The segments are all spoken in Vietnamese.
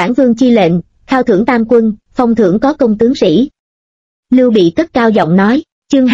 bản vương chi lệnh, khao thưởng tam quân, phong thưởng có công tướng sĩ. Lưu Bị cất cao giọng nói. Chương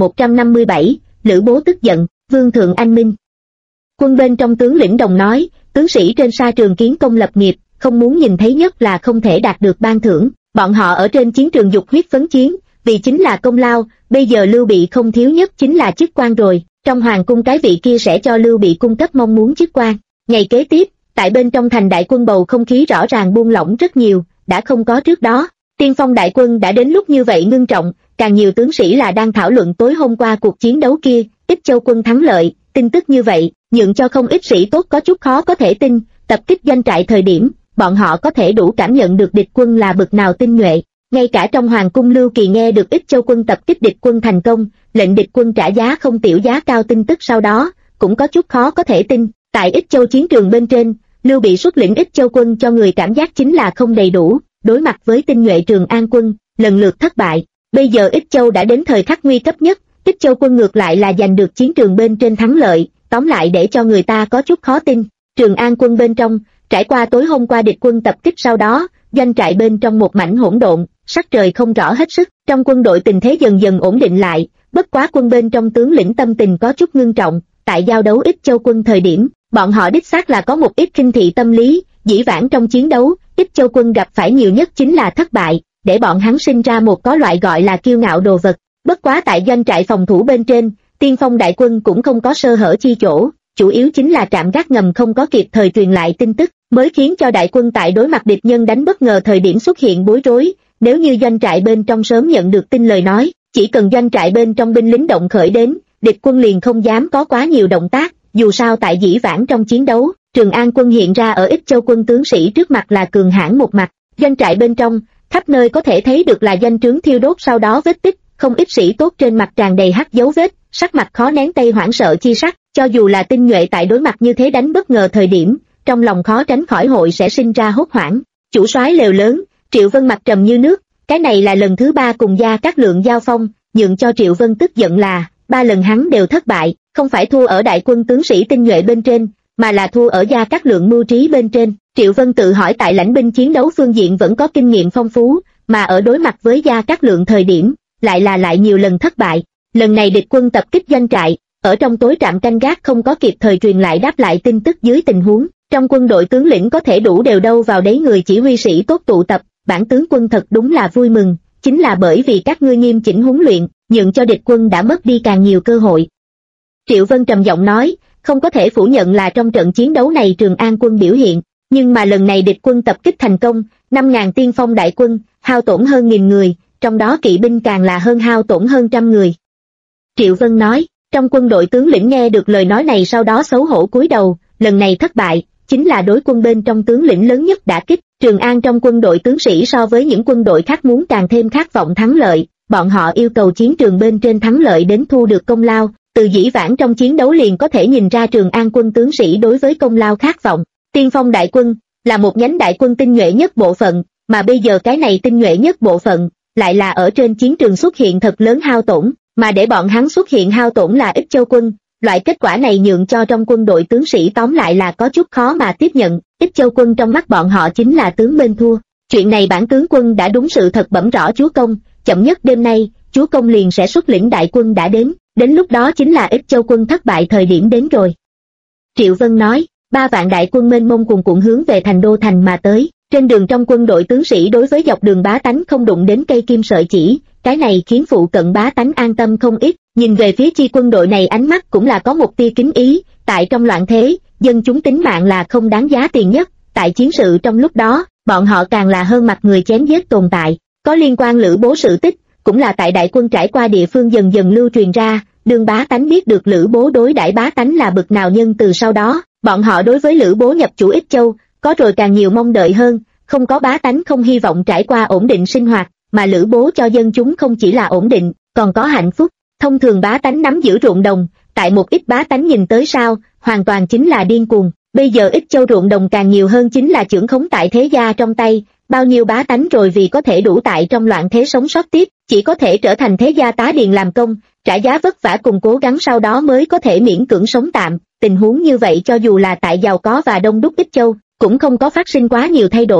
2157, Lữ Bố tức giận, vương thượng anh minh. Quân bên trong tướng lĩnh đồng nói, tướng sĩ trên sa trường kiến công lập nghiệp, không muốn nhìn thấy nhất là không thể đạt được ban thưởng. Bọn họ ở trên chiến trường dục huyết phấn chiến, vì chính là công lao. Bây giờ Lưu Bị không thiếu nhất chính là chức quan rồi. Trong hoàng cung cái vị kia sẽ cho Lưu Bị cung cấp mong muốn chức quan. Ngày kế tiếp, tại bên trong thành đại quân bầu không khí rõ ràng buông lỏng rất nhiều, đã không có trước đó. Tiên phong đại quân đã đến lúc như vậy ngưng trọng, càng nhiều tướng sĩ là đang thảo luận tối hôm qua cuộc chiến đấu kia. Ích Châu quân thắng lợi, tin tức như vậy, nhượng cho không ít sĩ tốt có chút khó có thể tin. Tập kích doanh trại thời điểm, bọn họ có thể đủ cảm nhận được địch quân là bực nào tinh nhuệ. Ngay cả trong hoàng cung Lưu Kỳ nghe được Ích Châu quân tập kích địch quân thành công, lệnh địch quân trả giá không tiểu giá cao tin tức sau đó, cũng có chút khó có thể tin. Tại Ích Châu chiến trường bên trên, Lưu Bị xuất lĩnh Ích Châu quân cho người cảm giác chính là không đầy đủ, đối mặt với tinh nhuệ Trường An quân, lần lượt thất bại. Bây giờ Ích Châu đã đến thời khắc nguy cấp nhất, Ích Châu quân ngược lại là giành được chiến trường bên trên thắng lợi, tóm lại để cho người ta có chút khó tin. Trường An quân bên trong, trải qua tối hôm qua địch quân tập kích sau đó, doanh trại bên trong một mảnh hỗn độn, sắc trời không rõ hết sức. Trong quân đội tình thế dần dần ổn định lại, bất quá quân bên trong tướng lĩnh tâm tình có chút ngưng trọng. Tại giao đấu Ích Châu quân thời điểm, bọn họ đích xác là có một ít khinh thị tâm lý. Dĩ vãng trong chiến đấu, Ích Châu quân gặp phải nhiều nhất chính là thất bại, để bọn hắn sinh ra một có loại gọi là kiêu ngạo đồ vật. Bất quá tại doanh trại phòng thủ bên trên, tiên phong đại quân cũng không có sơ hở chi chỗ, chủ yếu chính là trạm gác ngầm không có kịp thời truyền lại tin tức, mới khiến cho đại quân tại đối mặt địch nhân đánh bất ngờ thời điểm xuất hiện bối rối. Nếu như doanh trại bên trong sớm nhận được tin lời nói, chỉ cần doanh trại bên trong binh lính động khởi đến, địch quân liền không dám có quá nhiều động tác. Dù sao tại dĩ vãng trong chiến đấu, Trường An quân hiện ra ở Ích Châu quân tướng sĩ trước mặt là cường hãn một mặt. Doanh trại bên trong, khắp nơi có thể thấy được là doanh trướng thiêu đốt sau đó vết tích, không ít sĩ tốt trên mặt tràn đầy hắc dấu vết, sắc mặt khó nén tây hoảng sợ chi sắc. Cho dù là tinh nhuệ tại đối mặt như thế đánh bất ngờ thời điểm, trong lòng khó tránh khỏi hội sẽ sinh ra hốt hoảng. Chủ soái lều lớn, Triệu Vân mặt trầm như nước, cái này là lần thứ 3 cùng Gia Cát Lượng giao phong, nhượng cho Triệu Vân tức giận là 3 lần hắn đều thất bại, không phải thua ở đại quân tướng sĩ tinh nhuệ bên trên, mà là thua ở Gia Cát Lượng mưu trí bên trên. Triệu Vân tự hỏi tại lãnh binh chiến đấu phương diện vẫn có kinh nghiệm phong phú, mà ở đối mặt với Gia Cát Lượng thời điểm, lại nhiều lần thất bại. Lần này địch quân tập kích doanh trại, ở trong tối trạm canh gác không có kịp thời truyền lại đáp lại tin tức dưới tình huống, trong quân đội tướng lĩnh có thể đủ đều đâu vào đấy người chỉ huy sĩ tốt tụ tập, bản tướng quân thật đúng là vui mừng, chính là bởi vì các ngươi nghiêm chỉnh huấn luyện, nhượng cho địch quân đã mất đi càng nhiều cơ hội. Triệu Vân trầm giọng nói, không có thể phủ nhận là trong trận chiến đấu này Trường An quân biểu hiện, nhưng mà lần này địch quân tập kích thành công, 5.000 tiên phong đại quân, hao tổn hơn 1.000 người, trong đó kỵ binh càng là hao tổn hơn 100 người. Triệu Vân nói, trong quân đội tướng lĩnh nghe được lời nói này sau đó xấu hổ cúi đầu, lần này thất bại, chính là đối quân bên trong tướng lĩnh lớn nhất đả kích. Trường An trong quân đội tướng sĩ so với những quân đội khác muốn càng thêm khát vọng thắng lợi, bọn họ yêu cầu chiến trường bên trên thắng lợi đến thu được công lao, từ dĩ vãng trong chiến đấu liền có thể nhìn ra Trường An quân tướng sĩ đối với công lao khát vọng. Tiên phong đại quân là một nhánh đại quân tinh nhuệ nhất bộ phận, mà bây giờ cái này tinh nhuệ nhất bộ phận lại là ở trên chiến trường xuất hiện thật lớn hao tổn, mà để bọn hắn xuất hiện hao tổn là Ích Châu quân. Loại kết quả này nhượng cho trong quân đội tướng sĩ tóm lại là có chút khó mà tiếp nhận. Ích Châu quân trong mắt bọn họ chính là tướng bên thua. Chuyện này bản tướng quân đã đúng sự thật bẩm rõ chúa công, chậm nhất đêm nay, chúa công liền sẽ xuất lĩnh đại quân đã đến lúc đó chính là Ích Châu quân thất bại thời điểm đến rồi. Triệu Vân nói, 3 vạn đại quân mênh mông cuồn cuộn hướng về thành đô thành mà tới, trên đường trong quân đội tướng sĩ đối với dọc đường bá tánh không đụng đến cây kim sợi chỉ, cái này khiến phụ cận bá tánh an tâm không ít, nhìn về phía chi quân đội này ánh mắt cũng là có một tia kính ý, tại trong loạn thế, dân chúng tính mạng là không đáng giá tiền nhất, tại chiến sự trong lúc đó, bọn họ càng là hơn mặt người chém giết tồn tại. Có liên quan Lữ Bố sự tích, cũng là tại đại quân trải qua địa phương dần dần lưu truyền ra, đương bá tánh biết được Lữ Bố đối đãi bá tánh là bực nào nhân từ sau đó, bọn họ đối với Lữ Bố nhập chủ Ích Châu, có rồi càng nhiều mong đợi hơn, không có bá tánh không hy vọng trải qua ổn định sinh hoạt, mà Lữ Bố cho dân chúng không chỉ là ổn định, còn có hạnh phúc. Thông thường bá tánh nắm giữ ruộng đồng, tại một ít bá tánh nhìn tới sao, hoàn toàn chính là điên cuồng. Bây giờ Ích Châu ruộng đồng càng nhiều hơn chính là chưởng khống tại thế gia trong tay, bao nhiêu bá tánh rồi vì có thể đủ tại trong loạn thế sống sót tiếp, chỉ có thể trở thành thế gia tá điền làm công, trả giá vất vả cùng cố gắng sau đó mới có thể miễn cưỡng sống tạm. Tình huống như vậy cho dù là tại giàu có và đông đúc Ích Châu, cũng không có phát sinh quá nhiều thay đổi,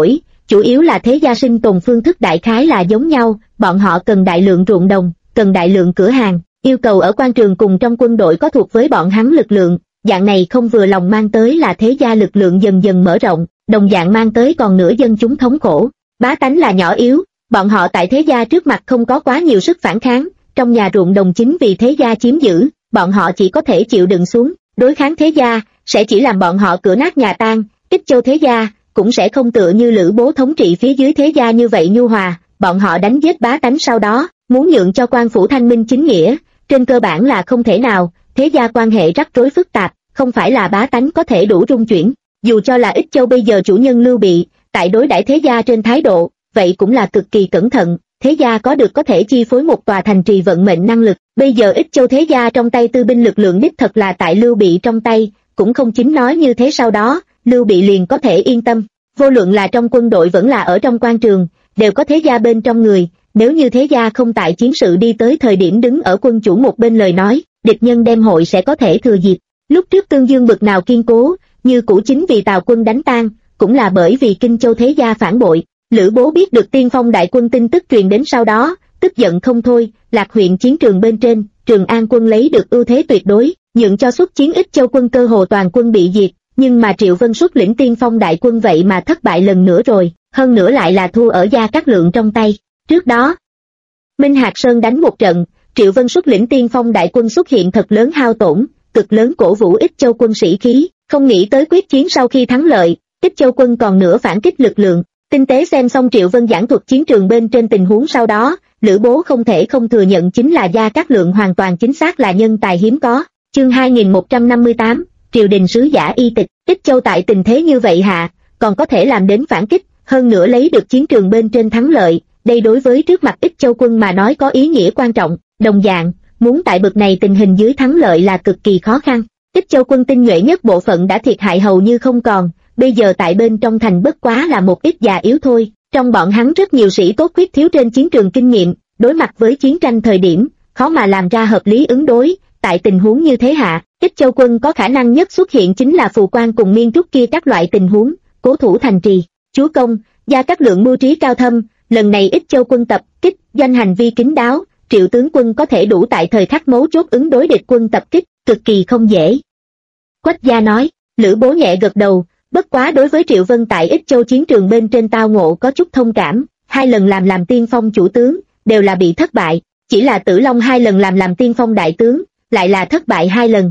chủ yếu là thế gia sinh tồn phương thức đại khái là giống nhau, bọn họ cần đại lượng ruộng đồng, cần đại lượng cửa hàng, yêu cầu ở quan trường cùng trong quân đội có thuộc với bọn hắn lực lượng, dạng này không vừa lòng mang tới là thế gia lực lượng dần dần mở rộng, đồng dạng mang tới còn nửa dân chúng thống khổ. Bá tánh là nhỏ yếu, bọn họ tại thế gia trước mặt không có quá nhiều sức phản kháng, trong nhà ruộng đồng chính vì thế gia chiếm giữ, bọn họ chỉ có thể chịu đựng xuống, đối kháng thế gia, sẽ chỉ làm bọn họ cửa nát nhà tan. Ích Châu thế gia, cũng sẽ không tựa như Lữ Bố thống trị phía dưới thế gia như vậy nhu hòa, bọn họ đánh giết bá tánh sau đó, muốn nhượng cho quan phủ thanh minh chính nghĩa, trên cơ bản là không thể nào, thế gia quan hệ rắc rối phức tạp, không phải là bá tánh có thể đủ rung chuyển. Dù cho là Ích Châu bây giờ chủ nhân Lưu Bị, tại đối đãi thế gia trên thái độ, vậy cũng là cực kỳ cẩn thận, thế gia có được có thể chi phối một tòa thành trì vận mệnh năng lực, bây giờ Ích Châu thế gia trong tay tư binh lực lượng đích thật là tại Lưu Bị trong tay, cũng không chính nói như thế sau đó, Lưu Bị liền có thể yên tâm, vô luận là trong quân đội vẫn là ở trong quan trường, đều có thế gia bên trong người, nếu như thế gia không tại chiến sự đi tới thời điểm đứng ở quân chủ một bên lời nói, địch nhân đem hội sẽ có thể thừa dịp. Lúc trước Tương Dương bực nào kiên cố, như cũ chính vì Tào quân đánh tan, cũng là bởi vì Kinh Châu thế gia phản bội. Lữ Bố biết được Tiên Phong đại quân tin tức truyền đến sau đó, tức giận không thôi, Lạc huyện chiến trường bên trên, Trường An quân lấy được ưu thế tuyệt đối, nhượng cho xuất chiến Ích Châu quân cơ hồ toàn quân bị diệt, nhưng mà Triệu Vân xuất lĩnh Tiên Phong đại quân vậy mà thất bại lần nữa rồi, hơn nữa lại là thua ở Gia Cát Lượng trong tay. Trước đó, Minh Hạc Sơn đánh một trận, Triệu Vân xuất lĩnh Tiên Phong đại quân xuất hiện thật lớn hao tổn, cực lớn cổ vũ Ích Châu quân sĩ khí, không nghĩ tới quyết chiến sau khi thắng lợi, Ích Châu quân còn nữa phản kích lực lượng. Tinh tế xem xong Triệu Vân giảng thuật chiến trường bên trên tình huống sau đó, Lữ Bố không thể không thừa nhận chính là Gia Cát Lượng hoàn toàn chính xác là nhân tài hiếm có. Chương 2158, Triều đình sứ giả y tịch, Ích Châu tại tình thế như vậy hạ, còn có thể làm đến phản kích, hơn nữa lấy được chiến trường bên trên thắng lợi, đây đối với trước mặt Ích Châu quân mà nói có ý nghĩa quan trọng, đồng dạng, muốn tại bực này tình hình dưới thắng lợi là cực kỳ khó khăn. Ích Châu quân tinh nhuệ nhất bộ phận đã thiệt hại hầu như không còn, bây giờ tại bên trong thành bất quá là một ít già yếu thôi, trong bọn hắn rất nhiều sĩ tốt khuyết thiếu trên chiến trường kinh nghiệm, đối mặt với chiến tranh thời điểm, khó mà làm ra hợp lý ứng đối, tại tình huống như thế hạ, Ích Châu quân có khả năng nhất xuất hiện chính là phù quan cùng miên trúc kia các loại tình huống, cố thủ thành trì. Chúa công, Gia Cát Lượng mưu trí cao thâm, lần này Ích Châu quân tập kích, doanh hành vi kín đáo, Triệu tướng quân có thể đủ tại thời khắc mấu chốt ứng đối địch quân tập kích, cực kỳ không dễ. Quách Gia nói, Lữ Bố nhẹ gật đầu, bất quá đối với Triệu Vân tại Ích Châu chiến trường bên trên tao ngộ có chút thông cảm, 2 lần làm tiên phong chủ tướng, đều là bị thất bại, chỉ là Tử Long 2 lần làm tiên phong đại tướng, lại là thất bại 2 lần.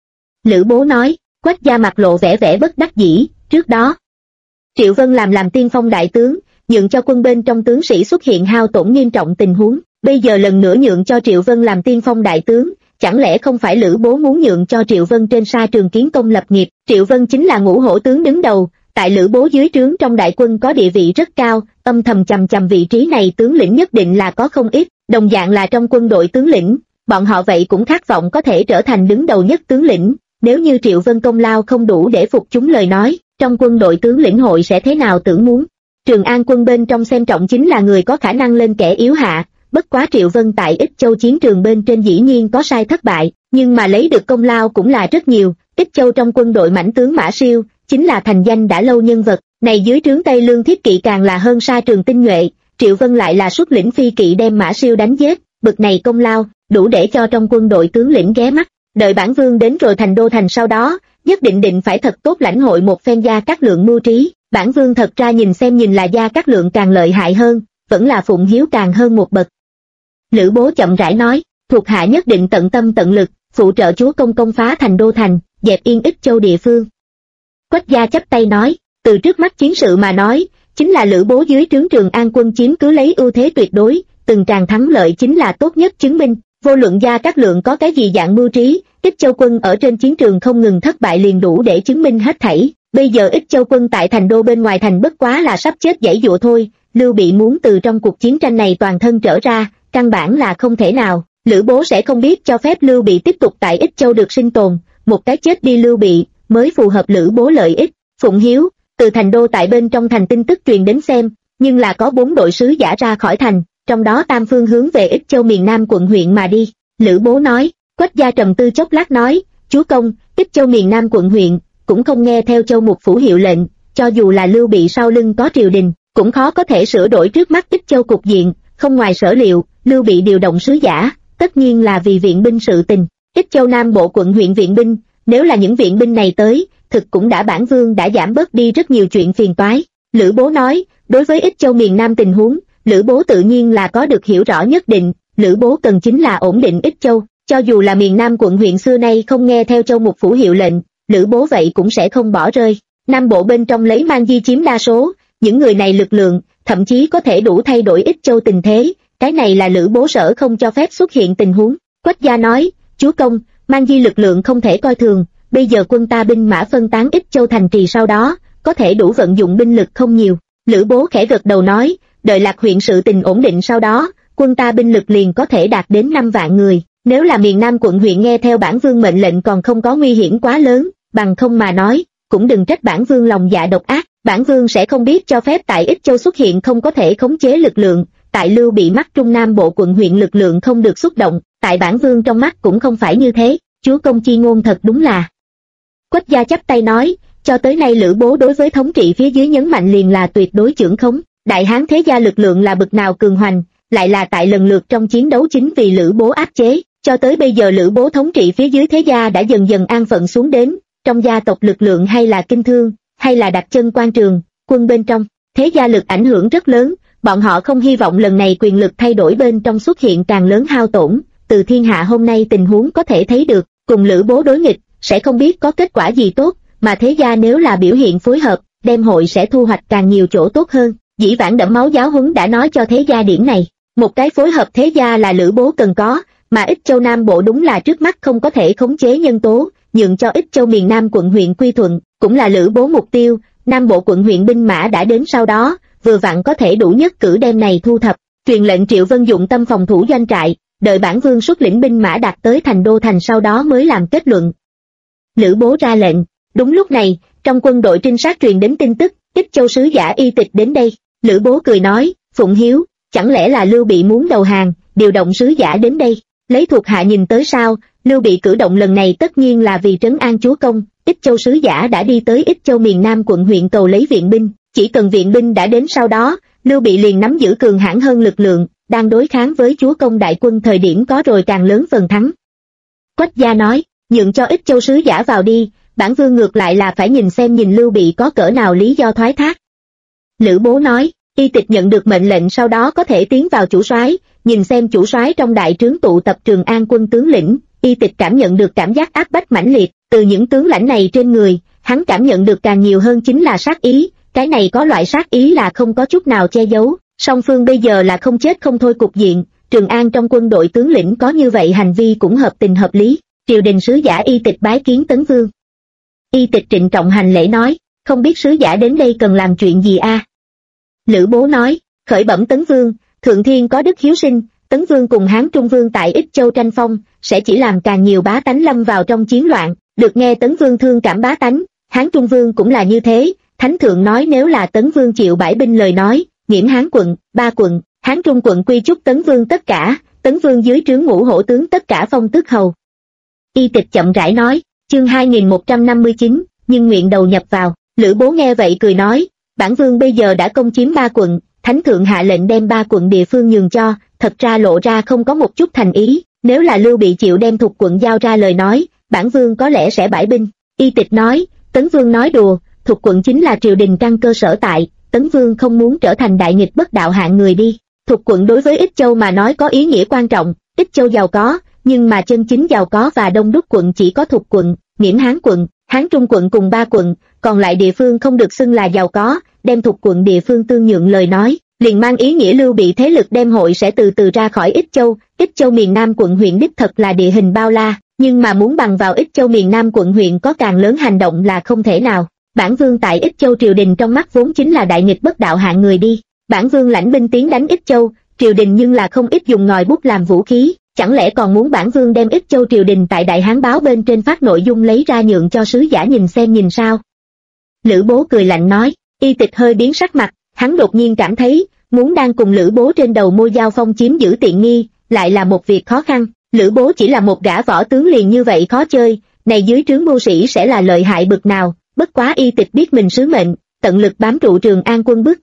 Lữ Bố nói, Quách Gia mặt lộ vẻ bất đắc dĩ, trước đó, Triệu Vân làm tiên phong đại tướng, nhượng cho quân bên trong tướng sĩ xuất hiện hao tổn nghiêm trọng tình huống, bây giờ lần nữa nhượng cho Triệu Vân làm tiên phong đại tướng, chẳng lẽ không phải Lữ Bố muốn nhượng cho Triệu Vân trên sa trường kiến công lập nghiệp? Triệu Vân chính là ngũ hổ tướng đứng đầu, tại Lữ Bố dưới trướng trong đại quân có địa vị rất cao, âm thầm chằm vị trí này tướng lĩnh nhất định là có không ít, đồng dạng là trong quân đội tướng lĩnh, bọn họ vậy cũng khát vọng có thể trở thành đứng đầu nhất tướng lĩnh, nếu như Triệu Vân công lao không đủ để phục chúng lời nói, trong quân đội tướng lĩnh hội sẽ thế nào tưởng muốn. Trường An quân bên trong xem trọng chính là người có khả năng lên kẻ yếu hạ, bất quá Triệu Vân tại Ích Châu chiến trường bên trên dĩ nhiên có sai thất bại, nhưng mà lấy được công lao cũng là rất nhiều. Ích Châu trong quân đội mãnh tướng Mã Siêu, chính là thành danh đã lâu nhân vật, này dưới trướng Tây Lương thiết kỵ càng là hơn sa trường tinh nhuệ, Triệu Vân lại là xuất lĩnh phi kỵ đem Mã Siêu đánh giết, bực này công lao, đủ để cho trong quân đội tướng lĩnh ghé mắt, đợi bản vương đến rồi thành đô thành sau đó, nhất định phải thật tốt lãnh hội một phen Gia Cát Lượng mưu trí, bản vương thật ra nhìn là Gia Cát Lượng càng lợi hại hơn, vẫn là Phụng Hiếu càng hơn một bậc. Lữ Bố chậm rãi nói, thuộc hạ nhất định tận tâm tận lực, phụ trợ chúa công công phá thành đô thành, dẹp yên Ích Châu địa phương. Quách Gia chắp tay nói, từ trước mắt chiến sự mà nói, chính là Lữ Bố dưới trướng Trường An quân chiếm cứ lấy ưu thế tuyệt đối, từng tràng thắng lợi chính là tốt nhất chứng minh, vô luận Gia Cát Lượng có cái gì dạng mưu trí, Ích Châu quân ở trên chiến trường không ngừng thất bại liền đủ để chứng minh hết thảy. Bây giờ Ích Châu quân tại thành đô bên ngoài thành bất quá là sắp chết giãy giụa thôi, Lưu Bị muốn từ trong cuộc chiến tranh này toàn thân trở ra, căn bản là không thể nào. Lữ Bố sẽ không biết cho phép Lưu Bị tiếp tục tại Ích Châu được sinh tồn, một cái chết đi Lưu Bị mới phù hợp Lữ Bố lợi ích. Phụng Hiếu, từ thành đô tại bên trong thành tin tức truyền đến xem, nhưng là có 4 đội sứ giả ra khỏi thành, trong đó tam phương hướng về Ích Châu miền Nam quận huyện mà đi. Lữ Bố nói, Quách Gia trầm tư chốc lát nói, chúa công, Ích Châu miền Nam quận huyện cũng không nghe theo Châu Mục phủ hiệu lệnh, cho dù là Lưu Bị sau lưng có triều đình, cũng khó có thể sửa đổi trước mắt Ích Châu cục diện. Không ngoài sở liệu, Lưu Bị điều động sứ giả, tất nhiên là vì viện binh sự tình. Ích Châu Nam Bộ quận huyện viện binh, nếu là những viện binh này tới, thực cũng bản vương đã giảm bớt đi rất nhiều chuyện phiền toái. Lữ Bố nói, đối với Ích Châu miền Nam tình huống, Lữ Bố tự nhiên là có được hiểu rõ nhất định. Lữ Bố cần chính là ổn định Ích Châu, cho dù là miền Nam quận huyện xưa nay không nghe theo Châu Mục Phủ hiệu lệnh, Lữ Bố vậy cũng sẽ không bỏ rơi. Nam Bộ bên trong lấy Mang Di chiếm đa số, những người này lực lượng, thậm chí có thể đủ thay đổi Ích Châu tình thế, cái này là Lữ Bố sở không cho phép xuất hiện tình huống. Quách Gia nói, chúa công, Mang Di lực lượng không thể coi thường, bây giờ quân ta binh mã phân tán Ích Châu thành trì sau đó, có thể đủ vận dụng binh lực không nhiều. Lữ Bố khẽ gật đầu nói, đợi Lạc huyện sự tình ổn định sau đó, quân ta binh lực liền có thể đạt đến 5 vạn người. Nếu là miền Nam quận huyện nghe theo bản vương mệnh lệnh còn không có nguy hiểm quá lớn, bằng không mà nói, cũng đừng trách bản vương lòng dạ độc ác. Bản vương sẽ không biết cho phép tại Ích Châu xuất hiện không có thể khống chế lực lượng, tại Lưu Bị mắt Trung Nam Bộ quận huyện lực lượng không được xúc động, tại bản vương trong mắt cũng không phải như thế. Chúa công chi ngôn thật đúng là. Quách Gia chắp tay nói, cho tới nay Lữ Bố đối với thống trị phía dưới nhấn mạnh liền là tuyệt đối chưởng khống. Đại Hán thế gia lực lượng là bực nào cường hoành, lại là tại lần lượt trong chiến đấu chính vì Lữ Bố áp chế, cho tới bây giờ Lữ Bố thống trị phía dưới thế gia đã dần dần an phận xuống đến, trong gia tộc lực lượng hay là kinh thương, hay là đặt chân quan trường, quân bên trong, thế gia lực ảnh hưởng rất lớn, bọn họ không hy vọng lần này quyền lực thay đổi bên trong xuất hiện càng lớn hao tổn. Từ thiên hạ hôm nay tình huống có thể thấy được, cùng Lữ Bố đối nghịch, sẽ không biết có kết quả gì tốt, mà thế gia nếu là biểu hiện phối hợp, đem hội sẽ thu hoạch càng nhiều chỗ tốt hơn. Dĩ vãng đẫm máu giáo huấn đã nói cho thế gia điểm này, một cái phối hợp thế gia là Lữ Bố cần có, mà Ích Châu Nam Bộ đúng là trước mắt không có thể khống chế nhân tố, nhượng cho Ích Châu miền Nam quận huyện quy thuận, cũng là Lữ Bố mục tiêu. Nam Bộ quận huyện binh mã đã đến sau đó, vừa vặn có thể đủ nhất cử đem này thu thập. Truyền lệnh Triệu Vân dụng tâm phòng thủ doanh trại, đợi bản vương xuất lĩnh binh mã đạt tới thành đô thành sau đó mới làm kết luận. Lữ Bố ra lệnh. Đúng lúc này, trong quân đội trinh sát truyền đến tin tức, Ích Châu sứ giả Y Tịch đến đây. Lữ Bố cười nói, Phụng Hiếu, chẳng lẽ là Lưu Bị muốn đầu hàng, điều động sứ giả đến đây? Lấy thuộc hạ nhìn tới sao, Lưu Bị cử động lần này tất nhiên là vì trấn an chúa công. Ích Châu sứ giả đã đi tới Ích Châu miền Nam quận huyện cầu lấy viện binh, chỉ cần viện binh đã đến sau đó, Lưu Bị liền nắm giữ cường hãn hơn lực lượng, đang đối kháng với chúa công đại quân thời điểm có rồi càng lớn phần thắng. Quách Gia nói, nhượng cho Ích Châu sứ giả vào đi, bản vương ngược lại là phải nhìn Lưu Bị có cỡ nào lý do thoái thác. Lữ Bố nói, Y Tịch nhận được mệnh lệnh sau đó có thể tiến vào chủ soái, nhìn xem chủ soái trong đại trướng tụ tập Trường An quân tướng lĩnh. Y Tịch cảm nhận được cảm giác áp bách mãnh liệt, từ những tướng lãnh này trên người, hắn cảm nhận được càng nhiều hơn chính là sát ý, cái này có loại sát ý là không có chút nào che giấu. Song phương bây giờ là không chết không thôi cục diện, Trường An trong quân đội tướng lĩnh có như vậy hành vi cũng hợp tình hợp lý. Triều đình sứ giả Y Tịch bái kiến Tấn Vương. Y Tịch trịnh trọng hành lễ nói, không biết sứ giả đến đây cần làm chuyện gì a? Lữ Bố nói, khởi bẩm Tấn Vương, thượng thiên có đức hiếu sinh, Tấn Vương cùng Hán Trung Vương tại Ích Châu tranh phong, sẽ chỉ làm càng nhiều bá tánh lâm vào trong chiến loạn. Được nghe Tấn Vương thương cảm bá tánh, Hán Trung Vương cũng là như thế. Thánh thượng nói nếu là Tấn Vương chịu bãi binh lời nói, nghiễm Hán quận, 3 quận, Hán Trung quận quy chúc Tấn Vương tất cả, Tấn Vương dưới trướng ngũ hổ tướng tất cả phong tước hầu. Y Tịch chậm rãi nói, chương 2159, nhưng nguyện đầu nhập vào. Lữ Bố nghe vậy cười nói, bản vương bây giờ đã công chiếm 3 quận, thánh thượng hạ lệnh đem 3 quận địa phương nhường cho, thật ra lộ ra không có một chút thành ý. Nếu là Lưu Bị chịu đem thuộc quận giao ra lời nói, bản vương có lẽ sẽ bãi binh. Y Tịch nói, Tấn Vương nói đùa, thuộc quận chính là triều đình căn cơ sở tại, Tấn Vương không muốn trở thành đại nghịch bất đạo hạng người đi. Thuộc quận đối với Ích Châu mà nói có ý nghĩa quan trọng, Ích Châu giàu có, nhưng mà chân chính giàu có và đông đúc quận chỉ có thuộc quận, nghiễm Hán quận, Hán Trung quận cùng 3 quận, còn lại địa phương không được xưng là giàu có, đem thuộc quận địa phương tương nhượng lời nói, liền mang ý nghĩa Lưu Bị thế lực đem hội sẽ từ từ ra khỏi Ích Châu. Ích Châu miền Nam quận huyện đích thật là địa hình bao la, nhưng mà muốn bằng vào Ích Châu miền Nam quận huyện có càng lớn hành động là không thể nào. Bản vương tại Ích Châu triều đình trong mắt vốn chính là đại nghịch bất đạo hạng người đi. Bản vương lãnh binh tiến đánh Ích Châu, triều đình nhưng là không ít dùng ngòi bút làm vũ khí, chẳng lẽ còn muốn bản vương đem Ích Châu triều đình tại Đại Hán báo bên trên phát nội dung lấy ra nhượng cho sứ giả nhìn xem nhìn sao? Lữ Bố cười lạnh nói. Y Tịch hơi biến sắc mặt, hắn đột nhiên cảm thấy, muốn đang cùng Lữ Bố trên đầu môi giao phong chiếm giữ tiện nghi, lại là một việc khó khăn. Lữ Bố chỉ là một gã võ tướng liền như vậy khó chơi, này dưới trướng mưu sĩ sẽ là lợi hại bực nào. Bất quá Y Tịch biết mình sứ mệnh, tận lực bám trụ Trường An quân bước chân,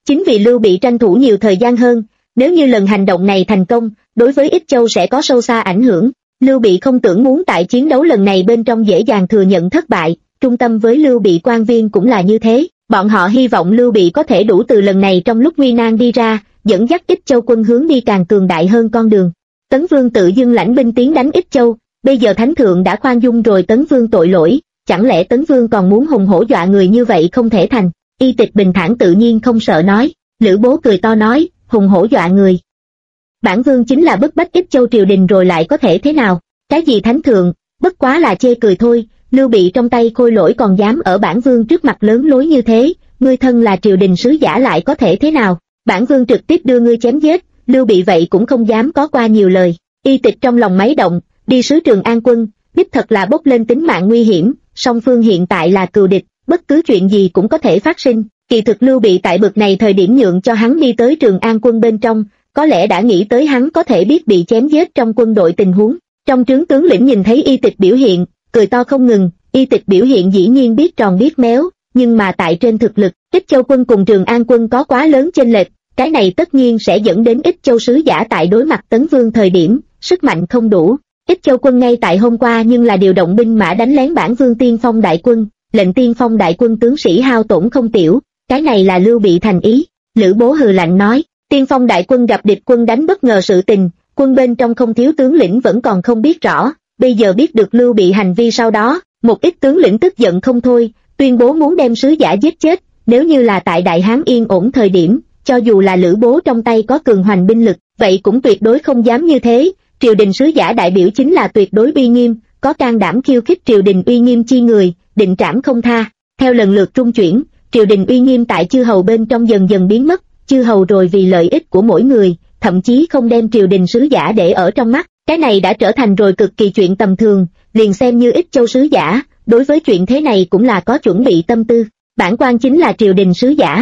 Chính vì Lưu Bị tranh thủ nhiều thời gian hơn, nếu như lần hành động này thành công, đối với Ích Châu sẽ có sâu xa ảnh hưởng. Lưu Bị không tưởng muốn tại chiến đấu lần này bên trong dễ dàng thừa nhận thất bại, trung tâm với Lưu Bị quan viên cũng là như thế, bọn họ hy vọng Lưu Bị có thể đủ từ lần này trong lúc nguy nan đi ra, dẫn dắt Ích Châu quân hướng đi càng cường đại hơn con đường. Tấn Vương tự dưng lãnh binh tiến đánh Ích Châu, bây giờ Thánh Thượng đã khoan dung rồi Tấn Vương tội lỗi, chẳng lẽ Tấn Vương còn muốn hùng hổ dọa người như vậy không thể thành. Y Tịch bình thản tự nhiên không sợ nói. Lữ Bố cười to nói, hùng hổ dọa người. Bản Vương chính là bức bách Ích Châu triều đình rồi lại có thể thế nào? Cái gì Thánh Thượng, bất quá là chê cười thôi. Lưu Bị trong tay khôi lỗi còn dám ở bản Vương trước mặt lớn lối như thế, ngươi thân là triều đình sứ giả lại có thể thế nào? Bản Vương trực tiếp đưa ngươi chém giết. Lưu Bị vậy cũng không dám có qua nhiều lời. Y Tịch trong lòng máy động, đi sứ Trường An quân, đích thật là bốc lên tính mạng nguy hiểm, song phương hiện tại là cừu địch, bất cứ chuyện gì cũng có thể phát sinh. Kỳ thực Lưu Bị tại bực này thời điểm nhượng cho hắn đi tới Trường An quân bên trong, có lẽ đã nghĩ tới hắn có thể biết bị chém giết trong quân đội tình huống. Trong trướng tướng lĩnh nhìn thấy Y Tịch biểu hiện, cười to không ngừng. Y Tịch biểu hiện dĩ nhiên biết tròn biết méo, nhưng mà tại trên thực lực, Ích Châu quân cùng Trường An quân có quá lớn chênh lệch, cái này tất nhiên sẽ dẫn đến Ích Châu sứ giả tại đối mặt Tấn Vương thời điểm, sức mạnh không đủ. Ích Châu quân ngay tại hôm qua nhưng là điều động binh mã đánh lén bản Vương Tiên Phong đại quân, lệnh Tiên Phong đại quân tướng sĩ hao tổn không tiểu, cái này là Lưu Bị thành ý. Lữ Bố hừ lạnh nói, Tiên Phong đại quân gặp địch quân đánh bất ngờ sự tình, quân bên trong không thiếu tướng lĩnh vẫn còn không biết rõ, bây giờ biết được Lưu Bị hành vi sau đó, một ít tướng lĩnh tức giận không thôi, tuyên bố muốn đem sứ giả giết chết. Nếu như là tại Đại Hán yên ổn thời điểm, cho dù là Lữ Bố trong tay có cường hoành binh lực, vậy cũng tuyệt đối không dám như thế. Triều đình sứ giả đại biểu chính là tuyệt đối uy nghiêm, có can đảm khiêu khích triều đình uy nghiêm chi người, định trảm không tha. Theo lần lượt trung chuyển, triều đình uy nghiêm tại chư hầu bên trong dần dần biến mất, chư hầu rồi vì lợi ích của mỗi người, thậm chí không đem triều đình sứ giả để ở trong mắt, cái này đã trở thành rồi cực kỳ chuyện tầm thường, liền xem như Ích Châu sứ giả, đối với chuyện thế này cũng là có chuẩn bị tâm tư. Bản quan chính là triều đình sứ giả.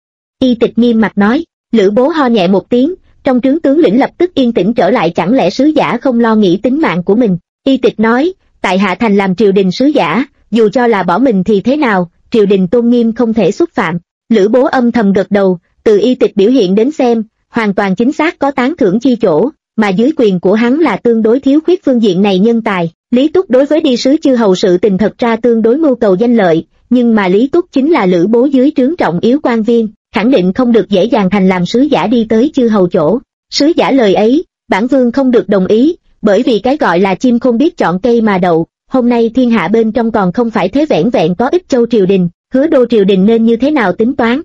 Y Tịch nghiêm mặt nói. Lữ Bố ho nhẹ một tiếng, trong trướng tướng lĩnh lập tức yên tĩnh trở lại, chẳng lẽ sứ giả không lo nghĩ tính mạng của mình. Y Tịch nói, tại hạ thành làm triều đình sứ giả, dù cho là bỏ mình thì thế nào, triều đình tôn nghiêm không thể xúc phạm. Lữ Bố âm thầm gật đầu, từ Y Tịch biểu hiện đến xem, hoàn toàn chính xác có tán thưởng chi chỗ, mà dưới quyền của hắn là tương đối thiếu khuyết phương diện này nhân tài. Lý Túc đối với đi sứ chư hầu sự tình thật ra tương đối mưu cầu danh lợi, nhưng mà Lý Túc chính là Lữ Bố dưới trướng trọng yếu quan viên, khẳng định không được dễ dàng thành làm sứ giả đi tới chư hầu chỗ. Sứ giả lời ấy, bản Vương không được đồng ý, bởi vì cái gọi là chim không biết chọn cây mà đậu, hôm nay thiên hạ bên trong còn không phải thế vẻn vẹn có Ích Châu triều đình, Hứa Đô triều đình nên như thế nào tính toán.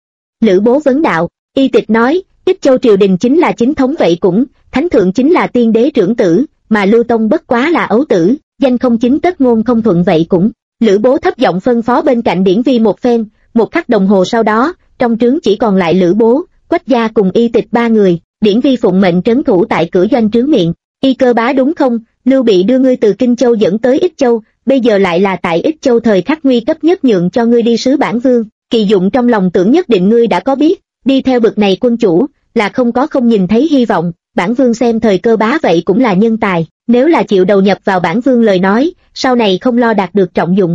Lữ Bố vấn đạo. Y Tịch nói, Ích Châu triều đình chính là chính thống vậy cũng, Thánh Thượng chính là tiên đế trưởng tử, mà Lưu Tông bất quá là ấu tử, danh không chính tất ngôn không thuận vậy cũng. Lữ Bố thấp giọng phân phó bên cạnh Điển Vi một phen, một khắc đồng hồ sau đó, trong trướng chỉ còn lại Lữ Bố, Quách Gia cùng Y Tịch ba người. Điển Vi phụng mệnh trấn thủ tại cửa doanh trướng miệng. Y Cơ bá đúng không, Lưu Bị đưa ngươi từ Kinh Châu dẫn tới Ích Châu, bây giờ lại là tại Ích Châu thời khắc nguy cấp nhất nhượng cho ngươi đi sứ bản Vương, Kỳ Dụng trong lòng tưởng nhất định ngươi đã có biết, đi theo bực này quân chủ, là không có không nhìn thấy hy vọng, bản Vương xem thời Cơ bá vậy cũng là nhân tài, nếu là chịu đầu nhập vào bản Vương lời nói, sau này không lo đạt được trọng dụng.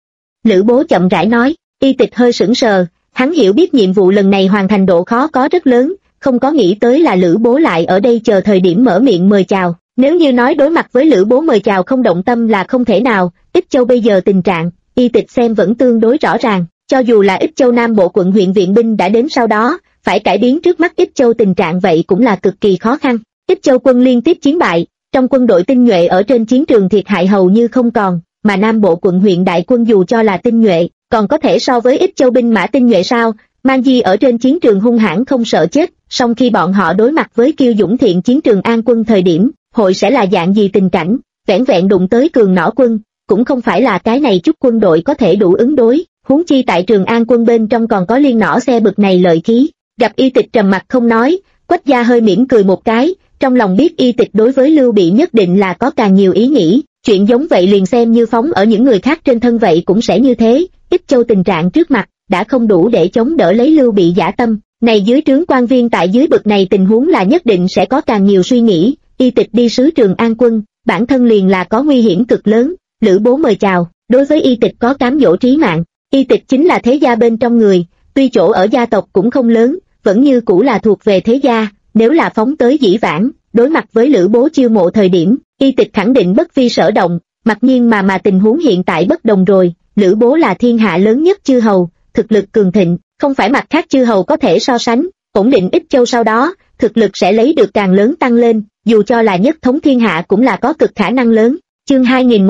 Lữ Bố chậm rãi nói. Y Tịch hơi sững sờ, hắn hiểu biết nhiệm vụ lần này hoàn thành độ khó có rất lớn, không có nghĩ tới là Lữ Bố lại ở đây chờ thời điểm mở miệng mời chào. Nếu như nói đối mặt với Lữ Bố mời chào không động tâm là không thể nào. Ích Châu bây giờ tình trạng, Y Tịch xem vẫn tương đối rõ ràng, cho dù là Ích Châu Nam Bộ quận huyện viện binh đã đến sau đó, phải cải biến trước mắt Ích Châu tình trạng vậy cũng là cực kỳ khó khăn. Ích Châu quân liên tiếp chiến bại, trong quân đội tinh nhuệ ở trên chiến trường thiệt hại hầu như không còn, mà Nam Bộ quận huyện đại quân dù cho là tinh nhuệ, còn có thể so với Ích Châu binh mã tinh nhuệ sao? Mang Di ở trên chiến trường hung hãn không sợ chết, song khi bọn họ đối mặt với Kiêu Dũng Thiện chiến trường An quân thời điểm, hội sẽ là dạng gì tình cảnh? Vẻn vẹn đụng tới cường nỏ quân, cũng không phải là cái này chút quân đội có thể đủ ứng đối, huống chi tại Trường An quân bên trong còn có liên nỏ xe bực này lợi khí. Gặp Y Tịch trầm mặt không nói, Quách Gia hơi mỉm cười một cái, trong lòng biết Y Tịch đối với Lưu Bị nhất định là có càng nhiều ý nghĩ, chuyện giống vậy liền xem như phóng ở những người khác trên thân vậy cũng sẽ như thế. Ích Châu tình trạng trước mặt đã không đủ để chống đỡ lấy Lưu Bị dã tâm, này dưới trướng quan viên tại dưới bực này tình huống là nhất định sẽ có càng nhiều suy nghĩ. Y Tịch đi sứ Trường An quân, bản thân liền là có nguy hiểm cực lớn, Lữ Bố mời chào, đối với Y Tịch có cám dỗ trí mạng. Y Tịch chính là thế gia bên trong người, tuy chỗ ở gia tộc cũng không lớn, vẫn như cũ là thuộc về thế gia, nếu là phóng tới dĩ vãng, đối mặt với Lữ Bố chiêu mộ thời điểm, Y Tịch khẳng định bất vi sở động, mặc nhiên mà tình huống hiện tại bất đồng rồi, Lữ Bố là thiên hạ lớn nhất chư hầu, thực lực cường thịnh, không phải mặt khác chư hầu có thể so sánh, ổn định Ích Châu sau đó, thực lực sẽ lấy được càng lớn tăng lên, dù cho là nhất thống thiên hạ cũng là có cực khả năng lớn. Chương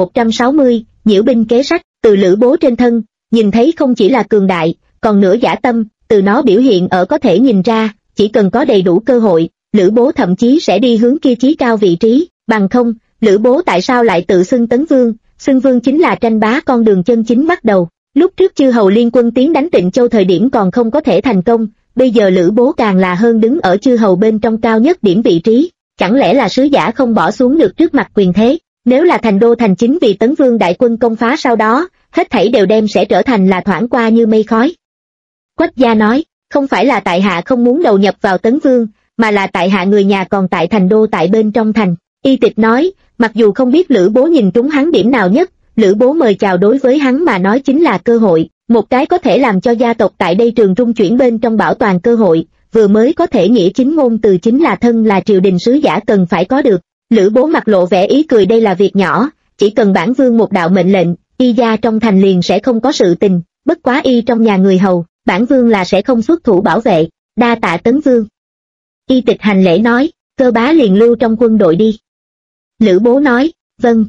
2160, nhiễu binh kế sách, từ Lữ Bố trên thân, nhìn thấy không chỉ là cường đại, còn nửa dã tâm, từ nó biểu hiện ở có thể nhìn ra, chỉ cần có đầy đủ cơ hội, Lữ Bố thậm chí sẽ đi hướng kia chí cao vị trí, bằng không, Lữ Bố tại sao lại tự xưng Tấn Vương, xưng vương chính là tranh bá con đường chân chính bắt đầu. Lúc trước chư hầu liên quân tiến đánh Tịnh Châu thời điểm còn không có thể thành công, bây giờ Lữ Bố càng là hơn đứng ở chư hầu bên trong cao nhất điểm vị trí, chẳng lẽ là sứ giả không bỏ xuống được trước mặt quyền thế, nếu là thành đô thành chính vì Tấn Vương đại quân công phá sau đó, hết thảy đều đem sẽ trở thành là thoảng qua như mây khói. Quách gia nói, không phải là tại hạ không muốn đầu nhập vào Tấn Vương, mà là tại hạ người nhà còn tại thành đô tại bên trong thành. Y Tịch nói, mặc dù không biết Lữ Bố nhìn trúng hắn điểm nào nhất, Lữ Bố mời chào đối với hắn mà nói chính là cơ hội, một cái có thể làm cho gia tộc tại đây trường trung chuyển bên trong bảo toàn cơ hội, vừa mới có thể nghĩa chính ngôn từ chính là thân là triều đình sứ giả cần phải có được. Lữ Bố mặt lộ vẻ ý cười, đây là việc nhỏ, chỉ cần bản vương một đạo mệnh lệnh, Y gia trong thành liền sẽ không có sự tình, bất quá Y trong nhà người hầu, bản vương là sẽ không xuất thủ bảo vệ, đa tạ Tấn Vương. Y Tịch hành lễ nói, cơ bá liền lưu trong quân đội đi. Lữ Bố nói, vâng.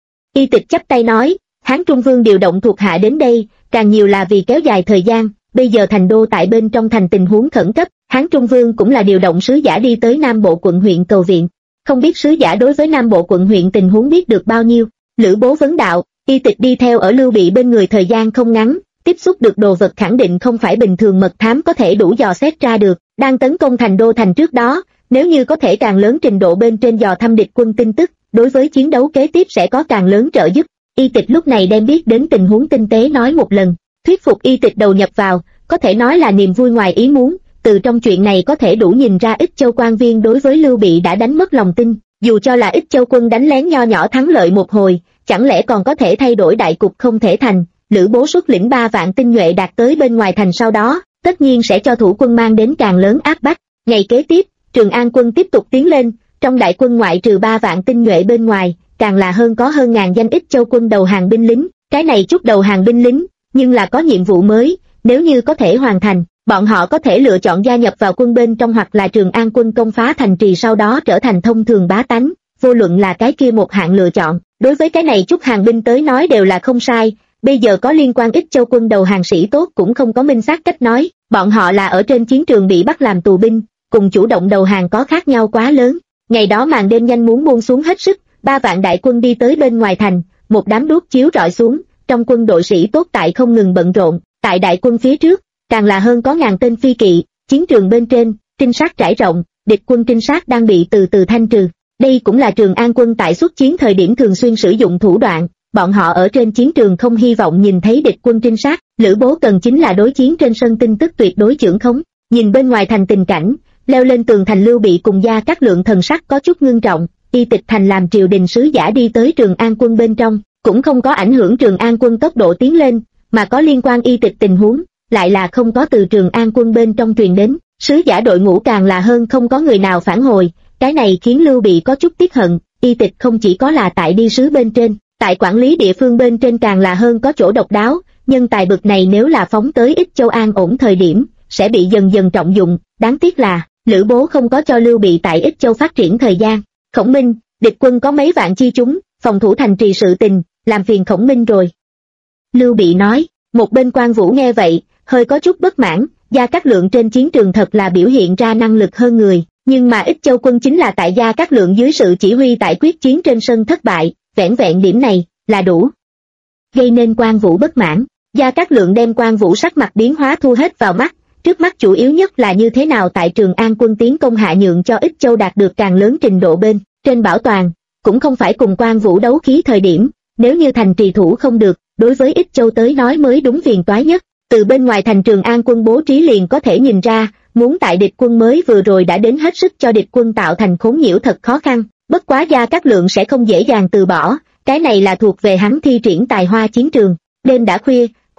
Y Tịch chắp tay nói, Hán Trung Vương điều động thuộc hạ đến đây, càng nhiều là vì kéo dài thời gian, bây giờ thành đô tại bên trong thành tình huống khẩn cấp, Hán Trung Vương cũng là điều động sứ giả đi tới Nam Bộ quận huyện cầu viện. Không biết sứ giả đối với Nam Bộ quận huyện tình huống biết được bao nhiêu. Lữ Bố vấn đạo, Y Tịch đi theo ở Lưu Bị bên người thời gian không ngắn, tiếp xúc được đồ vật khẳng định không phải bình thường mật thám có thể đủ dò xét ra được, đang tấn công thành đô thành trước đó, nếu như có thể càng lớn trình độ bên trên dò thăm địch quân tin tức, đối với chiến đấu kế tiếp sẽ có càng lớn trợ giúp. Y Tịch lúc này đem biết đến tình huống tinh tế nói một lần, thuyết phục Y Tịch đầu nhập vào, có thể nói là niềm vui ngoài ý muốn, từ trong chuyện này có thể đủ nhìn ra Ích Châu quan viên đối với Lưu Bị đã đánh mất lòng tin, dù cho là Ích Châu quân đánh lén nho nhỏ thắng lợi một hồi, chẳng lẽ còn có thể thay đổi đại cục không thể thành. Lữ Bố xuất lĩnh 3 vạn tinh nhuệ đạt tới bên ngoài thành sau đó, tất nhiên sẽ cho thủ quân mang đến càng lớn áp bách. Ngày kế tiếp, Trường An quân tiếp tục tiến lên, trong đại quân ngoại trừ 3 vạn tinh nhuệ bên ngoài, càng là có hơn ngàn danh Ích Châu quân đầu hàng binh lính, cái này chút đầu hàng binh lính, nhưng là có nhiệm vụ mới, nếu như có thể hoàn thành, bọn họ có thể lựa chọn gia nhập vào quân bên trong hoặc là Trường An quân công phá thành trì sau đó trở thành thông thường bá tánh, vô luận là cái kia một hạng lựa chọn, đối với cái này chút hàng binh tới nói đều là không sai. Bây giờ có liên quan Ích Châu quân đầu hàng sĩ tốt cũng không có minh xác cách nói, bọn họ là ở trên chiến trường bị bắt làm tù binh, cùng chủ động đầu hàng có khác nhau quá lớn. Ngày đó màn đêm nhanh muốn buông xuống hết sức, 3 vạn đại quân đi tới bên ngoài thành, một đám đuốc chiếu rọi xuống, trong quân đội sĩ tốt tại không ngừng bận rộn, tại đại quân phía trước, càng là hơn có ngàn tên phi kỵ, chiến trường bên trên, trinh sát trải rộng, địch quân trinh sát đang bị từ từ thanh trừ. Đây cũng là Trường An quân tại xuất chiến thời điểm thường xuyên sử dụng thủ đoạn. Bọn họ ở trên chiến trường không hy vọng nhìn thấy địch quân trinh sát, Lữ Bố cần chính là đối chiến trên sân tin tức tuyệt đối chưởng khống. Nhìn bên ngoài thành tình cảnh, leo lên tường thành Lưu Bị cùng Gia Cát Lượng thần sắc có chút ngưng trọng, Y Tịch thành làm triều đình sứ giả đi tới Trường An quân bên trong, cũng không có ảnh hưởng Trường An quân tốc độ tiến lên, mà có liên quan Y Tịch tình huống, lại là không có từ Trường An quân bên trong truyền đến, sứ giả đội ngũ càng là hơn không có người nào phản hồi, cái này khiến Lưu Bị có chút tiếc hận. Y Tịch không chỉ có là tại đi sứ bên trên, tại quản lý địa phương bên trên càng là hơn có chỗ độc đáo, nhân tài bực này nếu là phóng tới Ích Châu an ổn thời điểm, sẽ bị dần dần trọng dụng, đáng tiếc là, Lữ Bố không có cho Lưu Bị tại Ích Châu phát triển thời gian. Khổng Minh, địch quân có mấy vạn chi chúng, phòng thủ thành trì sự tình, làm phiền Khổng Minh rồi. Lưu Bị nói, một bên Quan Vũ nghe vậy, hơi có chút bất mãn, Gia Cát Lượng trên chiến trường thật là biểu hiện ra năng lực hơn người, nhưng mà Ích Châu quân chính là tại Gia Cát Lượng dưới sự chỉ huy tại quyết chiến trên sân thất bại, vẻn vẹn điểm này, là đủ. Gây nên Quan Vũ bất mãn, Gia Cát Lượng đem Quan Vũ sắc mặt biến hóa thu hết vào mắt, trước mắt chủ yếu nhất là như thế nào tại Trường An quân tiến công hạ nhượng cho Ích Châu đạt được càng lớn trình độ bên trên bảo toàn, cũng không phải cùng Quan Vũ đấu khí thời điểm, nếu như thành trì thủ không được, đối với Ích Châu tới nói mới đúng phiền toái nhất. Từ bên ngoài thành Trường An quân bố trí liền có thể nhìn ra, muốn tại địch quân mới vừa rồi đã đến hết sức cho địch quân tạo thành khốn nhiễu thật khó khăn, bất quá Gia Cát Lượng sẽ không dễ dàng từ bỏ, cái này là thuộc về hắn thi triển tài hoa chiến trường. Đêm đã khuya,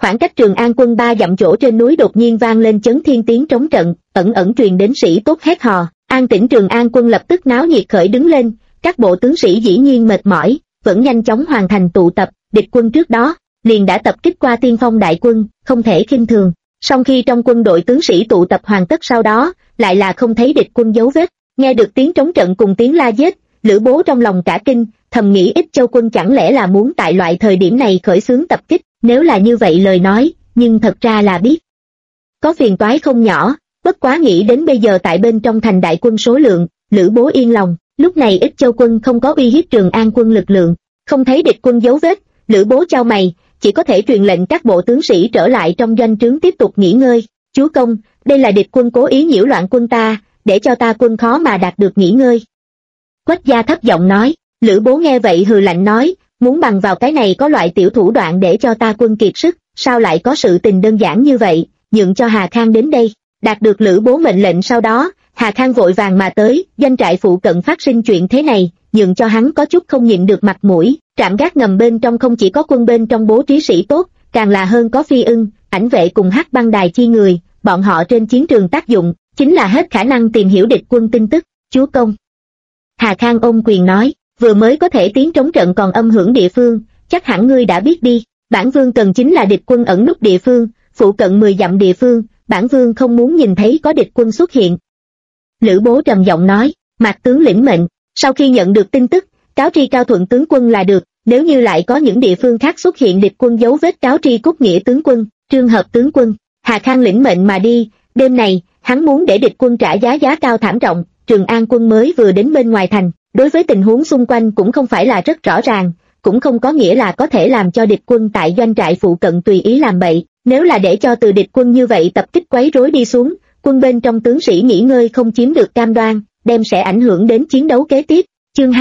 Khoảng cách Trường An quân 3 dặm chỗ trên núi đột nhiên vang lên chấn thiên tiếng trống trận, ẩn ẩn truyền đến sĩ tốt hét hò. An tĩnh Trường An quân lập tức náo nhiệt khởi đứng lên, các bộ tướng sĩ dĩ nhiên mệt mỏi, vẫn nhanh chóng hoàn thành tụ tập. Địch quân trước đó liền đã tập kích qua Tiên Phong đại quân, không thể khinh thường. Song khi trong quân đội tướng sĩ tụ tập hoàn tất sau đó, lại là không thấy địch quân dấu vết. Nghe được tiếng trống trận cùng tiếng la giết, Lữ Bố trong lòng cả kinh, thầm nghĩ Ích Châu quân chẳng lẽ là muốn tại loại thời điểm này khởi xướng tập kích. Nếu là như vậy lời nói, nhưng thật ra là biết có phiền toái không nhỏ. Bất quá nghĩ đến bây giờ tại bên trong thành đại quân số lượng, Lữ Bố yên lòng. Lúc này Ích Châu quân không có uy hiếp Trường An quân lực lượng, không thấy địch quân dấu vết, Lữ Bố chau mày, chỉ có thể truyền lệnh các bộ tướng sĩ trở lại trong doanh trướng tiếp tục nghỉ ngơi. Chúa công, đây là địch quân cố ý nhiễu loạn quân ta, để cho ta quân khó mà đạt được nghỉ ngơi. Quách gia thấp giọng nói. Lữ Bố nghe vậy hừ lạnh nói, muốn bằng vào cái này có loại tiểu thủ đoạn để cho ta quân kiệt sức, sao lại có sự tình đơn giản như vậy, nhượng cho Hà Khang đến đây. Đạt được Lữ Bố mệnh lệnh sau đó, Hà Khang vội vàng mà tới, doanh trại phụ cận phát sinh chuyện thế này, nhượng cho hắn có chút không nhịn được mặt mũi. Trạm gác ngầm bên trong không chỉ có quân bên trong bố trí sĩ tốt, càng là hơn có Phi Ưng, Ảnh Vệ cùng Hắc Băng Đài chi người, bọn họ trên chiến trường tác dụng, chính là hết khả năng tìm hiểu địch quân tin tức. Chúa công. Hà Khang ôm quyền nói, vừa mới có thể tiếng trống trận còn âm hưởng địa phương, chắc hẳn ngươi đã biết đi, bản vương cần chính là địch quân ẩn núp địa phương, phụ cận 10 dặm địa phương, bản vương không muốn nhìn thấy có địch quân xuất hiện. Lữ Bố trầm giọng nói, Mạc tướng lĩnh mệnh, sau khi nhận được tin tức, cáo tri Cao Thuận tướng quân là được, nếu như lại có những địa phương khác xuất hiện địch quân dấu vết cáo tri Cúc Nghĩa tướng quân, Trương Hợp tướng quân. Hà Khang lĩnh mệnh mà đi. Đêm này, hắn muốn để địch quân trả giá cao thảm trọng. Trường An quân mới vừa đến bên ngoài thành, đối với tình huống xung quanh cũng không phải là rất rõ ràng, cũng không có nghĩa là có thể làm cho địch quân tại doanh trại phụ cận tùy ý làm bậy. Nếu là để cho từ địch quân như vậy tập kích quấy rối đi xuống, quân bên trong tướng sĩ nghỉ ngơi không chiếm được cam đoan, đem sẽ ảnh hưởng đến chiến đấu kế tiếp. Chương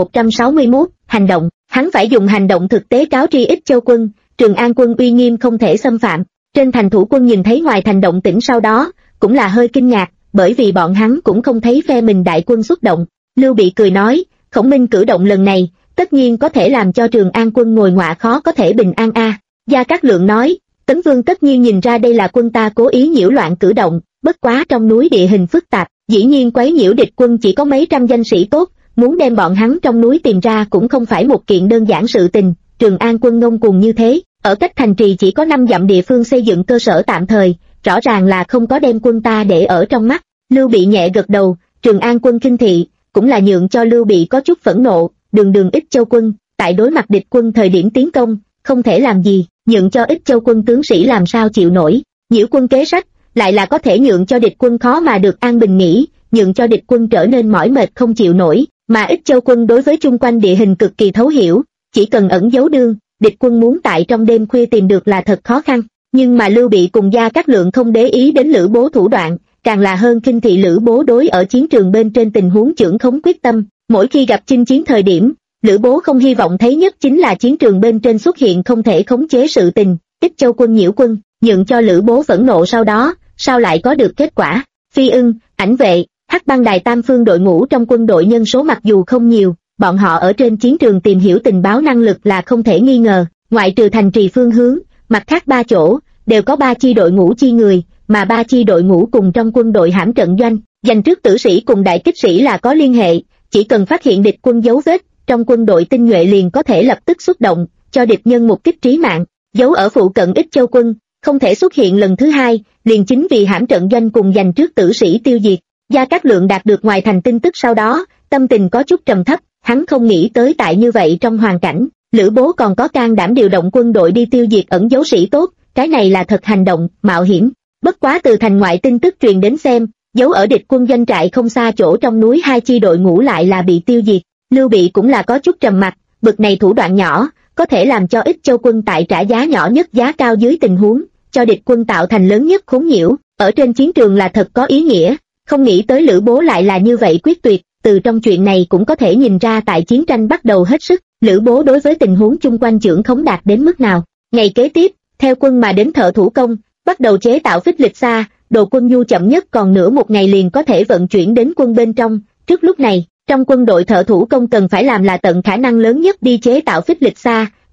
2161, hành động. Hắn phải dùng hành động thực tế cáo tri Ích Châu quân, Trường An quân uy nghiêm không thể xâm phạm. Trên thành thủ quân nhìn thấy ngoài thành động tĩnh sau đó, cũng là hơi kinh ngạc, bởi vì bọn hắn cũng không thấy phe mình đại quân xuất động. Lưu Bị cười nói, Khổng Minh cử động lần này, tất nhiên có thể làm cho Trường An quân ngồi ngọa khó có thể bình an a. Gia Cát Lượng nói, Tấn Vương tất nhiên nhìn ra đây là quân ta cố ý nhiễu loạn cử động, bất quá trong núi địa hình phức tạp, dĩ nhiên quấy nhiễu địch quân chỉ có mấy trăm danh sĩ tốt, muốn đem bọn hắn trong núi tìm ra cũng không phải một kiện đơn giản sự tình. Trường An quân ngông cuồng như thế, ở cách thành trì chỉ có 5 dặm địa phương xây dựng cơ sở tạm thời, rõ ràng là không có đem quân ta để ở trong mắt. Lưu Bị nhẹ gật đầu, Trường An quân khinh thị, cũng là nhượng cho Lưu Bị có chút phẫn nộ. Đường Ích Châu quân, tại đối mặt địch quân thời điểm tiến công, không thể làm gì, nhượng cho Ích Châu quân tướng sĩ làm sao chịu nổi. Nhiễu quân kế sách, lại là có thể nhượng cho địch quân khó mà được an bình nghỉ, nhượng cho địch quân trở nên mỏi mệt không chịu nổi. Mà Ích Châu quân đối với chung quanh địa hình cực kỳ thấu hiểu, chỉ cần ẩn giấu đương, địch quân muốn tại trong đêm khuya tìm được là thật khó khăn. Nhưng mà Lưu Bị cùng Gia Cát Lượng không để ý đến Lữ Bố thủ đoạn, càng là hơn khinh thị Lữ Bố đối ở chiến trường bên trên tình huống chưởng khống quyết tâm. Mỗi khi gặp chinh chiến thời điểm, Lữ Bố không hy vọng thấy nhất chính là chiến trường bên trên xuất hiện không thể khống chế sự tình. Ích Châu quân nhiễu quân, nhượng cho Lữ Bố phẫn nộ sau đó, sao lại có được kết quả? Phi Ưng, Ảnh Vệ, Hắc Băng Đài tam phương đội ngũ trong quân đội nhân số mặc dù không nhiều, bọn họ ở trên chiến trường tìm hiểu tình báo năng lực là không thể nghi ngờ, ngoại trừ thành trì phương hướng, mặt khác 3 chỗ, đều có 3 chi đội ngũ chi người, mà 3 chi đội ngũ cùng trong quân đội hãm trận doanh, dành trước tử sĩ cùng đại kích sĩ là có liên hệ, chỉ cần phát hiện địch quân dấu vết, trong quân đội tinh nhuệ liền có thể lập tức xuất động, cho địch nhân một kích trí mạng. Giấu ở phụ cận Ích Châu quân, không thể xuất hiện lần thứ hai, liền chính vì hãm trận doanh cùng dành trước tử sĩ tiêu diệt. Gia Cát Lượng đạt được ngoài thành tin tức sau đó, tâm tình có chút trầm thấp, hắn không nghĩ tới tại như vậy trong hoàn cảnh, Lữ Bố còn có can đảm điều động quân đội đi tiêu diệt ẩn dấu sĩ tốt, cái này là thật hành động, mạo hiểm. Bất quá từ thành ngoại tin tức truyền đến xem, giấu ở địch quân doanh trại không xa chỗ trong núi 2 chi đội ngũ lại là bị tiêu diệt. Lưu Bị cũng là có chút trầm mặc, bực này thủ đoạn nhỏ, có thể làm cho Ích Châu quân tại trả giá nhỏ nhất giá cao dưới tình huống, cho địch quân tạo thành lớn nhất khốn nhiễu, ở trên chiến trường là thật có ý nghĩa. Không nghĩ tới Lữ Bố lại là như vậy quyết tuyệt, từ trong chuyện này cũng có thể nhìn ra tại chiến tranh bắt đầu hết sức, Lữ Bố đối với tình huống chung quanh chưởng khống đạt đến mức nào. Ngày kế tiếp, theo quân mà đến thợ thủ công, bắt đầu chế tạo phích lịch xa, đồ quân nhu chậm nhất còn nửa một ngày liền có thể vận chuyển đến quân bên trong. Trước lúc này, trong quân đội thợ thủ công cần phải làm là tận khả năng lớn nhất đi chế tạo phích lịch xa,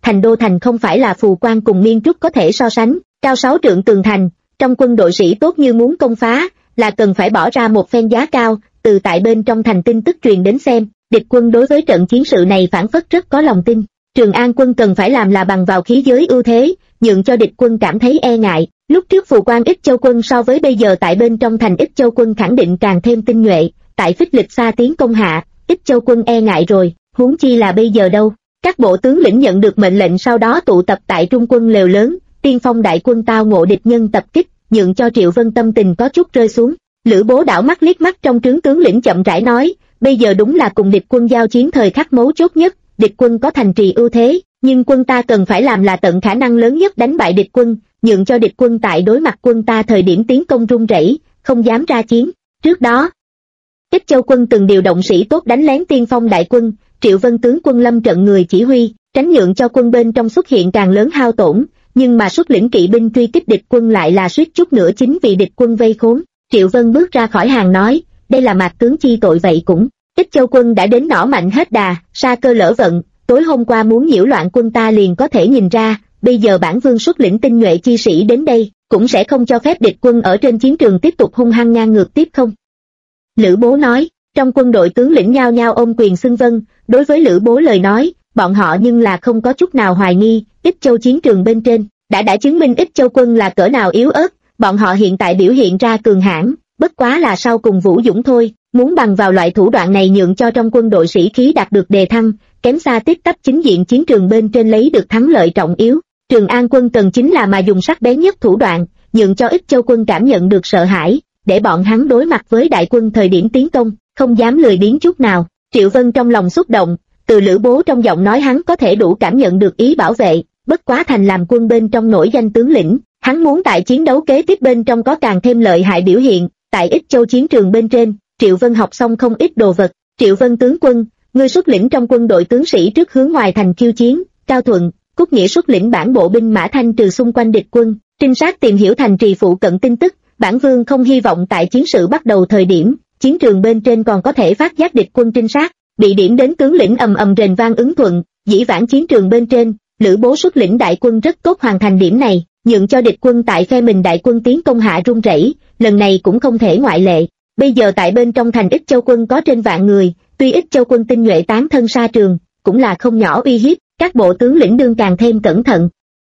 thành đô thành không phải là phù quan cùng miên trúc có thể so sánh, cao 6 trượng tường thành, trong quân đội sĩ tốt như muốn công phá, là cần phải bỏ ra một phen giá cao. Từ tại bên trong thành tin tức truyền đến xem, địch quân đối với trận chiến sự này phản phất rất có lòng tin. Trường An quân cần phải làm là bằng vào khí giới ưu thế, nhượng cho địch quân cảm thấy e ngại. Lúc trước phù quan Ích Châu quân so với bây giờ tại bên trong thành Ích Châu quân khẳng định càng thêm tinh nhuệ, tại phích lịch xa tiến công hạ, Ích Châu quân e ngại rồi, huống chi là bây giờ đâu. Các bộ tướng lĩnh nhận được mệnh lệnh sau đó tụ tập tại trung quân lều lớn, tiên phong đại quân tao ngộ địch nhân tập kích, nhượng cho Triệu Vân tâm tình có chút rơi xuống. Lữ Bố đảo mắt liếc mắt trong trướng tướng lĩnh chậm rãi nói, bây giờ đúng là cùng địch quân giao chiến thời khắc mấu chốt nhất, địch quân có thành trì ưu thế, nhưng quân ta cần phải làm là tận khả năng lớn nhất đánh bại địch quân, nhượng cho địch quân tại đối mặt quân ta thời điểm tiến công run rẩy, không dám ra chiến. Trước đó, Ích Châu quân từng điều động sĩ tốt đánh lén tiên phong đại quân, Triệu Vân tướng quân lâm trận người chỉ huy, tránh nhượng cho quân bên trong xuất hiện càng lớn hao tổn, nhưng mà xuất lĩnh kỵ binh truy kích địch quân lại là suýt chút nữa chính vì địch quân vây khốn. Triệu Vân bước ra khỏi hàng nói, đây là Mạc tướng chi tội vậy cũng, Ích Châu quân đã đến nỏ mạnh hết đà, sa cơ lỡ vận, tối hôm qua muốn nhiễu loạn quân ta liền có thể nhìn ra, bây giờ bản vương xuất lĩnh tinh nhuệ chi sĩ đến đây, cũng sẽ không cho phép địch quân ở trên chiến trường tiếp tục hung hăng ngang ngược tiếp không. Lữ Bố nói, trong quân đội tướng lĩnh nhao nhao ôm quyền xưng vâng, đối với Lữ Bố lời nói, bọn họ nhưng là không có chút nào hoài nghi, Ích Châu chiến trường bên trên, đã chứng minh Ích Châu quân là cỡ nào yếu ớt, bọn họ hiện tại biểu hiện ra cường hãn, bất quá là sau cùng vũ dũng thôi, muốn bằng vào loại thủ đoạn này nhượng cho trong quân đội sĩ khí đạt được đề thăng, kém xa tiếp tắp chính diện chiến trường bên trên lấy được thắng lợi trọng yếu. Trường An quân cần chính là mà dùng sắc bén nhất thủ đoạn, nhượng cho Ích Châu quân cảm nhận được sợ hãi, để bọn hắn đối mặt với đại quân thời điểm tiến công, không dám lười biếng chút nào. Triệu Vân trong lòng xúc động, từ Lữ Bố trong giọng nói hắn có thể đủ cảm nhận được ý bảo vệ, bất quá thành làm quân bên trong nổi danh tướng lĩnh, hắn muốn tại chiến đấu kế tiếp bên trong có càng thêm lợi hại biểu hiện. Tại Ích Châu chiến trường bên trên, Triệu Vân học xong không ít đồ vật. Triệu Vân tướng quân, ngươi xuất lĩnh trong quân đội tướng sĩ trước hướng ngoài thành khiêu chiến. Cao Thuận, Cúc Nghĩa xuất lĩnh bản bộ binh mã thanh trừ xung quanh địch quân, trinh sát tìm hiểu thành trì phụ cận tin tức. Bản vương không hy vọng tại chiến sự bắt đầu thời điểm, chiến trường bên trên còn có thể phát giác địch quân trinh sát. Bị điểm đến tướng lĩnh ầm ầm rền vang ứng thuận. Dĩ vãng chiến trường bên trên, Lữ Bố xuất lĩnh đại quân rất tốt hoàn thành điểm này, nhượng cho địch quân tại phe mình đại quân tiến công hạ run rẩy, lần này cũng không thể ngoại lệ. Bây giờ tại bên trong thành Ích Châu quân có trên vạn người, tuy Ích Châu quân tinh nhuệ tán thân xa trường, cũng là không nhỏ uy hiếp, các bộ tướng lĩnh đương càng thêm cẩn thận.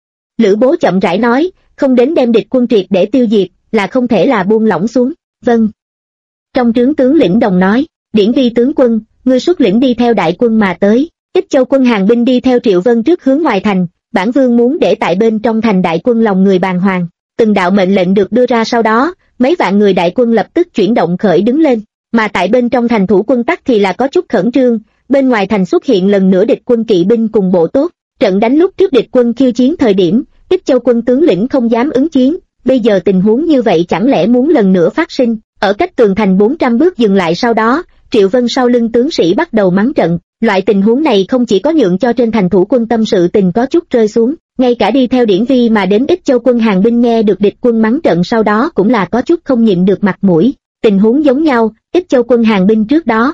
Lữ Bố chậm rãi nói, không đến đem địch quân triệt để tiêu diệt, là không thể là buông lỏng xuống. Vâng. Trong trướng tướng lĩnh đồng nói, Điển Vi tướng quân, ngươi xuất lĩnh đi theo đại quân mà tới, Ích Châu quân hàng binh đi theo Triệu Vân trước hướng ngoài thành, bản vương muốn để tại bên trong thành đại quân lòng người bàng hoàng. Từng đạo mệnh lệnh được đưa ra sau đó, mấy vạn người đại quân lập tức chuyển động khởi đứng lên, mà tại bên trong thành thủ quân tắc thì là có chút khẩn trương, bên ngoài thành xuất hiện lần nữa địch quân kỵ binh cùng bộ tốt. Trận đánh lúc trước địch quân khiêu chiến thời điểm, Ích Châu quân tướng lĩnh không dám ứng chiến, bây giờ tình huống như vậy chẳng lẽ muốn lần nữa phát sinh. Ở cách tường thành 400 bước dừng lại sau đó, Triệu Vân sau lưng tướng sĩ bắt đầu mắng trận. Loại tình huống này không chỉ có nhượng cho trên thành thủ quân tâm sự tình có chút rơi xuống, ngay cả đi theo Điển Vi mà đến Ích Châu quân hàng binh nghe được địch quân mắng trận sau đó cũng là có chút không nhịn được mặt mũi. Tình huống giống nhau, Ích Châu quân hàng binh trước đó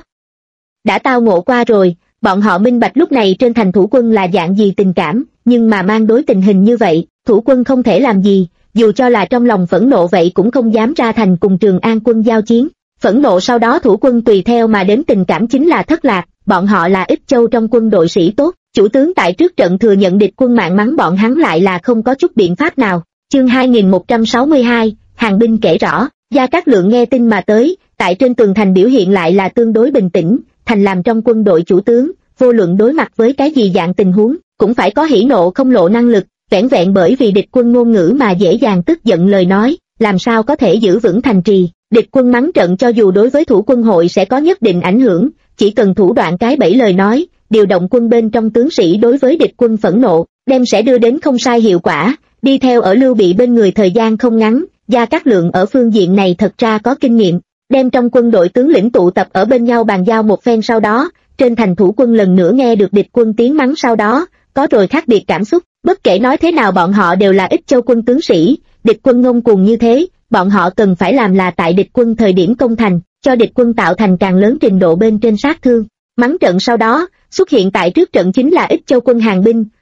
đã tao ngộ qua rồi, bọn họ minh bạch lúc này trên thành thủ quân là dạng gì tình cảm, nhưng mà mang đối tình hình như vậy, thủ quân không thể làm gì, dù cho là trong lòng phẫn nộ vậy cũng không dám ra thành cùng Trường An quân giao chiến. Phẫn nộ sau đó thủ quân tùy theo mà đến tình cảm chính là thất lạc, bọn họ là Ích Châu trong quân đội sĩ tốt, chủ tướng tại trước trận thừa nhận địch quân mạng mắng bọn hắn lại là không có chút biện pháp nào. Chương 2162, hàng binh kể rõ, Gia Cát Lượng nghe tin mà tới, tại trên tường thành biểu hiện lại là tương đối bình tĩnh, thành làm trong quân đội chủ tướng, vô luận đối mặt với cái gì dạng tình huống, cũng phải có hỉ nộ không lộ năng lực, vẻn vẹn bởi vì địch quân ngôn ngữ mà dễ dàng tức giận lời nói, làm sao có thể giữ vững thành trì. Địch quân mắng trận cho dù đối với thủ quân hội sẽ có nhất định ảnh hưởng, chỉ cần thủ đoạn cái bẫy lời nói, điều động quân bên trong tướng sĩ đối với địch quân phẫn nộ, đem sẽ đưa đến không sai hiệu quả. Đi theo ở Lưu Bị bên người thời gian không ngắn, Gia Cát Lượng ở phương diện này thật ra có kinh nghiệm, đem trong quân đội tướng lĩnh tụ tập ở bên nhau bàn giao một phen sau đó, trên thành thủ quân lần nữa nghe được địch quân tiếng mắng sau đó, có rồi khác biệt cảm xúc. Bất kể nói thế nào bọn họ đều là Ích Châu quân tướng sĩ, địch quân ngông cuồng như thế, bọn họ cần phải làm là tại địch quân thời điểm công thành, cho địch quân tạo thành càng lớn trình độ bên trên sát thương. Mắng trận sau đó, xuất hiện tại trước trận chính là Ích Châu quân hàng binh,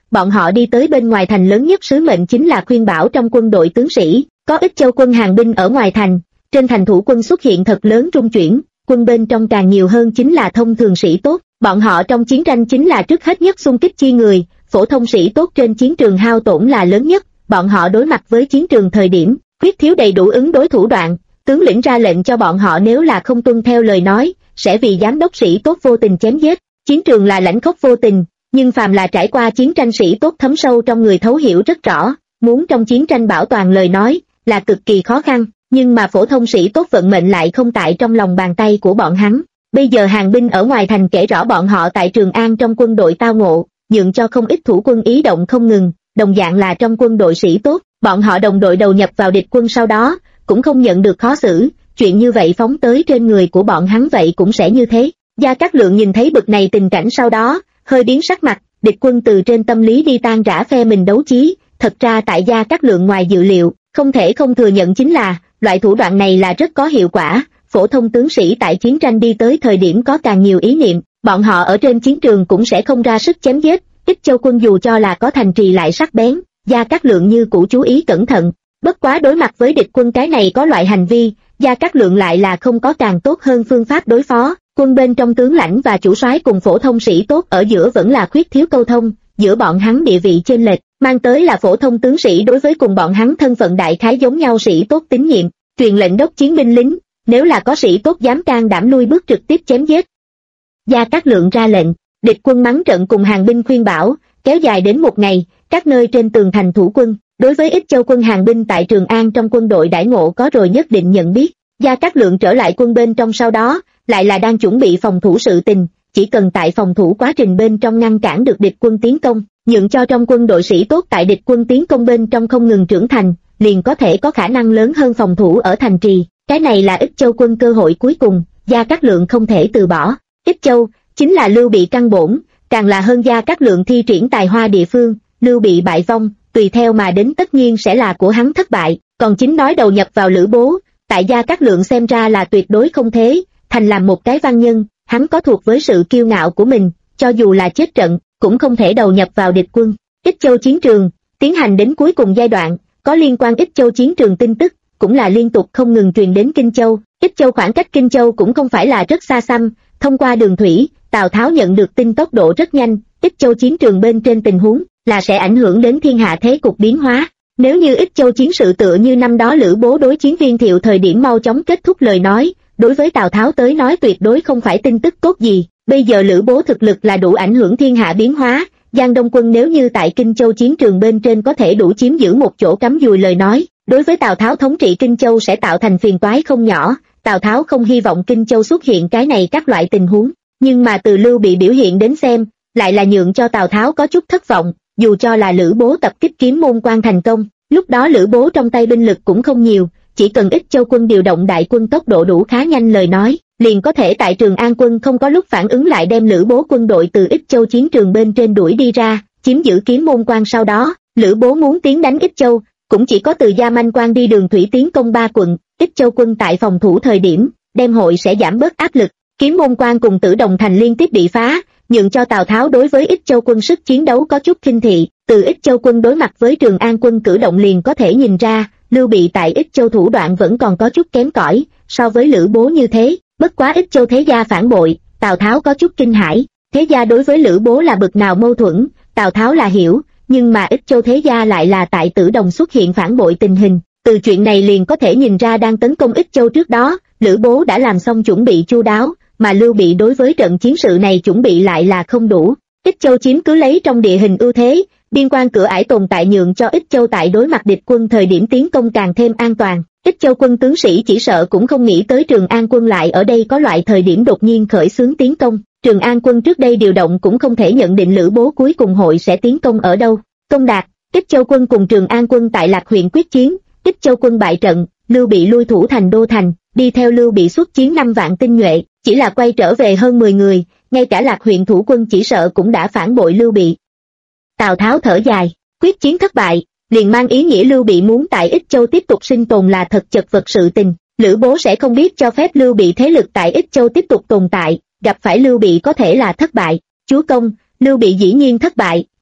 bọn họ đi tới bên ngoài thành, lớn nhất sứ mệnh chính là khuyên bảo trong quân đội tướng sĩ, có Ích Châu quân hàng binh ở ngoài thành, trên thành thủ quân xuất hiện thật lớn rung chuyển, quân bên trong càng nhiều hơn chính là thông thường sĩ tốt, bọn họ trong chiến tranh chính là trước hết nhất xung kích chi người, phổ thông sĩ tốt trên chiến trường hao tổn là lớn nhất, bọn họ đối mặt với chiến trường thời điểm, khuyết thiếu đầy đủ ứng đối thủ đoạn, tướng lĩnh ra lệnh cho bọn họ nếu là không tuân theo lời nói, sẽ vì giám đốc sĩ tốt vô tình chém giết, chiến trường là lãnh khốc vô tình, nhưng phàm là trải qua chiến tranh sĩ tốt thấm sâu trong người thấu hiểu rất rõ, muốn trong chiến tranh bảo toàn lời nói, là cực kỳ khó khăn, nhưng mà phổ thông sĩ tốt vận mệnh lại không tại trong lòng bàn tay của bọn hắn. Bây giờ hàng binh ở ngoài thành kể rõ bọn họ tại Trường An trong quân đội tao ngộ, nhượng cho không ít thủ quân ý động không ngừng, đồng dạng là trong quân đội sĩ tốt, bọn họ đồng đội đầu nhập vào địch quân sau đó, cũng không nhận được khó xử, chuyện như vậy phóng tới trên người của bọn hắn vậy cũng sẽ như thế. Gia Cát Lượng nhìn thấy bực này tình cảnh sau đó, hơi biến sắc mặt, địch quân từ trên tâm lý đi tan rã phe mình đấu chí, thật ra tại Gia Cát Lượng ngoài dự liệu, không thể không thừa nhận chính là, loại thủ đoạn này là rất có hiệu quả, phổ thông tướng sĩ tại chiến tranh đi tới thời điểm có càng nhiều ý niệm, bọn họ ở trên chiến trường cũng sẽ không ra sức chém giết, Ích Châu quân dù cho là có thành trì lại sắc bén, Gia Cát Lượng như cũ chú ý cẩn thận, bất quá đối mặt với địch quân cái này có loại hành vi, Gia Cát Lượng lại là không có càng tốt hơn phương pháp đối phó, quân bên trong tướng lãnh và chủ soái cùng phổ thông sĩ tốt ở giữa vẫn là khuyết thiếu câu thông, giữa bọn hắn địa vị chênh lệch, mang tới là phổ thông tướng sĩ đối với cùng bọn hắn thân phận đại khái giống nhau sĩ tốt tín nhiệm, truyền lệnh đốc chiến binh lính, nếu là có sĩ tốt dám can đảm lui bước trực tiếp chém giết. Gia Cát Lượng ra lệnh, địch quân mắng trận cùng hàng binh khuyên bảo, kéo dài đến một ngày, các nơi trên tường thành thủ quân, đối với Ích Châu quân hàng binh tại Trường An trong quân đội đãi ngộ có rồi nhất định nhận biết. Gia Cát Lượng trở lại quân bên trong sau đó, lại là đang chuẩn bị phòng thủ sự tình, chỉ cần tại phòng thủ quá trình bên trong ngăn cản được địch quân tiến công, nhượng cho trong quân đội sĩ tốt tại địch quân tiến công bên trong không ngừng trưởng thành, liền có thể có khả năng lớn hơn phòng thủ ở thành trì. Cái này là Ích Châu quân cơ hội cuối cùng, Gia Cát Lượng không thể từ bỏ. Ích Châu chính là Lưu Bị căn bổn, càng là hơn Gia Cát Lượng thi triển tài hoa địa phương, Lưu Bị bại vong, tùy theo mà đến tất nhiên sẽ là của hắn thất bại, còn chính nói đầu nhập vào Lữ Bố, tại Gia Cát Lượng xem ra là tuyệt đối không thế, thành làm một cái văn nhân, hắn có thuộc với sự kiêu ngạo của mình, cho dù là chết trận, cũng không thể đầu nhập vào địch quân. Ích Châu chiến trường, tiến hành đến cuối cùng giai đoạn, có liên quan Ích Châu chiến trường tin tức, cũng là liên tục không ngừng truyền đến Kinh Châu. Ích Châu khoảng cách Kinh Châu cũng không phải là rất xa xăm, thông qua đường thủy, Tào Tháo nhận được tin tốc độ rất nhanh, Ích Châu chiến trường bên trên tình huống, là sẽ ảnh hưởng đến thiên hạ thế cục biến hóa. Nếu như Ích Châu chiến sự tựa như năm đó Lữ Bố đối chiến Viên Thiệu thời điểm mau chóng kết thúc lời nói, đối với Tào Tháo tới nói tuyệt đối không phải tin tức tốt gì. Bây giờ Lữ Bố thực lực là đủ ảnh hưởng thiên hạ biến hóa, Giang Đông quân nếu như tại Kinh Châu chiến trường bên trên có thể đủ chiếm giữ một chỗ cắm dùi lời nói, đối với Tào Tháo thống trị Kinh Châu sẽ tạo thành phiền toái không nhỏ. Tào Tháo không hy vọng Kinh Châu xuất hiện cái này các loại tình huống, nhưng mà từ Lưu Bị biểu hiện đến xem, lại là nhượng cho Tào Tháo có chút thất vọng. Dù cho là Lữ Bố tập kích Kiếm Môn Quan thành công, lúc đó Lữ Bố trong tay binh lực cũng không nhiều, chỉ cần Ích Châu quân điều động đại quân tốc độ đủ khá nhanh lời nói, liền có thể tại Trường An quân không có lúc phản ứng lại đem Lữ Bố quân đội từ Ích Châu chiến trường bên trên đuổi đi ra, chiếm giữ Kiếm Môn Quan. Sau đó, Lữ Bố muốn tiến đánh Ích Châu, cũng chỉ có từ Gia Manh Quan đi đường thủy tiến công 3 quận, Ích Châu quân tại phòng thủ thời điểm, đem hội sẽ giảm bớt áp lực. Kiếm Môn Quan cùng Tử Đồng Thành liên tiếp bị phá, nhượng cho Tào Tháo đối với Ích Châu quân sức chiến đấu có chút khinh thị. Từ Ích Châu quân đối mặt với Trường An quân cử động liền có thể nhìn ra, Lưu Bị tại Ích Châu thủ đoạn vẫn còn có chút kém cỏi so với Lữ Bố như thế. Bất quá Ích Châu thế gia phản bội, Tào Tháo có chút kinh hãi. Thế gia đối với Lữ Bố là bực nào mâu thuẫn, Tào Tháo là hiểu, nhưng mà Ích Châu thế gia lại là tại Tử Đồng xuất hiện phản bội tình hình. Từ chuyện này liền có thể nhìn ra đang tấn công Ích Châu trước đó, Lữ Bố đã làm xong chuẩn bị chu đáo, mà Lưu Bị đối với trận chiến sự này chuẩn bị lại là không đủ. Ích Châu chiếm cứ lấy trong địa hình ưu thế, biên quan cửa ải tồn tại nhượng cho Ích Châu tại đối mặt địch quân thời điểm tiến công càng thêm an toàn. Ích Châu quân tướng sĩ chỉ sợ cũng không nghĩ tới Trường An quân lại ở đây có loại thời điểm đột nhiên khởi xướng tiến công. Trường An quân trước đây điều động cũng không thể nhận định Lữ Bố cuối cùng hội sẽ tiến công ở đâu. Công đạt, Ích Châu quân cùng Trường An quân tại Lạc huyện quyết chiến, Ích Châu quân bại trận, Lưu Bị lui thủ thành Đô Thành, đi theo Lưu Bị xuất chiến 5 vạn tinh nhuệ, chỉ là quay trở về hơn 10 người, ngay cả Lạc huyện thủ quân chỉ sợ cũng đã phản bội Lưu Bị. Tào Tháo thở dài, quyết chiến thất bại, liền mang ý nghĩa Lưu Bị muốn tại Ích Châu tiếp tục sinh tồn là thật chật vật sự tình. Lữ Bố sẽ không biết cho phép Lưu Bị thế lực tại Ích Châu tiếp tục tồn tại, gặp phải Lưu Bị có thể là thất bại. Chúa công, Lưu Bị dĩ nhiên thất bại,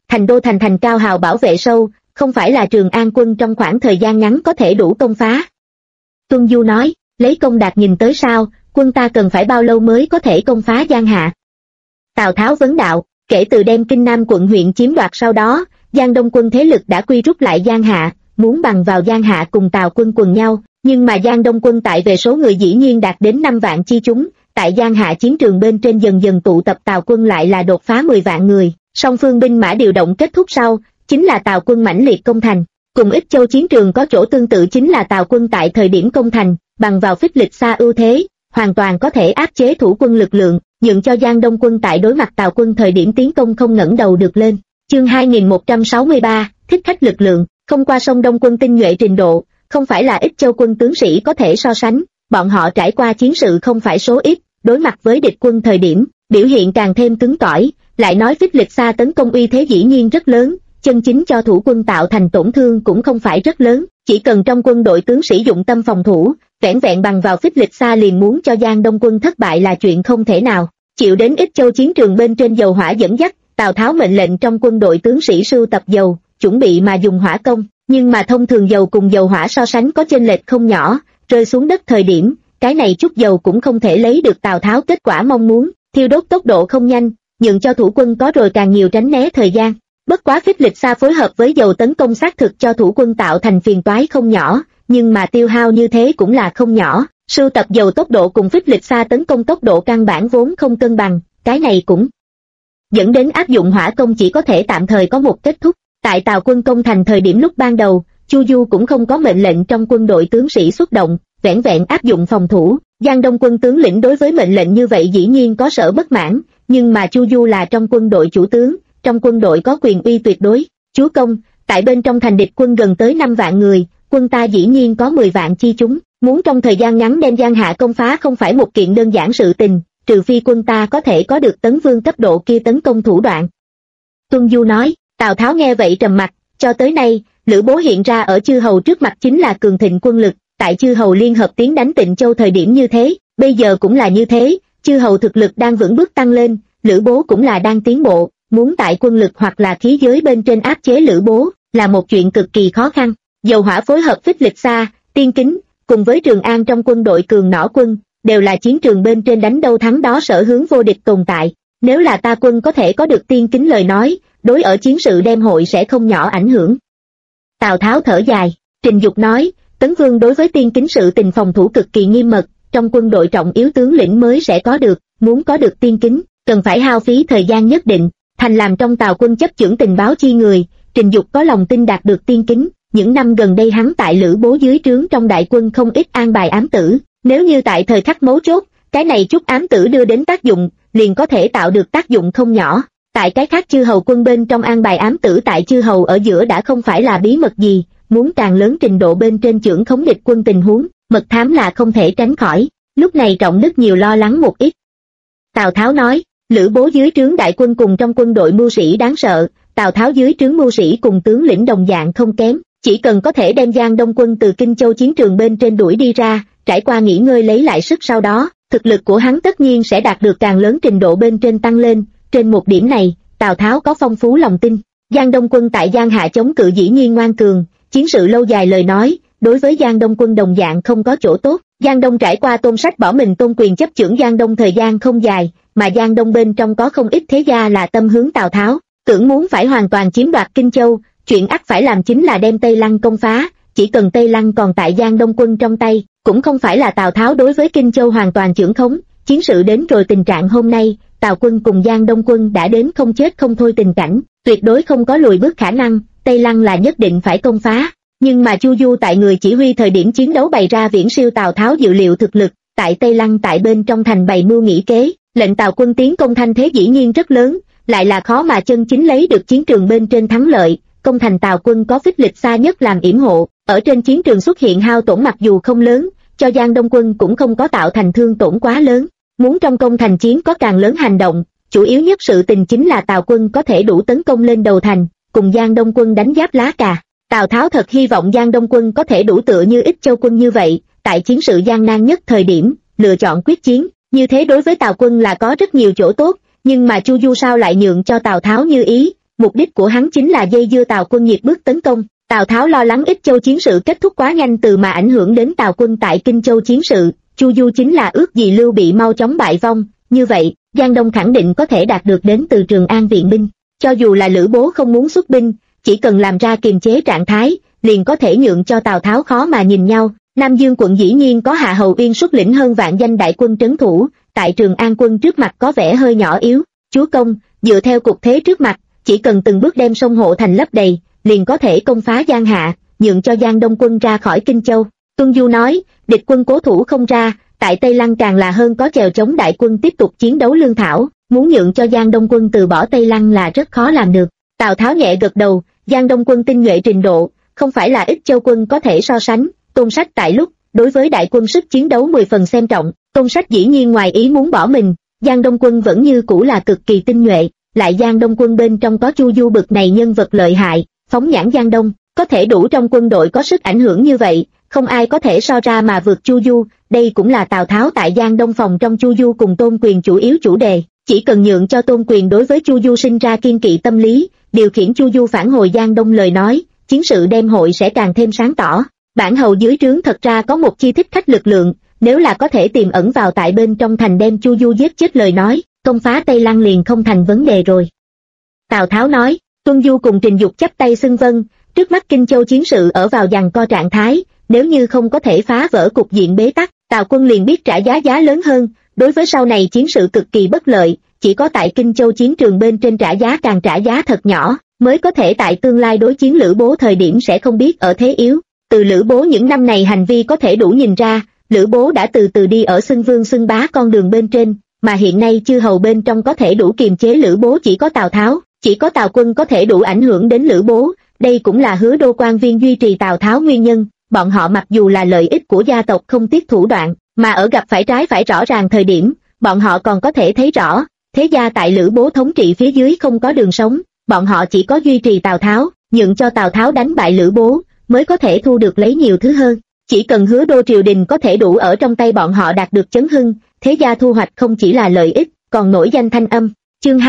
thành đô thành cao hào bảo vệ sâu, không phải là Trường An quân trong khoảng thời gian ngắn có thể đủ công phá. Tuân Du nói, lấy công đạt nhìn tới sao, quân ta cần phải bao lâu mới có thể công phá Giang Hạ? Tào Tháo vấn đạo, kể từ đem Kinh Nam quận huyện chiếm đoạt sau đó, Giang Đông quân thế lực đã quy rút lại Giang Hạ, muốn bằng vào Giang Hạ cùng Tào quân quần nhau, nhưng mà Giang Đông quân tại về số người dĩ nhiên đạt đến 5 vạn chi chúng, tại Giang Hạ chiến trường bên trên dần dần tụ tập Tào quân lại là đột phá 10 vạn người, song phương binh mã điều động kết thúc sau, chính là Tào quân mãnh liệt công thành. Cùng Ích Châu chiến trường có chỗ tương tự chính là Tào quân tại thời điểm công thành, bằng vào phích lịch xa ưu thế, hoàn toàn có thể áp chế thủ quân lực lượng, nhượng cho Giang Đông quân tại đối mặt Tào quân thời điểm tiến công không ngẩng đầu được lên. Chương 2163, thích khách lực lượng, không qua sông Đông quân tinh nhuệ trình độ, không phải là Ích Châu quân tướng sĩ có thể so sánh, bọn họ trải qua chiến sự không phải số ít, đối mặt với địch quân thời điểm, biểu hiện càng thêm cứng cỏi, lại nói phích lịch xa tấn công uy thế dĩ nhiên rất lớn, chân chính cho thủ quân tạo thành tổn thương cũng không phải rất lớn, chỉ cần trong quân đội tướng sĩ dụng tâm phòng thủ, vẻn vẹn bằng vào phích lịch xa liền muốn cho Giang Đông quân thất bại là chuyện không thể nào. Chịu đến Ích Châu chiến trường bên trên dầu hỏa dẫn dắt, Tào Tháo mệnh lệnh trong quân đội tướng sĩ sưu tập dầu, chuẩn bị mà dùng hỏa công, nhưng mà thông thường dầu cùng dầu hỏa so sánh có chênh lệch không nhỏ, rơi xuống đất thời điểm, cái này chút dầu cũng không thể lấy được Tào Tháo kết quả mong muốn, thiêu đốt tốc độ không nhanh, nhượng cho thủ quân có rồi càng nhiều tránh né thời gian. Bất quá phích lịch xa phối hợp với dầu tấn công xác thực cho thủ quân tạo thành phiền toái không nhỏ, nhưng mà tiêu hao như thế cũng là không nhỏ, sưu tập dầu tốc độ cùng phích lịch xa tấn công tốc độ căn bản vốn không cân bằng, cái này cũng dẫn đến áp dụng hỏa công chỉ có thể tạm thời có một kết thúc. Tại Tào quân công thành thời điểm lúc ban đầu, Chu Du cũng không có mệnh lệnh trong quân đội tướng sĩ xuất động, vẻn vẹn áp dụng phòng thủ. Giang Đông quân tướng lĩnh đối với mệnh lệnh như vậy dĩ nhiên có sở bất mãn, nhưng mà Chu Du là trong quân đội chủ tướng, trong quân đội có quyền uy tuyệt đối. Chúa công, tại bên trong thành địch quân gần tới 5 vạn người, quân ta dĩ nhiên có 10 vạn chi chúng, muốn trong thời gian ngắn đem Giang Hạ công phá không phải một kiện đơn giản sự tình, trừ phi quân ta có thể có được tấn vương cấp độ kia tấn công thủ đoạn. Tuân Du nói. Tào Tháo nghe vậy trầm mặt, cho tới nay, Lữ Bố hiện ra ở chư hầu trước mặt chính là cường thịnh quân lực, tại chư hầu liên hợp tiến đánh Tịnh Châu thời điểm như thế, bây giờ cũng là như thế, chư hầu thực lực đang vững bước tăng lên, Lữ Bố cũng là đang tiến bộ, muốn tại quân lực hoặc là khí giới bên trên áp chế Lữ Bố, là một chuyện cực kỳ khó khăn. Dầu hỏa phối hợp phích lịch xa, tiên kính, cùng với Trường An trong quân đội cường nỏ quân, đều là chiến trường bên trên đánh đâu thắng đó sở hướng vô địch tồn tại, nếu là ta quân có thể có được tiên kính lời nói, đối ở chiến sự đem hội sẽ không nhỏ ảnh hưởng. Tào Tháo thở dài, Trình Dục nói, Tấn Vương đối với tiên kính sự tình phòng thủ cực kỳ nghiêm mật, trong quân đội trọng yếu tướng lĩnh mới sẽ có được, muốn có được tiên kính, cần phải hao phí thời gian nhất định, thành làm trong Tào quân chấp chưởng tình báo chi người, Trình Dục có lòng tin đạt được tiên kính, những năm gần đây hắn tại Lữ Bố dưới trướng trong đại quân không ít an bài ám tử, nếu như tại thời khắc mấu chốt, cái này chút ám tử đưa đến tác dụng, liền có thể tạo được tác dụng không nhỏ. Tại cái khác chư hầu quân bên trong an bài ám tử tại chư hầu ở giữa đã không phải là bí mật gì, muốn càng lớn trình độ bên trên chưởng khống địch quân tình huống, mật thám là không thể tránh khỏi, lúc này Trọng Đức nhiều lo lắng một ít. Tào Tháo nói, Lữ Bố dưới trướng đại quân cùng trong quân đội mưu sĩ đáng sợ, Tào Tháo dưới trướng mưu sĩ cùng tướng lĩnh đồng dạng không kém, chỉ cần có thể đem Giang Đông quân từ Kinh Châu chiến trường bên trên đuổi đi ra, trải qua nghỉ ngơi lấy lại sức sau đó, thực lực của hắn tất nhiên sẽ đạt được càng lớn trình độ bên trên tăng lên. Trên một điểm này, Tào Tháo có phong phú lòng tin. Giang Đông quân tại Giang Hạ chống cự dĩ nhiên ngoan cường, chiến sự lâu dài lời nói, đối với Giang Đông quân đồng dạng không có chỗ tốt. Giang Đông trải qua Tôn Sách bỏ mình tôn quyền chấp chưởng Giang Đông thời gian không dài, mà Giang Đông bên trong có không ít thế gia là tâm hướng Tào Tháo, tưởng muốn phải hoàn toàn chiếm đoạt Kinh Châu, chuyện ắt phải làm chính là đem Tây Lăng công phá, chỉ cần Tây Lăng còn tại Giang Đông quân trong tay, cũng không phải là Tào Tháo đối với Kinh Châu hoàn toàn chưởng khống. Chiến sự đến rồi tình trạng hôm nay, Tào quân cùng Giang Đông quân đã đến không chết không thôi tình cảnh, tuyệt đối không có lùi bước khả năng, Tây Lăng là nhất định phải công phá. Nhưng mà Chu Du tại người chỉ huy thời điểm chiến đấu bày ra viễn siêu Tào Tháo dự liệu thực lực, tại Tây Lăng tại bên trong thành bày mưu nghĩ kế, lệnh Tào quân tiến công thanh thế dĩ nhiên rất lớn, lại là khó mà chân chính lấy được chiến trường bên trên thắng lợi. Công thành Tào quân có phích lịch xa nhất làm yểm hộ, ở trên chiến trường xuất hiện hao tổn mặc dù không lớn, cho Giang Đông quân cũng không có tạo thành thương tổn quá lớn. Muốn trong công thành chiến có càng lớn hành động, chủ yếu nhất sự tình chính là Tào quân có thể đủ tấn công lên đầu thành, cùng Giang Đông quân đánh giáp lá cà. Tào Tháo thật hy vọng Giang Đông quân có thể đủ tựa như Ích Châu quân như vậy, tại chiến sự gian nan nhất thời điểm, lựa chọn quyết chiến, như thế đối với Tào quân là có rất nhiều chỗ tốt, nhưng mà Chu Du sao lại nhượng cho Tào Tháo như ý, mục đích của hắn chính là dây dưa Tào quân nhiệt bước tấn công. Tào Tháo lo lắng Ích Châu chiến sự kết thúc quá nhanh từ mà ảnh hưởng đến Tào quân tại Kinh Châu chiến sự. Chu Du chính là ước gì Lưu Bị mau chóng bại vong, như vậy, Giang Đông khẳng định có thể đạt được đến từ Trường An viện binh. Cho dù là Lữ Bố không muốn xuất binh, chỉ cần làm ra kiềm chế trạng thái, liền có thể nhượng cho Tào Tháo khó mà nhìn nhau. Nam Dương quận dĩ nhiên có Hạ Hầu Uyên xuất lĩnh hơn vạn danh đại quân trấn thủ, tại Trường An quân trước mặt có vẻ hơi nhỏ yếu. Chúa công, dựa theo cục thế trước mặt, chỉ cần từng bước đem sông Hộ Thành lấp đầy, liền có thể công phá Giang Hạ, nhượng cho Giang Đông quân ra khỏi Kinh Châu. Tuân Du nói, địch quân cố thủ không ra, tại Tây Lăng càng là hơn có chèo chống đại quân tiếp tục chiến đấu lương thảo, muốn nhượng cho Giang Đông quân từ bỏ Tây Lăng là rất khó làm được. Tào Tháo nhẹ gật đầu, Giang Đông quân tinh nhuệ trình độ, không phải là Ích Châu quân có thể so sánh. Tôn Sách tại lúc, đối với đại quân sức chiến đấu 10 phần xem trọng, Tôn Sách dĩ nhiên ngoài ý muốn bỏ mình, Giang Đông quân vẫn như cũ là cực kỳ tinh nhuệ, lại Giang Đông quân bên trong có Chu Du bực này nhân vật lợi hại, phóng nhãn Giang Đông, có thể đủ trong quân đội có sức ảnh hưởng như vậy, không ai có thể so ra mà vượt Chu Du. Đây cũng là Tào Tháo tại Giang Đông phòng trong Chu Du cùng Tôn Quyền chủ yếu chủ đề, chỉ cần nhượng cho Tôn Quyền đối với Chu Du sinh ra kiên kỵ tâm lý, điều khiển Chu Du phản hồi Giang Đông lời nói, chiến sự đêm hội sẽ càng thêm sáng tỏ. Bản hầu dưới trướng thật ra có một chi thích khách lực lượng, nếu là có thể tiềm ẩn vào tại bên trong thành đem Chu Du giết chết lời nói, công phá Tây Lăng liền không thành vấn đề rồi. Tào Tháo nói, Tuân Du cùng Trình Dục chắp tay xưng vâng, trước mắt Kinh Châu chiến sự ở vào giằng co trạng thái, nếu như không có thể phá vỡ cục diện bế tắc, Tào quân liền biết trả giá lớn hơn, đối với sau này chiến sự cực kỳ bất lợi, chỉ có tại Kinh Châu chiến trường bên trên trả giá càng trả giá thật nhỏ, mới có thể tại tương lai đối chiến Lữ Bố thời điểm sẽ không biết ở thế yếu. Từ Lữ Bố những năm này hành vi có thể đủ nhìn ra, Lữ Bố đã từ từ đi ở xưng vương xưng bá con đường bên trên, mà hiện nay chư hầu bên trong có thể đủ kiềm chế Lữ Bố chỉ có Tào Tháo, chỉ có Tào quân có thể đủ ảnh hưởng đến Lữ Bố, đây cũng là Hứa Đô quan viên duy trì Tào Tháo nguyên nhân. Bọn họ mặc dù là lợi ích của gia tộc không tiếc thủ đoạn, mà ở gặp phải trái phải rõ ràng thời điểm, bọn họ còn có thể thấy rõ, thế gia tại Lữ Bố thống trị phía dưới không có đường sống, bọn họ chỉ có duy trì Tào Tháo, nhượng cho Tào Tháo đánh bại Lữ Bố, mới có thể thu được lấy nhiều thứ hơn. Chỉ cần Hứa Đô triều đình có thể đủ ở trong tay bọn họ đạt được chấn hưng, thế gia thu hoạch không chỉ là lợi ích, còn nổi danh thanh âm. Chương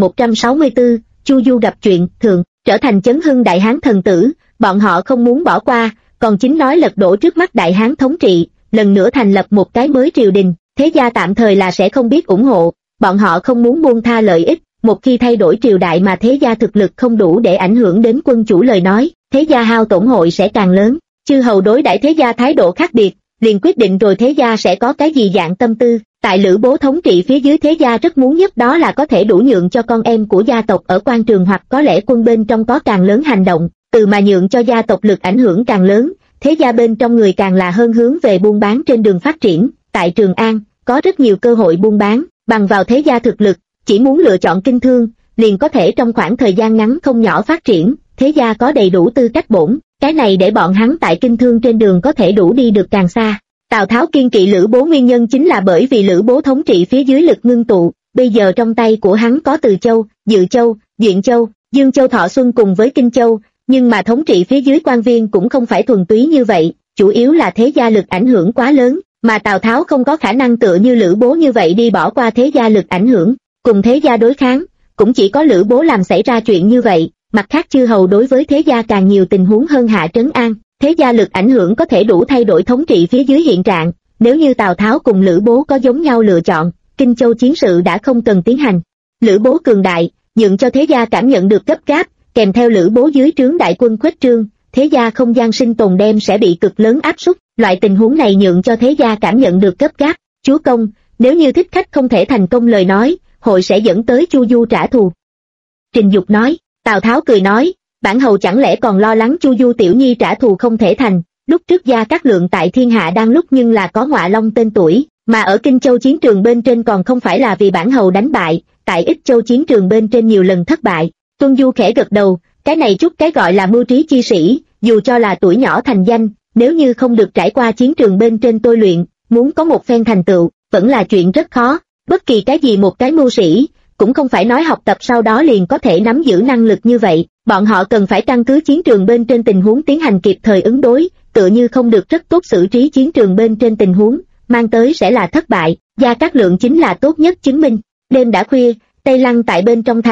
2164, Chu Du gặp chuyện thường, trở thành chấn hưng Đại Hán thần tử, bọn họ không muốn bỏ qua, còn chính nói lật đổ trước mắt Đại Hán thống trị, lần nữa thành lập một cái mới triều đình, thế gia tạm thời là sẽ không biết ủng hộ, bọn họ không muốn buông tha lợi ích, một khi thay đổi triều đại mà thế gia thực lực không đủ để ảnh hưởng đến quân chủ lời nói, thế gia hao tổn hội sẽ càng lớn. Chư hầu đối đãi thế gia thái độ khác biệt, liền quyết định rồi thế gia sẽ có cái gì dạng tâm tư. Tại Lữ Bố thống trị phía dưới thế gia rất muốn nhất đó là có thể đủ nhượng cho con em của gia tộc ở quan trường hoặc có lẽ quân bên trong có càng lớn hành động, từ mà nhượng cho gia tộc lực ảnh hưởng càng lớn, thế gia bên trong người càng là hơn hướng về buôn bán trên đường phát triển. Tại Trường An, có rất nhiều cơ hội buôn bán, bằng vào thế gia thực lực, chỉ muốn lựa chọn kinh thương, liền có thể trong khoảng thời gian ngắn không nhỏ phát triển, thế gia có đầy đủ tư cách bổn, cái này để bọn hắn tại kinh thương trên đường có thể đủ đi được càng xa. Tào Tháo kiên kỵ Lữ Bố nguyên nhân chính là bởi vì Lữ Bố thống trị phía dưới lực ngưng tụ, bây giờ trong tay của hắn có Từ Châu, Dự Châu, Duyện Châu, Dương Châu Thọ Xuân cùng với Kinh Châu, nhưng mà thống trị phía dưới quan viên cũng không phải thuần túy như vậy, chủ yếu là thế gia lực ảnh hưởng quá lớn, mà Tào Tháo không có khả năng tựa như Lữ Bố như vậy đi bỏ qua thế gia lực ảnh hưởng, cùng thế gia đối kháng, cũng chỉ có Lữ Bố làm xảy ra chuyện như vậy. Mặt khác chư hầu đối với thế gia càng nhiều tình huống hơn hạ trấn an, thế gia lực ảnh hưởng có thể đủ thay đổi thống trị phía dưới hiện trạng, nếu như Tào Tháo cùng Lữ Bố có giống nhau lựa chọn, Kinh Châu chiến sự đã không cần tiến hành. Lữ Bố cường đại, nhượng cho thế gia cảm nhận được gấp gáp, kèm theo Lữ Bố dưới trướng đại quân khuếch trương, thế gia không gian sinh tồn đem sẽ bị cực lớn áp suất, loại tình huống này nhượng cho thế gia cảm nhận được gấp gáp. Chúa công, nếu như thích khách không thể thành công lời nói, hội sẽ dẫn tới Chu Du trả thù. Trình Dục nói. Tào Tháo cười nói, bản hầu chẳng lẽ còn lo lắng Chu Du tiểu nhi trả thù không thể thành, lúc trước Gia Cát Lượng tại thiên hạ đang lúc nhưng là có Ngọa Long tên tuổi, mà ở Kinh Châu chiến trường bên trên còn không phải là vì bản hầu đánh bại, tại Ích Châu chiến trường bên trên nhiều lần thất bại. Tuân Du khẽ gật đầu, cái này chút cái gọi là mưu trí chi sĩ, dù cho là tuổi nhỏ thành danh, nếu như không được trải qua chiến trường bên trên tôi luyện, muốn có một phen thành tựu, vẫn là chuyện rất khó, bất kỳ cái gì một cái mưu sĩ, cũng không phải nói học tập sau đó liền có thể nắm giữ năng lực như vậy, bọn họ cần phải căn cứ chiến trường bên trên tình huống tiến hành kịp thời ứng đối, tựa như không được rất tốt xử trí chiến trường bên trên tình huống, mang tới sẽ là thất bại. Gia Cát Lượng chính là tốt nhất chứng minh. Đêm đã khuya, Tây Lăng tại bên trong thành,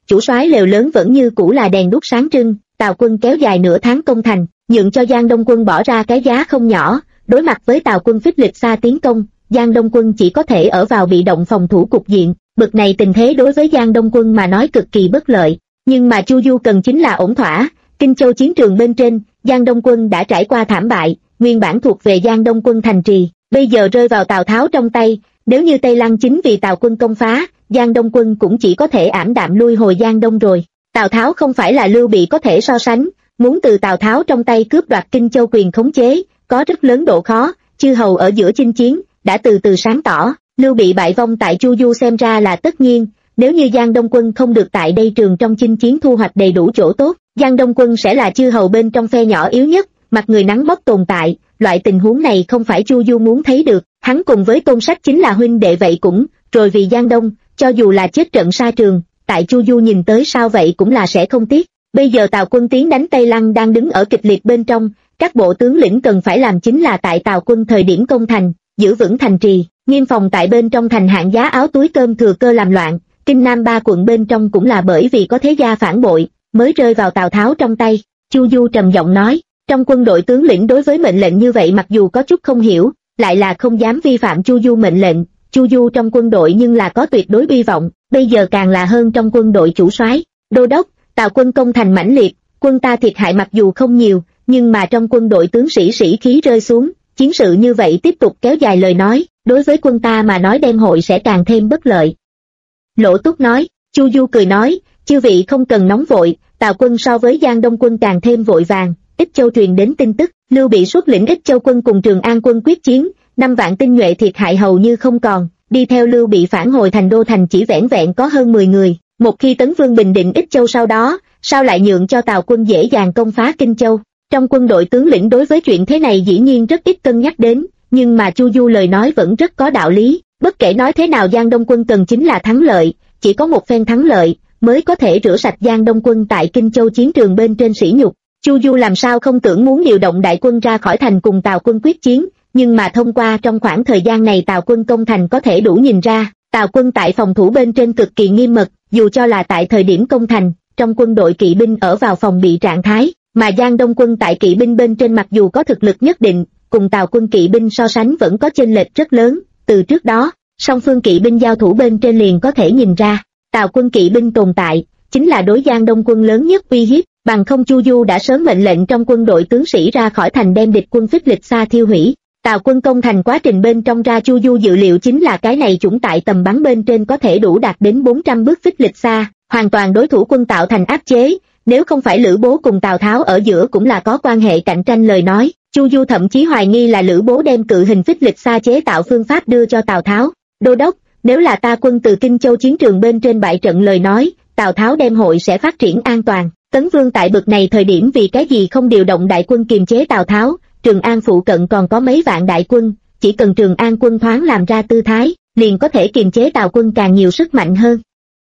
chủ soái lều lớn vẫn như cũ là đèn đuốc sáng trưng, Tào quân kéo dài nửa tháng công thành, nhượng cho Giang Đông quân bỏ ra cái giá không nhỏ, đối mặt với Tào quân phích lịch xa tiến công, Giang Đông quân chỉ có thể ở vào bị động phòng thủ cục diện, bực này tình thế đối với Giang Đông quân mà nói cực kỳ bất lợi, nhưng mà Chu Du cần chính là ổn thỏa. Kinh Châu chiến trường bên trên, Giang Đông quân đã trải qua thảm bại, nguyên bản thuộc về Giang Đông quân thành trì, bây giờ rơi vào Tào Tháo trong tay, nếu như Tây Lăng chính vì Tào quân công phá, Giang Đông quân cũng chỉ có thể ảm đạm lui hồi Giang Đông rồi. Tào Tháo không phải là Lưu Bị có thể so sánh, muốn từ Tào Tháo trong tay cướp đoạt Kinh Châu quyền khống chế, có rất lớn độ khó, chư hầu ở giữa chinh chiến, đã từ từ sáng tỏ, Lưu Bị bại vong tại Chu Du xem ra là tất nhiên, nếu như Giang Đông quân không được tại đây trường trong chinh chiến thu hoạch đầy đủ chỗ tốt, Giang Đông quân sẽ là chư hầu bên trong phe nhỏ yếu nhất, mặt người nắng bóp tồn tại, loại tình huống này không phải Chu Du muốn thấy được, hắn cùng với Tôn Sách chính là huynh đệ vậy cũng, rồi vì Giang Đông, cho dù là chết trận sa trường, tại Chu Du nhìn tới sao vậy cũng là sẽ không tiếc. Bây giờ Tào quân tiến đánh Tây Lăng đang đứng ở kịch liệt bên trong, các bộ tướng lĩnh cần phải làm chính là tại Tào quân thời điểm công thành, giữ vững thành trì, nghiêm phòng tại bên trong thành hạng giá áo túi cơm thừa cơ làm loạn. Kinh Nam 3 quận bên trong cũng là bởi vì có thế gia phản bội, mới rơi vào Tào Tháo trong tay. Chu Du trầm giọng nói, trong quân đội tướng lĩnh đối với mệnh lệnh như vậy mặc dù có chút không hiểu, lại là không dám vi phạm Chu Du mệnh lệnh. Chu Du trong quân đội nhưng là có tuyệt đối uy vọng, bây giờ càng là hơn trong quân đội chủ soái, đô đốc. Tào quân công thành mãnh liệt, quân ta thiệt hại mặc dù không nhiều, nhưng mà trong quân đội tướng sĩ sĩ khí rơi xuống, chiến sự như vậy tiếp tục kéo dài lời nói, đối với quân ta mà nói đêm hội sẽ càng thêm bất lợi. Lỗ Túc nói. Chu Du cười nói, chư vị không cần nóng vội, Tào quân so với Giang Đông quân càng thêm vội vàng. Ích Châu truyền đến tin tức, Lưu Bị xuất lĩnh Ích Châu quân cùng Trường An quân quyết chiến, 5 vạn tinh nhuệ thiệt hại hầu như không còn, đi theo Lưu Bị phản hồi thành đô thành chỉ vẻn vẹn có hơn 10 người. Một khi Tấn Vương bình định Ích Châu sau đó, sao lại nhượng cho Tào quân dễ dàng công phá Kinh Châu? Trong quân đội tướng lĩnh đối với chuyện thế này dĩ nhiên rất ít cân nhắc đến, nhưng mà Chu Du lời nói vẫn rất có đạo lý. Bất kể nói thế nào Giang Đông quân cần chính là thắng lợi, chỉ có một phen thắng lợi mới có thể rửa sạch Giang Đông quân tại Kinh Châu chiến trường bên trên sỉ nhục. Chu Du làm sao không tưởng muốn điều động đại quân ra khỏi thành cùng Tào quân quyết chiến, nhưng mà thông qua trong khoảng thời gian này Tào quân công thành có thể đủ nhìn ra, Tào quân tại phòng thủ bên trên cực kỳ nghiêm mật, dù cho là tại thời điểm công thành, trong quân đội kỵ binh ở vào phòng bị trạng thái, mà Giang Đông quân tại kỵ binh bên trên mặc dù có thực lực nhất định, cùng Tào quân kỵ binh so sánh vẫn có chênh lệch rất lớn. Từ trước đó, song phương kỵ binh giao thủ bên trên liền có thể nhìn ra, Tào quân kỵ binh tồn tại, chính là đối Giang Đông quân lớn nhất uy hiếp, bằng không Chu Du đã sớm mệnh lệnh trong quân đội tướng sĩ ra khỏi thành đem địch quân phích lịch xa thiêu hủy. Tào quân công thành quá trình bên trong ra Chu Du dự liệu chính là cái này chủng tại tầm bắn bên trên có thể đủ đạt đến 400 bước phích lịch xa, hoàn toàn đối thủ quân tạo thành áp chế. Nếu không phải Lữ Bố cùng Tào Tháo ở giữa cũng là có quan hệ cạnh tranh lời nói, Chu Du thậm chí hoài nghi là Lữ Bố đem cự hình phích lịch xa chế tạo phương pháp đưa cho Tào Tháo. Đô đốc, nếu là ta quân từ Kinh Châu chiến trường bên trên bại trận lời nói, Tào Tháo đem hội sẽ phát triển an toàn. Tấn Vương tại bực này thời điểm vì cái gì không điều động đại quân kiềm chế Tào Tháo? Trường An phụ cận còn có mấy vạn đại quân, chỉ cần Trường An quân thoáng làm ra tư thái, liền có thể kiềm chế Tào quân càng nhiều sức mạnh hơn.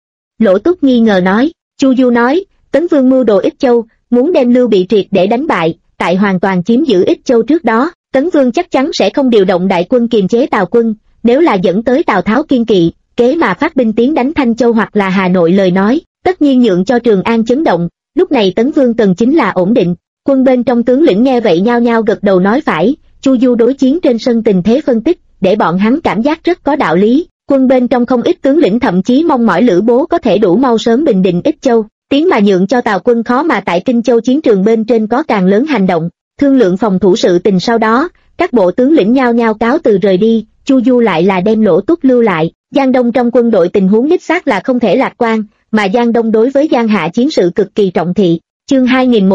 Lỗ Túc nghi ngờ nói. Chu Du nói, Tấn Vương mưu đồ Ích Châu, muốn đem Lưu Bị triệt để đánh bại, tại hoàn toàn chiếm giữ Ích Châu trước đó, Tấn Vương chắc chắn sẽ không điều động đại quân kiềm chế Tào quân, nếu là dẫn tới Tào Tháo kiên kỵ, kế mà phát binh tiến đánh Thanh Châu hoặc là Hà Nội lời nói, tất nhiên nhượng cho Trường An chấn động. Lúc này Tấn Vương cần chính là ổn định. Quân bên trong tướng lĩnh nghe vậy nhao nhao gật đầu nói phải. Chu Du đối chiến trên sân tình thế phân tích, để bọn hắn cảm giác rất có đạo lý. Quân bên trong không ít tướng lĩnh thậm chí mong mỏi Lữ Bố có thể đủ mau sớm bình định Ích Châu, tiến mà nhượng cho Tào quân khó mà tại Kinh Châu chiến trường bên trên có càng lớn hành động. Thương lượng phòng thủ sự tình sau đó, các bộ tướng lĩnh nhao nhao cáo từ rời đi. Chu Du lại là đem Lỗ Túc lưu lại. Giang Đông trong quân đội tình huống đích xác là không thể lạc quan, mà Giang Đông đối với Giang Hạ chiến sự cực kỳ trọng thị. Chương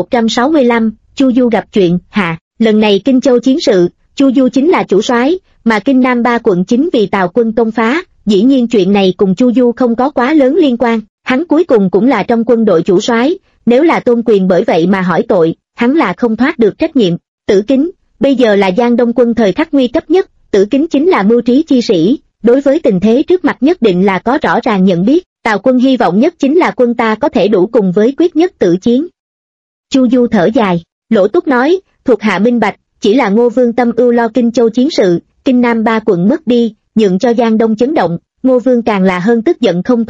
2165, Chu Du gặp chuyện. Hạ, lần này Kinh Châu chiến sự, Chu Du chính là chủ soái, mà Kinh Nam 3 quận chính vì Tào quân công phá, dĩ nhiên chuyện này cùng Chu Du không có quá lớn liên quan, hắn cuối cùng cũng là trong quân đội chủ soái, nếu là Tôn Quyền bởi vậy mà hỏi tội, hắn là không thoát được trách nhiệm. Tử Kính, bây giờ là Giang Đông quân thời khắc nguy cấp nhất, Tử Kính chính là mưu trí chi sĩ, đối với tình thế trước mặt nhất định là có rõ ràng nhận biết. Tào quân hy vọng nhất chính là quân ta có thể đủ cùng với quyết nhất tự chiến. Chu Du thở dài. Lỗ Túc nói, thuộc hạ minh bạch, chỉ là Ngô Vương tâm ưu lo Kinh Châu chiến sự, Kinh Nam 3 quận mất đi, nhượng cho Giang Đông chấn động, Ngô Vương càng là hơn tức giận không thôi.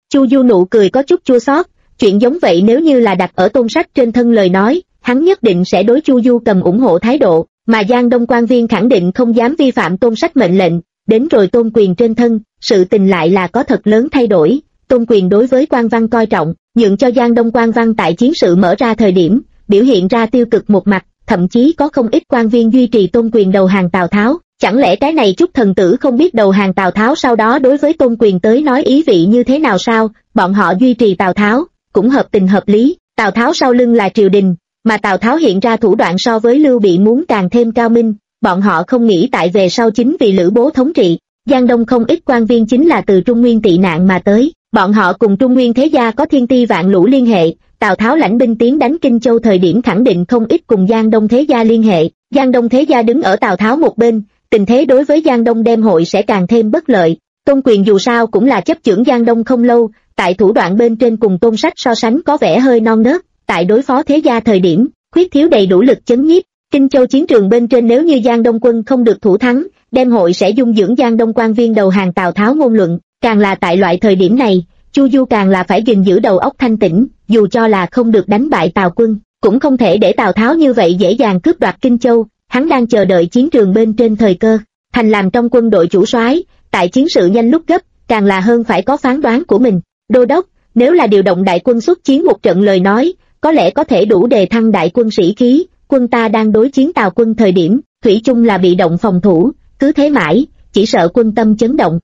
Chu Du nụ cười có chút chua xót, chuyện giống vậy nếu như là đặt ở Tôn Sách trên thân lời nói, hắn nhất định sẽ đối Chu Du cầm ủng hộ thái độ, mà Giang Đông quan viên khẳng định không dám vi phạm Tôn Sách mệnh lệnh, đến rồi Tôn Quyền trên thân, sự tình lại là có thật lớn thay đổi. Tôn Quyền đối với quan văn coi trọng, nhượng cho Giang Đông quan văn tại chiến sự mở ra thời điểm, biểu hiện ra tiêu cực một mặt, thậm chí có không ít quan viên duy trì Tôn Quyền đầu hàng Tào Tháo. Chẳng lẽ cái này chút thần tử không biết đầu hàng Tào Tháo sau đó đối với Tôn Quyền tới nói ý vị như thế nào sao? Bọn họ duy trì Tào Tháo, cũng hợp tình hợp lý, Tào Tháo sau lưng là triều đình, mà Tào Tháo hiện ra thủ đoạn so với Lưu Bị muốn càng thêm cao minh, bọn họ không nghĩ tại về sau chính vì Lữ Bố thống trị. Giang Đông không ít quan viên chính là từ Trung Nguyên tị nạn mà tới, bọn họ cùng Trung Nguyên thế gia có thiên ti vạn lũ liên hệ, Tào Tháo lãnh binh tiến đánh Kinh Châu thời điểm khẳng định không ít cùng Giang Đông thế gia liên hệ, Giang Đông thế gia đứng ở Tào Tháo một bên, tình thế đối với Giang Đông đem hội sẽ càng thêm bất lợi. Tôn Quyền dù sao cũng là chấp chưởng Giang Đông không lâu, tại thủ đoạn bên trên cùng Tôn Sách so sánh có vẻ hơi non nớt, tại đối phó thế gia thời điểm, khuyết thiếu đầy đủ lực chấn nhiếp. Kinh Châu chiến trường bên trên nếu như Giang Đông quân không được thủ thắng, đem hội sẽ dung dưỡng Giang Đông quan viên đầu hàng Tào Tháo ngôn luận, càng là tại loại thời điểm này, Chu Du càng là phải gìn giữ đầu óc thanh tĩnh, dù cho là không được đánh bại Tào quân, cũng không thể để Tào Tháo như vậy dễ dàng cướp đoạt Kinh Châu, hắn đang chờ đợi chiến trường bên trên thời cơ, thành làm trong quân đội chủ soái, tại chiến sự nhanh lúc gấp, càng là hơn phải có phán đoán của mình. Đô đốc, nếu là điều động đại quân xuất chiến một trận lời nói, có lẽ có thể đủ đề thăng đại quân sĩ khí, quân ta đang đối chiến Tào quân thời điểm, thủy chung là bị động phòng thủ, cứ thế mãi, chỉ sợ quân tâm chấn động.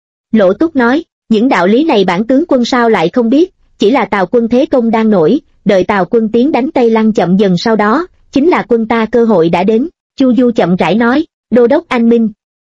Lỗ Túc nói, những đạo lý này bản tướng quân sao lại không biết, chỉ là Tào quân thế công đang nổi, đợi Tào quân tiến đánh Tây Lăng chậm dần sau đó, chính là quân ta cơ hội đã đến. Chu Du chậm rãi nói, đô đốc anh minh.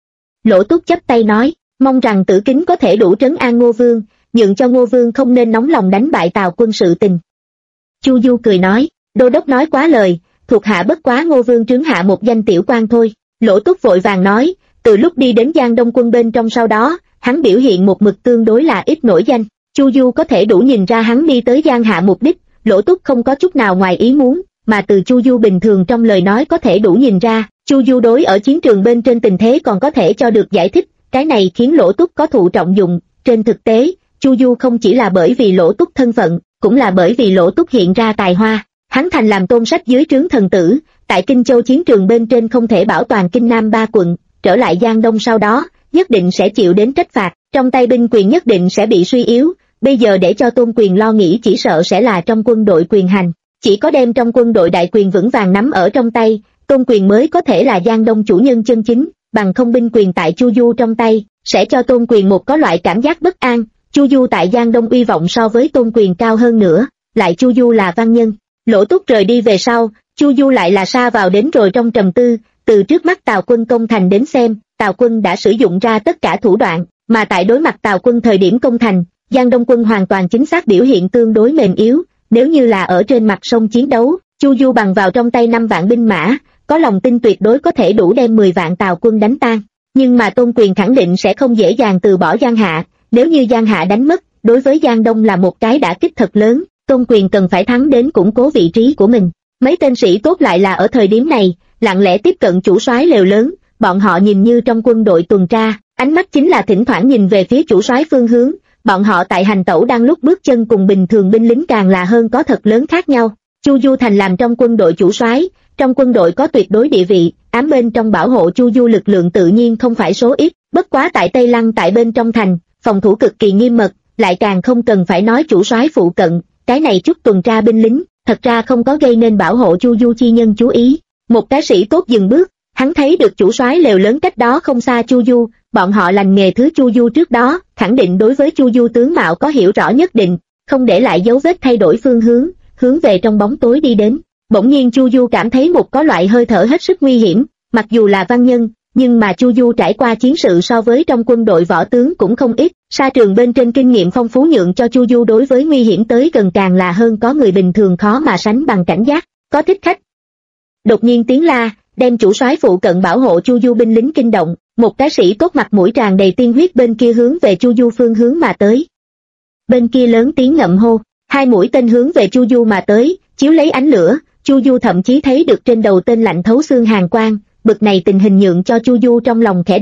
Lỗ Túc chắp tay nói, mong rằng Tử Kính có thể đủ trấn an Ngô Vương, nhượng cho Ngô Vương không nên nóng lòng đánh bại Tào quân sự tình. Chu Du cười nói, đô đốc nói quá lời, thuộc hạ bất quá Ngô Vương trướng hạ một danh tiểu quan thôi. Lỗ Túc vội vàng nói, từ lúc đi đến Giang Đông quân bên trong sau đó, hắn biểu hiện một mực tương đối là ít nổi danh. Chu Du có thể đủ nhìn ra hắn đi tới Giang Hạ mục đích, Lỗ Túc không có chút nào ngoài ý muốn, mà từ Chu Du bình thường trong lời nói có thể đủ nhìn ra, Chu Du đối ở chiến trường bên trên tình thế còn có thể cho được giải thích, cái này khiến Lỗ Túc có thụ trọng dụng. Trên thực tế, Chu Du không chỉ là bởi vì Lỗ Túc thân phận, cũng là bởi vì Lỗ Túc hiện ra tài hoa, hắn thành làm Tôn Sách dưới trướng thần tử, tại Kinh Châu chiến trường bên trên không thể bảo toàn Kinh Nam 3 quận, trở lại Giang Đông sau đó, nhất định sẽ chịu đến trách phạt, trong tay binh quyền nhất định sẽ bị suy yếu, bây giờ để cho Tôn Quyền lo nghĩ chỉ sợ sẽ là trong quân đội quyền hành, chỉ có đem trong quân đội đại quyền vững vàng nắm ở trong tay, Tôn Quyền mới có thể là Giang Đông chủ nhân chân chính, bằng không binh quyền tại Chu Du trong tay, sẽ cho Tôn Quyền một có loại cảm giác bất an. Chu Du tại Giang Đông uy vọng so với Tôn Quyền cao hơn nữa, lại Chu Du là văn nhân. Lỗ Túc rời đi về sau, Chu Du lại là sa vào đến rồi trong trầm tư, từ trước mắt Tào quân công thành đến xem, Tào quân đã sử dụng ra tất cả thủ đoạn, mà tại đối mặt Tào quân thời điểm công thành, Giang Đông quân hoàn toàn chính xác biểu hiện tương đối mềm yếu, nếu như là ở trên mặt sông chiến đấu, Chu Du bằng vào trong tay 5 vạn binh mã, có lòng tin tuyệt đối có thể đủ đem 10 vạn Tào quân đánh tan, nhưng mà Tôn Quyền khẳng định sẽ không dễ dàng từ bỏ Giang Hạ, nếu như Giang Hạ đánh mất, đối với Giang Đông là một cái đả kích thật lớn, Tôn Quyền cần phải thắng đến củng cố vị trí của mình. Mấy tên sĩ tốt lại là ở thời điểm này, lặng lẽ tiếp cận chủ soái lều lớn, bọn họ nhìn như trong quân đội tuần tra, ánh mắt chính là thỉnh thoảng nhìn về phía chủ soái phương hướng, bọn họ tại hành tẩu đang lúc bước chân cùng bình thường binh lính càng là hơn có thật lớn khác nhau. Chu Du thành làm trong quân đội chủ soái, trong quân đội có tuyệt đối địa vị, ám bên trong bảo hộ Chu Du lực lượng tự nhiên không phải số ít, bất quá tại Tây Lăng tại bên trong thành, phòng thủ cực kỳ nghiêm mật, lại càng không cần phải nói chủ soái phụ cận, cái này chút tuần tra binh lính, thật ra không có gây nên bảo hộ Chu Du chi nhân chú ý. Một cái sĩ tốt dừng bước, hắn thấy được chủ soái lều lớn cách đó không xa Chu Du, bọn họ lành nghề thứ Chu Du trước đó, khẳng định đối với Chu Du tướng mạo có hiểu rõ nhất định, không để lại dấu vết thay đổi phương hướng, hướng về trong bóng tối đi đến. Bỗng nhiên Chu Du cảm thấy một có loại hơi thở hết sức nguy hiểm, mặc dù là văn nhân, nhưng mà Chu Du trải qua chiến sự so với trong quân đội võ tướng cũng không ít, sa trường bên trên kinh nghiệm phong phú nhượng cho Chu Du đối với nguy hiểm tới gần càng là hơn có người bình thường khó mà sánh bằng cảnh giác. Có thích khách đột nhiên tiếng la, đem chủ soái phụ cận bảo hộ Chu Du binh lính kinh động, một cái sĩ tốt mặt mũi tràn đầy tiên huyết bên kia hướng về Chu Du phương hướng mà tới. Bên kia lớn tiếng ngậm hô, 2 mũi tên hướng về Chu Du mà tới, chiếu lấy ánh lửa, Chu Du thậm chí thấy được trên đầu tên lạnh thấu xương hàn quang, bực này tình hình nhượng cho Chu Du trong lòng khẽ động,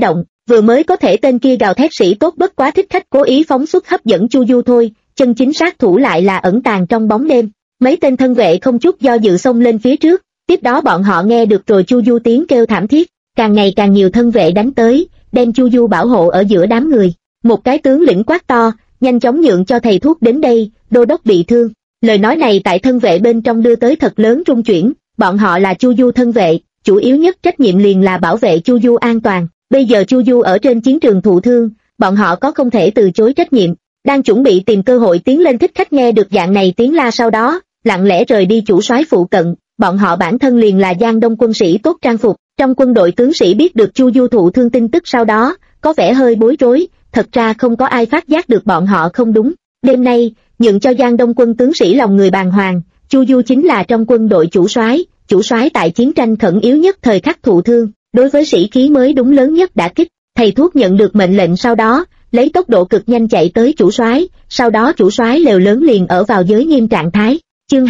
Vừa mới có thể tên kia gào thét sĩ tốt bất quá thích khách cố ý phóng xuất hấp dẫn Chu Du thôi, chân chính sát thủ lại là ẩn tàng trong bóng đêm. Mấy tên thân vệ không chút do dự xông lên phía trước, tiếp đó bọn họ nghe được rồi Chu Du tiếng kêu thảm thiết, càng ngày càng nhiều thân vệ đánh tới, đem Chu Du bảo hộ ở giữa đám người. Một cái tướng lĩnh quát to, nhanh chóng nhượng cho thầy thuốc đến đây, đô đốc bị thương. Lời nói này tại thân vệ bên trong đưa tới thật lớn rung chuyển, bọn họ là Chu Du thân vệ, chủ yếu nhất trách nhiệm liền là bảo vệ Chu Du an toàn. Bây giờ Chu Du ở trên chiến trường thụ thương, bọn họ có không thể từ chối trách nhiệm. Đang chuẩn bị tìm cơ hội tiến lên thích khách nghe được dạng này tiếng la sau đó, lặng lẽ rời đi chủ soái phụ cận. Bọn họ bản thân liền là Giang Đông quân sĩ tốt trang phục, trong quân đội tướng sĩ biết được Chu Du thụ thương tin tức sau đó, có vẻ hơi bối rối, thật ra không có ai phát giác được bọn họ không đúng. Đêm nay, nhượng cho Giang Đông quân tướng sĩ lòng người bàng hoàng, Chu Du chính là trong quân đội chủ soái tại chiến tranh khẩn yếu nhất thời khắc thụ thương, đối với sĩ khí mới đúng lớn nhất đả kích. Thầy thuốc nhận được mệnh lệnh sau đó, lấy tốc độ cực nhanh chạy tới chủ soái, sau đó chủ soái lều lớn liền ở vào giới nghiêm trạng thái. Chương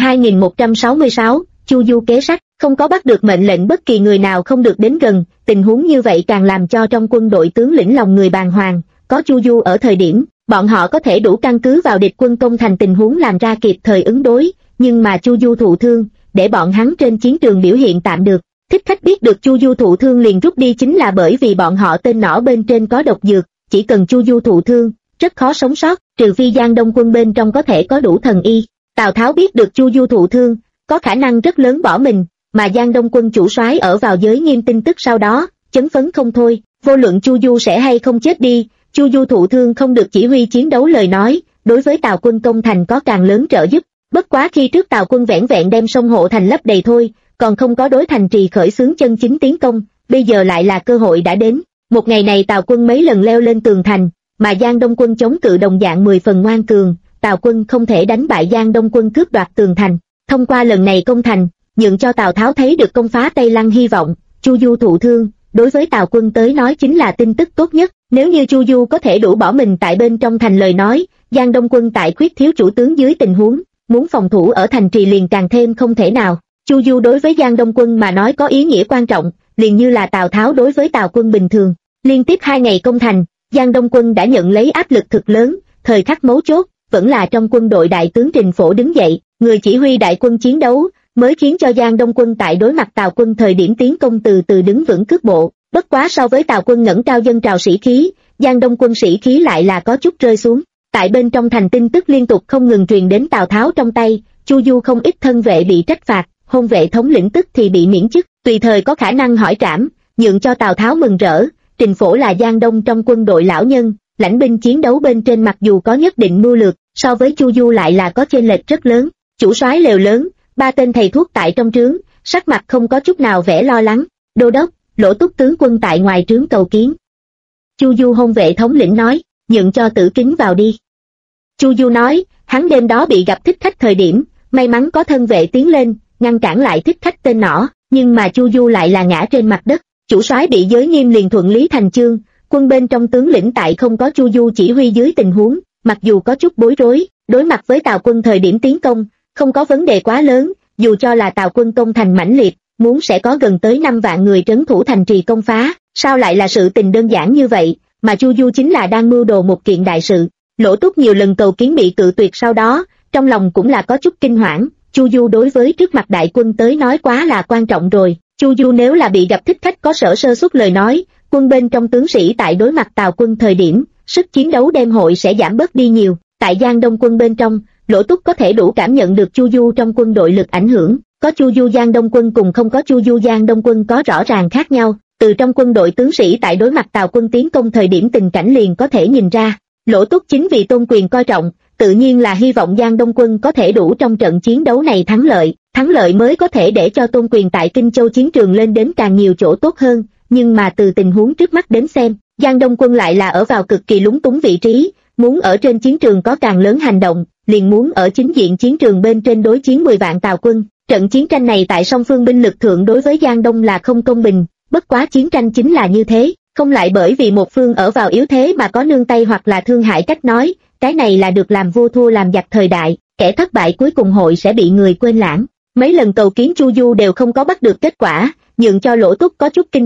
2166, Chu Du kế sách, không có bắt được mệnh lệnh bất kỳ người nào không được đến gần, tình huống như vậy càng làm cho trong quân đội tướng lĩnh lòng người bàng hoàng, có Chu Du ở thời điểm, bọn họ có thể đủ căn cứ vào địch quân công thành tình huống làm ra kịp thời ứng đối, nhưng mà Chu Du thụ thương, để bọn hắn trên chiến trường biểu hiện tạm được. Thích khách biết được Chu Du thụ thương liền rút đi chính là bởi vì bọn họ tên nỏ bên trên có độc dược, chỉ cần Chu Du thụ thương, rất khó sống sót, trừ phi Giang Đông quân bên trong có thể có đủ thần y. Tào Tháo biết được Chu Du thụ thương, có khả năng rất lớn bỏ mình, mà Giang Đông quân chủ soái ở vào giới nghiêm tin tức sau đó, chấn phấn không thôi, vô luận Chu Du sẽ hay không chết đi, Chu Du thụ thương không được chỉ huy chiến đấu lời nói, đối với Tào quân công thành có càng lớn trợ giúp. Bất quá khi trước Tào quân vẻn vẹn đem sông hộ thành lấp đầy thôi, còn không có đối thành trì khởi xướng chân chính tiến công, bây giờ lại là cơ hội đã đến. Một ngày này Tào quân mấy lần leo lên tường thành, mà Giang Đông quân chống cự đồng dạng 10 phần ngoan cường, Tào quân không thể đánh bại Giang Đông quân cướp đoạt tường thành. Thông qua lần này công thành, nhượng cho Tào Tháo thấy được công phá Tây Lăng hy vọng. Chu Du thụ thương, đối với Tào quân tới nói chính là tin tức tốt nhất. Nếu như Chu Du có thể đủ bỏ mình tại bên trong thành lời nói, Giang Đông quân tại khuyết thiếu chủ tướng dưới tình huống, muốn phòng thủ ở thành trì liền càng thêm không thể nào. Chu Du đối với Giang Đông quân mà nói có ý nghĩa quan trọng, liền như là Tào Tháo đối với Tào quân bình thường. Liên tiếp 2 ngày công thành, Giang Đông quân đã nhận lấy áp lực thực lớn, thời khắc mấu chốt, vẫn là trong quân đội đại tướng Trình Phổ đứng dậy, người chỉ huy đại quân chiến đấu, mới khiến cho Giang Đông quân tại đối mặt Tào quân thời điểm tiến công từ từ đứng vững cước bộ. Bất quá so với Tào quân ngẩng cao dân trào sĩ khí, Giang Đông quân sĩ khí lại là có chút rơi xuống. Tại bên trong thành tin tức liên tục không ngừng truyền đến Tào Tháo trong tay, Chu Du không ít thân vệ bị trách phạt, hôn vệ thống lĩnh tức thì bị miễn chức, tùy thời có khả năng hỏi trảm, nhượng cho Tào Tháo mừng rỡ. Trình Phổ là Giang Đông trong quân đội lão nhân, lãnh binh chiến đấu bên trên mặc dù có nhất định mưu lược, so với Chu Du lại là có chênh lệch rất lớn. Chủ soái lều lớn, 3 tên thầy thuốc tại trong trướng, sắc mặt không có chút nào vẻ lo lắng. Đô đốc, Lỗ Túc tướng quân tại ngoài trướng cầu kiến. Chu Du hôn vệ thống lĩnh nói, nhượng cho Tử Kính vào đi. Chu Du nói, hắn đêm đó bị gặp thích khách thời điểm, may mắn có thân vệ tiến lên, ngăn cản lại thích khách tên nỏ, nhưng mà Chu Du lại là ngã trên mặt đất. Chủ soái bị giới nghiêm liền thuận lý thành chương, quân bên trong tướng lĩnh tại không có Chu Du chỉ huy dưới tình huống, mặc dù có chút bối rối, đối mặt với Tào quân thời điểm tiến công, không có vấn đề quá lớn, dù cho là Tào quân công thành mãnh liệt, muốn sẽ có gần tới 5 vạn người trấn thủ thành trì công phá, sao lại là sự tình đơn giản như vậy, mà Chu Du chính là đang mưu đồ một kiện đại sự. Lỗ Túc nhiều lần cầu kiến bị cự tuyệt sau đó, trong lòng cũng là có chút kinh hoảng, Chu Du đối với trước mặt đại quân tới nói quá là quan trọng rồi. Chu Du nếu là bị gặp thích khách có sơ suất lời nói, quân bên trong tướng sĩ tại đối mặt Tào quân thời điểm, sức chiến đấu đem hội sẽ giảm bớt đi nhiều. Tại Giang Đông quân bên trong, Lỗ Túc có thể đủ cảm nhận được Chu Du trong quân đội lực ảnh hưởng, có Chu Du Giang Đông quân cùng không có Chu Du Giang Đông quân có rõ ràng khác nhau. Từ trong quân đội tướng sĩ tại đối mặt Tào quân tiến công thời điểm tình cảnh liền có thể nhìn ra. Lỗ Túc chính vì tôn quyền coi trọng, tự nhiên là hy vọng Giang Đông quân có thể đủ trong trận chiến đấu này thắng lợi mới có thể để cho tôn quyền tại Kinh Châu chiến trường lên đến càng nhiều chỗ tốt hơn, nhưng mà từ tình huống trước mắt đến xem, Giang Đông quân lại là ở vào cực kỳ lúng túng vị trí, muốn ở trên chiến trường có càng lớn hành động, liền muốn ở chính diện chiến trường bên trên đối chiến 10 vạn Tào quân. Trận chiến tranh này tại song phương binh lực thượng đối với Giang Đông là không công bình, bất quá chiến tranh chính là như thế, không lại bởi vì một phương ở vào yếu thế mà có nương tay hoặc là thương hại cách nói, cái này là được làm vua thua làm giặc thời đại, kẻ thất bại cuối cùng hội sẽ bị người quên lãng. Mấy lần cầu kiến Chu Du đều không có bắt được kết quả, nhượng cho Lỗ Túc có chút kinh hoảng,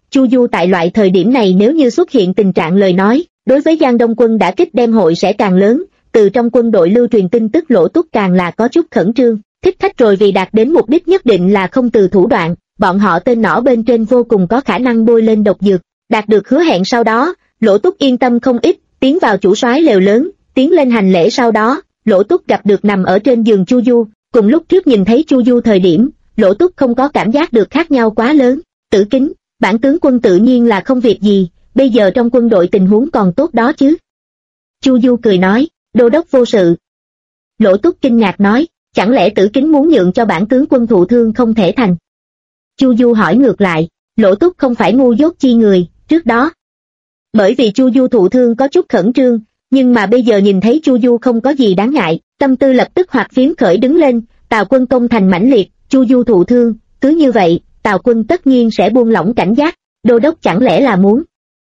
Chu Du tại loại thời điểm này nếu như xuất hiện tình trạng lời nói, đối với Giang Đông quân đã kích đem hội sẽ càng lớn. Từ trong quân đội lưu truyền tin tức Lỗ Túc càng là có chút khẩn trương, thích khách rồi vì đạt đến mục đích nhất định là không từ thủ đoạn, bọn họ tên nỏ bên trên vô cùng có khả năng bôi lên độc dược. Đạt được hứa hẹn sau đó, Lỗ Túc yên tâm không ít, tiến vào chủ soái lều lớn, tiến lên hành lễ. Sau đó, Lỗ Túc gặp được nằm ở trên giường Chu Du, cùng lúc trước nhìn thấy Chu Du thời điểm, Lỗ Túc không có cảm giác được khác nhau quá lớn. Tử Kính, bản tướng quân tự nhiên là không việc gì, bây giờ trong quân đội tình huống còn tốt đó chứ. Chu Du cười nói, đô đốc vô sự. Lỗ Túc kinh ngạc nói, chẳng lẽ Tử Kính muốn nhượng cho bản tướng quân thụ thương không thể thành? Chu Du hỏi ngược lại, Lỗ Túc không phải ngu dốt chi người, trước đó. Bởi vì Chu Du thụ thương có chút khẩn trương, nhưng mà bây giờ nhìn thấy Chu Du không có gì đáng ngại, tâm tư lập tức hoạt phiến khởi đứng lên. Tào quân công thành mãnh liệt, Chu Du thụ thương, cứ như vậy, Tào quân tất nhiên sẽ buông lỏng cảnh giác, đô đốc chẳng lẽ là muốn.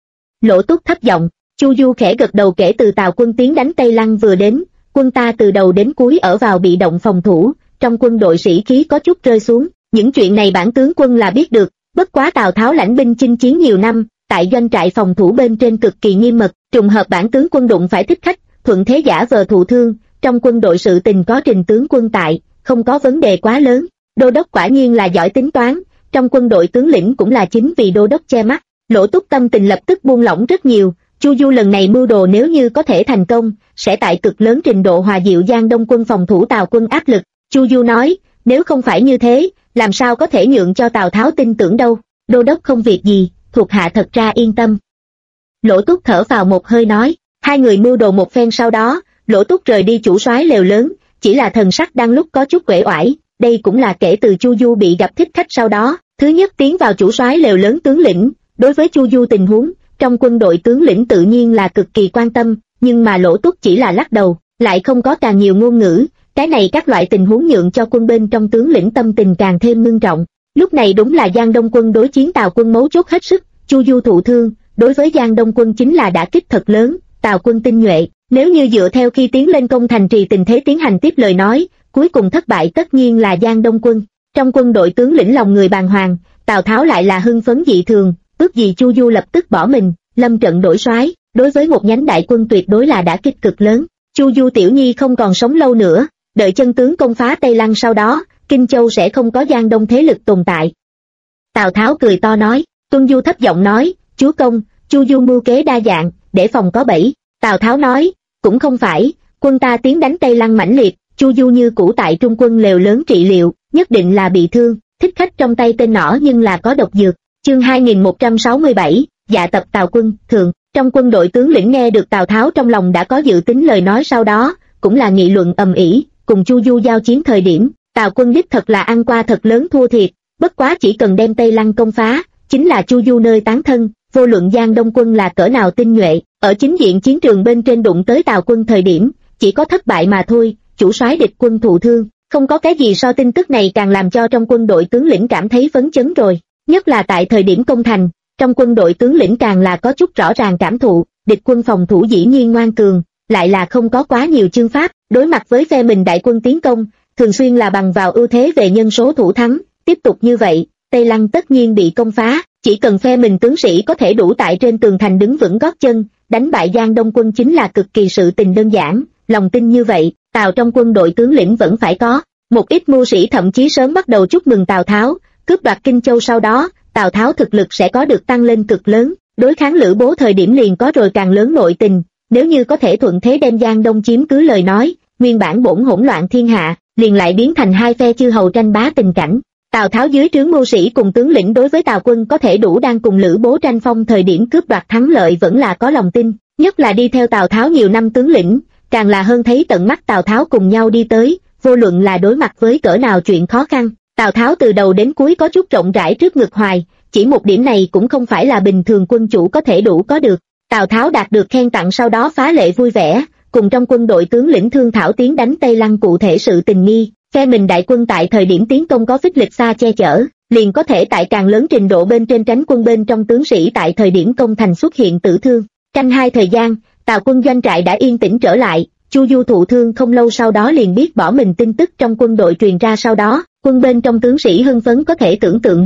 Lỗ Túc thấp giọng, Chu Du khẽ gật đầu. Kể từ Tào quân tiến đánh Tây Lăng vừa đến, quân ta từ đầu đến cuối ở vào bị động phòng thủ, trong quân đội sĩ khí có chút rơi xuống. Những chuyện này bản tướng quân là biết được, bất quá Tào Tháo lãnh binh chinh chiến nhiều năm, tại doanh trại phòng thủ bên trên cực kỳ nghiêm mật, trùng hợp bản tướng quân đụng phải thích khách, thuận thế giả vờ thụ thương, trong quân đội sự tình có Trình tướng quân tại, không có vấn đề quá lớn. Đô đốc quả nhiên là giỏi tính toán, trong quân đội tướng lĩnh cũng là chính vì đô đốc che mắt. Lỗ Túc tâm tình lập tức buông lỏng rất nhiều, Chu Du lần này mưu đồ nếu như có thể thành công, sẽ tại cực lớn trình độ hòa dịu Giang Đông quân phòng thủ Tào quân áp lực. Chu Du nói, nếu không phải như thế, làm sao có thể nhượng cho Tào Tháo tin tưởng đâu, đô đốc không việc gì, thuộc hạ thật ra yên tâm. Lỗ Túc thở vào một hơi nói, hai người mưu đồ một phen sau đó, Lỗ Túc rời đi chủ soái lều lớn, chỉ là thần sắc đang lúc có chút uể oải, đây cũng là kể từ Chu Du bị gặp thích khách sau đó, thứ nhất tiến vào chủ soái lều lớn tướng lĩnh. Đối với Chu Du tình huống, trong quân đội tướng lĩnh tự nhiên là cực kỳ quan tâm, nhưng mà Lỗ Túc chỉ là lắc đầu, lại không có càng nhiều ngôn ngữ, cái này các loại tình huống nhượng cho quân bên trong tướng lĩnh tâm tình càng thêm ngưng trọng. Lúc này đúng là Giang Đông quân đối chiến Tào quân mấu chốt hết sức, Chu Du thụ thương, đối với Giang Đông quân chính là đả kích thật lớn, Tào quân tinh nhuệ, nếu như dựa theo khi tiến lên công thành trì tình thế tiến hành tiếp lời nói, cuối cùng thất bại tất nhiên là Giang Đông quân. Trong quân đội tướng lĩnh lòng người bàng hoàng, Tào Tháo lại là hưng phấn dị thường, ước gì Chu Du lập tức bỏ mình, lâm trận đổi soái, đối với một nhánh đại quân tuyệt đối là đả kích cực lớn. Chu Du tiểu nhi không còn sống lâu nữa, đợi chân tướng công phá Tây Lăng sau đó, Kinh Châu sẽ không có Giang Đông thế lực tồn tại. Tào Tháo cười to nói, Tuân Du thấp giọng nói, chúa công, Chu Du mưu kế đa dạng, để phòng có bẫy. Tào Tháo nói, cũng không phải, quân ta tiến đánh Tây Lăng mãnh liệt, Chu Du như cũ tại trung quân lều lớn trị liệu, nhất định là bị thương, thích khách trong tay tên nỏ nhưng là có độc dược. Chương 2167, dạ tập Tào quân, thường, trong quân đội tướng lĩnh nghe được Tào Tháo trong lòng đã có dự tính lời nói sau đó, cũng là nghị luận ầm ĩ, cùng Chu Du giao chiến thời điểm, Tào quân đích thật là ăn qua thật lớn thua thiệt, bất quá chỉ cần đem Tây Lăng công phá, chính là Chu Du nơi tán thân, vô luận Giang Đông quân là cỡ nào tinh nhuệ, ở chính diện chiến trường bên trên đụng tới Tào quân thời điểm, chỉ có thất bại mà thôi, chủ soái địch quân thụ thương, không có cái gì so tin tức này càng làm cho trong quân đội tướng lĩnh cảm thấy phấn chấn rồi, nhất là tại thời điểm công thành, trong quân đội tướng lĩnh càng là có chút rõ ràng cảm thụ, địch quân phòng thủ dĩ nhiên ngoan cường, lại là không có quá nhiều chương pháp, đối mặt với phe mình đại quân tiến công, thường xuyên là bằng vào ưu thế về nhân số thủ thắng, tiếp tục như vậy, Tây Lăng tất nhiên bị công phá, chỉ cần phe mình tướng sĩ có thể đủ tại trên tường thành đứng vững gót chân, đánh bại Giang Đông quân chính là cực kỳ sự tình đơn giản, lòng tin như vậy, Tào trong quân đội tướng lĩnh vẫn phải có, một ít mưu sĩ thậm chí sớm bắt đầu chúc mừng Tào Tháo, cướp đoạt Kinh Châu sau đó, Tào Tháo thực lực sẽ có được tăng lên cực lớn, đối kháng Lữ Bố thời điểm liền có rồi càng lớn nội tình, nếu như có thể thuận thế đem Giang Đông chiếm cứ lời nói, nguyên bản bổn hỗn loạn thiên hạ, liền lại biến thành hai phe chư hầu tranh bá tình cảnh. Tào Tháo dưới trướng mưu sĩ cùng tướng lĩnh đối với Tào quân có thể đủ đang cùng Lữ Bố tranh phong thời điểm cướp đoạt thắng lợi vẫn là có lòng tin, nhất là đi theo Tào Tháo nhiều năm tướng lĩnh, càng là hơn thấy tận mắt Tào Tháo cùng nhau đi tới, vô luận là đối mặt với cỡ nào chuyện khó khăn, Tào Tháo từ đầu đến cuối có chút rộng rãi trước ngực hoài, chỉ một điểm này cũng không phải là bình thường quân chủ có thể đủ có được. Tào Tháo đạt được khen tặng sau đó phá lệ vui vẻ, cùng trong quân đội tướng lĩnh thương thảo tiến đánh Tây Lăng cụ thể sự tình nghi, phe mình đại quân tại thời điểm tiến công có phích lịch xa che chở, liền có thể tại càng lớn trình độ bên trên tránh quân bên trong tướng sĩ tại thời điểm công thành xuất hiện tử thương. Canh hai thời gian, Tào quân doanh trại đã yên tĩnh trở lại, Chu Du thụ thương không lâu sau đó liền biết bỏ mình tin tức trong quân đội truyền ra sau đó, quân bên trong tướng sĩ hưng phấn có thể tưởng tượng được.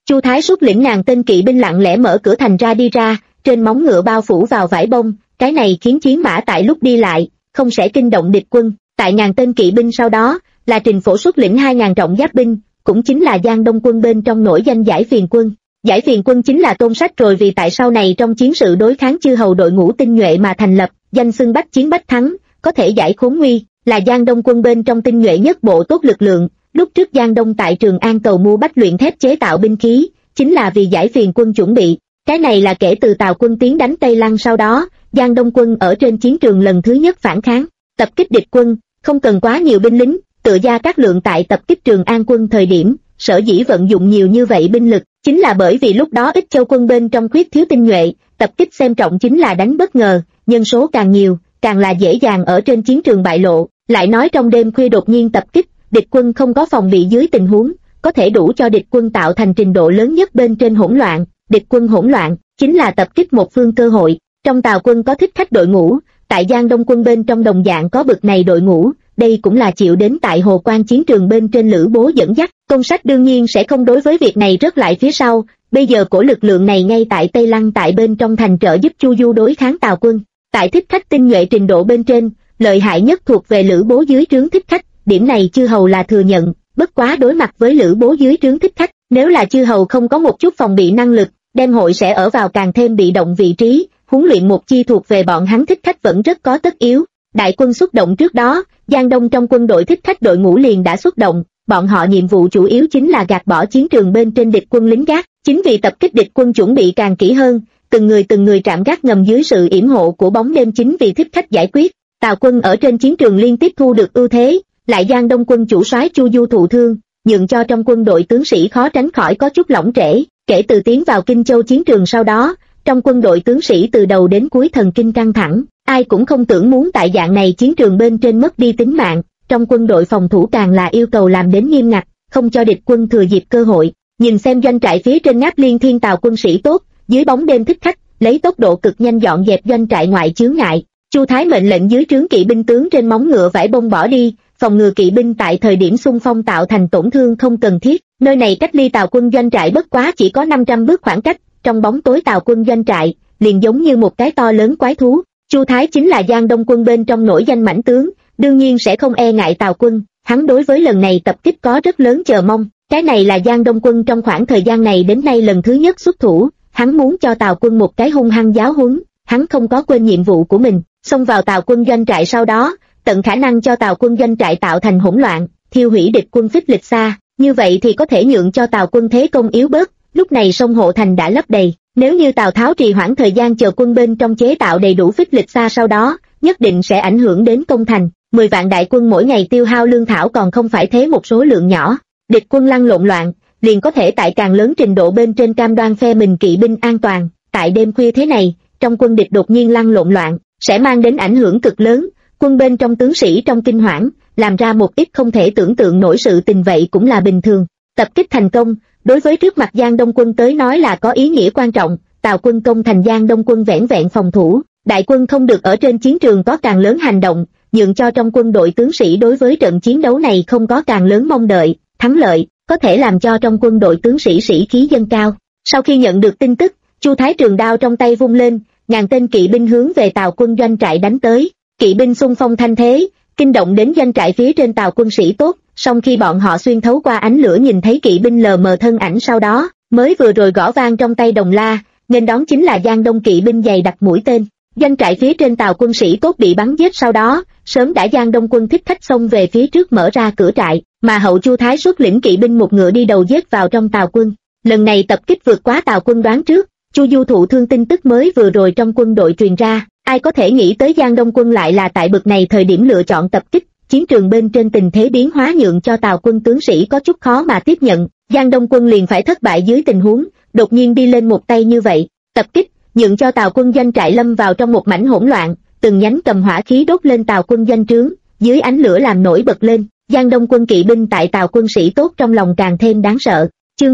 Chu Thái xuất lĩnh ngàn tên kỵ binh lặng lẽ mở cửa thành ra đi ra, trên móng ngựa bao phủ vào vải bông, cái này khiến chiến mã tại lúc đi lại không sẽ kinh động địch quân. Tại ngàn tên kỵ binh sau đó là Trình Phổ xuất lĩnh 2.000 trọng giáp binh, cũng chính là Giang Đông quân bên trong nổi danh Giải Phiền quân. Giải Phiền quân chính là tôn sách rồi vì tại sau này trong chiến sự đối kháng chư hầu đội ngũ tinh nhuệ mà thành lập, danh xưng bách chiến bách thắng, có thể giải khốn nguy, là Giang Đông quân bên trong tinh nhuệ nhất bộ tốt lực lượng. Lúc trước Giang Đông tại Trường An cầu mua bách luyện thép chế tạo binh khí, chính là vì Giải Phiền quân chuẩn bị. Cái này là kể từ Tào quân tiến đánh Tây Lăng sau đó, Giang Đông quân ở trên chiến trường lần thứ nhất phản kháng, tập kích địch quân, không cần quá nhiều binh lính, tựa Gia Cát Lượng tại tập kích Trường An quân thời điểm, sở dĩ vận dụng nhiều như vậy binh lực, chính là bởi vì lúc đó Ích Châu quân bên trong khuyết thiếu tinh nhuệ, tập kích xem trọng chính là đánh bất ngờ, nhân số càng nhiều, càng là dễ dàng ở trên chiến trường bại lộ. Lại nói trong đêm khuya đột nhiên tập kích, địch quân không có phòng bị dưới tình huống, có thể đủ cho địch quân tạo thành trình độ lớn nhất bên trên hỗn loạn. Địch quân hỗn loạn, chính là tập kích một phương cơ hội. Trong Tào quân có thích khách đội ngũ, tại Giang Đông quân bên trong đồng dạng có bực này đội ngũ, đây cũng là chịu đến tại Hồ Quan chiến trường bên trên Lữ Bố dẫn dắt. Tôn sách đương nhiên sẽ không đối với việc này rớt lại phía sau, bây giờ cổ lực lượng này ngay tại Tây Lăng tại bên trong thành trợ giúp Chu Du đối kháng Tào quân. Tại thích khách tinh nhuệ trình độ bên trên, lợi hại nhất thuộc về Lữ Bố dưới trướng thích khách, điểm này chư hầu là thừa nhận, bất quá đối mặt với Lữ Bố dưới trướng thích khách, nếu là chư hầu không có một chút phòng bị năng lực, đem hội sẽ ở vào càng thêm bị động vị trí, huấn luyện một chi thuộc về bọn hắn thích khách vẫn rất có tất yếu. Đại quân xuất động trước đó, Giang Đông trong quân đội thích khách đội ngũ liền đã xuất động, bọn họ nhiệm vụ chủ yếu chính là gạt bỏ chiến trường bên trên địch quân lính gác, chính vì tập kích địch quân chuẩn bị càng kỹ hơn, từng người trạm gác ngầm dưới sự yểm hộ của bóng đêm chính vì thích khách giải quyết. Tào quân ở trên chiến trường liên tiếp thu được ưu thế, lại Giang Đông quân chủ soái Chu Du thụ thương, nhượng cho trong quân đội tướng sĩ khó tránh khỏi có chút lỏng trễ. Kể từ tiến vào Kinh Châu chiến trường sau đó, trong quân đội tướng sĩ từ đầu đến cuối thần kinh căng thẳng, ai cũng không tưởng muốn tại dạng này chiến trường bên trên mất đi tính mạng. Trong quân đội phòng thủ càng là yêu cầu làm đến nghiêm ngặt, không cho địch quân thừa dịp cơ hội. Nhìn xem doanh trại phía trên Ngáp Liên Thiên Tào quân sĩ tốt, dưới bóng đêm thích khách, lấy tốc độ cực nhanh dọn dẹp doanh trại ngoại chướng ngại. Chu Thái mệnh lệnh dưới trướng kỵ binh tướng trên móng ngựa vải bông bỏ đi, phòng ngừa kỵ binh tại thời điểm xung phong tạo thành tổn thương không cần thiết. Nơi này cách ly Tào quân doanh trại bất quá chỉ có 500 bước khoảng cách, trong bóng tối Tào quân doanh trại liền giống như một cái to lớn quái thú. Chu Thái chính là Giang Đông quân bên trong nổi danh mãnh tướng, đương nhiên sẽ không e ngại Tào quân, hắn đối với lần này tập kích có rất lớn chờ mong. Cái này là Giang Đông quân trong khoảng thời gian này đến nay lần thứ nhất xuất thủ, hắn muốn cho Tào quân một cái hung hăng giáo huấn, hắn không có quên nhiệm vụ của mình, xông vào Tào quân doanh trại sau đó, tận khả năng cho Tào quân doanh trại tạo thành hỗn loạn, thiêu hủy địch quân phích lịch xa, như vậy thì có thể nhượng cho Tào quân thế công yếu bớt. Lúc này sông Hộ Thành đã lấp đầy, nếu như Tào Tháo trì hoãn thời gian chờ quân bên trong chế tạo đầy đủ phích lịch xa sau đó, nhất định sẽ ảnh hưởng đến công thành. 10 vạn đại quân mỗi ngày tiêu hao lương thảo còn không phải thế một số lượng nhỏ, địch quân lăn lộn loạn, liền có thể tại càng lớn trình độ bên trên cam đoan phe mình kỵ binh an toàn. Tại đêm khuya thế này, trong quân địch đột nhiên lăn lộn loạn, sẽ mang đến ảnh hưởng cực lớn, quân bên trong tướng sĩ trong kinh hoảng, làm ra một ít không thể tưởng tượng nổi sự tình vậy cũng là bình thường. Tập kích thành công, đối với trước mặt Giang Đông quân tới nói là có ý nghĩa quan trọng. Tào quân công thành Giang Đông quân vẻn vẹn phòng thủ, đại quân không được ở trên chiến trường có càng lớn hành động, nhượng cho trong quân đội tướng sĩ đối với trận chiến đấu này không có càng lớn mong đợi. Thắng lợi có thể làm cho trong quân đội tướng sĩ sĩ khí dâng cao. Sau khi nhận được tin tức, Chu Thái trường đao trong tay vung lên, ngàn tên kỵ binh hướng về Tào quân doanh trại đánh tới. Kỵ binh xung phong thanh thế, kinh động đến doanh trại phía trên Tào quân sĩ tốt, song khi bọn họ xuyên thấu qua ánh lửa nhìn thấy kỵ binh lờ mờ thân ảnh sau đó, mới vừa rồi gõ vang trong tay đồng la, nên đón chính là Giang Đông kỵ binh dày đặc mũi tên. Doanh trại phía trên Tào quân sĩ tốt bị bắn giết sau đó, sớm đã Giang Đông quân thích khách xông về phía trước mở ra cửa trại, mà hậu Chu Thái xuất lĩnh kỵ binh một ngựa đi đầu giết vào trong Tào quân. Lần này tập kích vượt quá Tào quân đoán trước, Chu Du thụ thương tin tức mới vừa rồi trong quân đội truyền ra, ai có thể nghĩ tới Giang Đông quân lại là tại bực này thời điểm lựa chọn tập kích. Chiến trường bên trên tình thế biến hóa nhượng cho Tào quân tướng sĩ có chút khó mà tiếp nhận, Giang Đông quân liền phải thất bại dưới tình huống đột nhiên đi lên một tay như vậy, tập kích nhượng cho Tào quân doanh trại lâm vào trong một mảnh hỗn loạn, từng nhánh cầm hỏa khí đốt lên Tào quân doanh trướng, dưới ánh lửa làm nổi bật lên. Giang Đông quân kỵ binh tại Tào quân sĩ tốt trong lòng càng thêm đáng sợ. Chương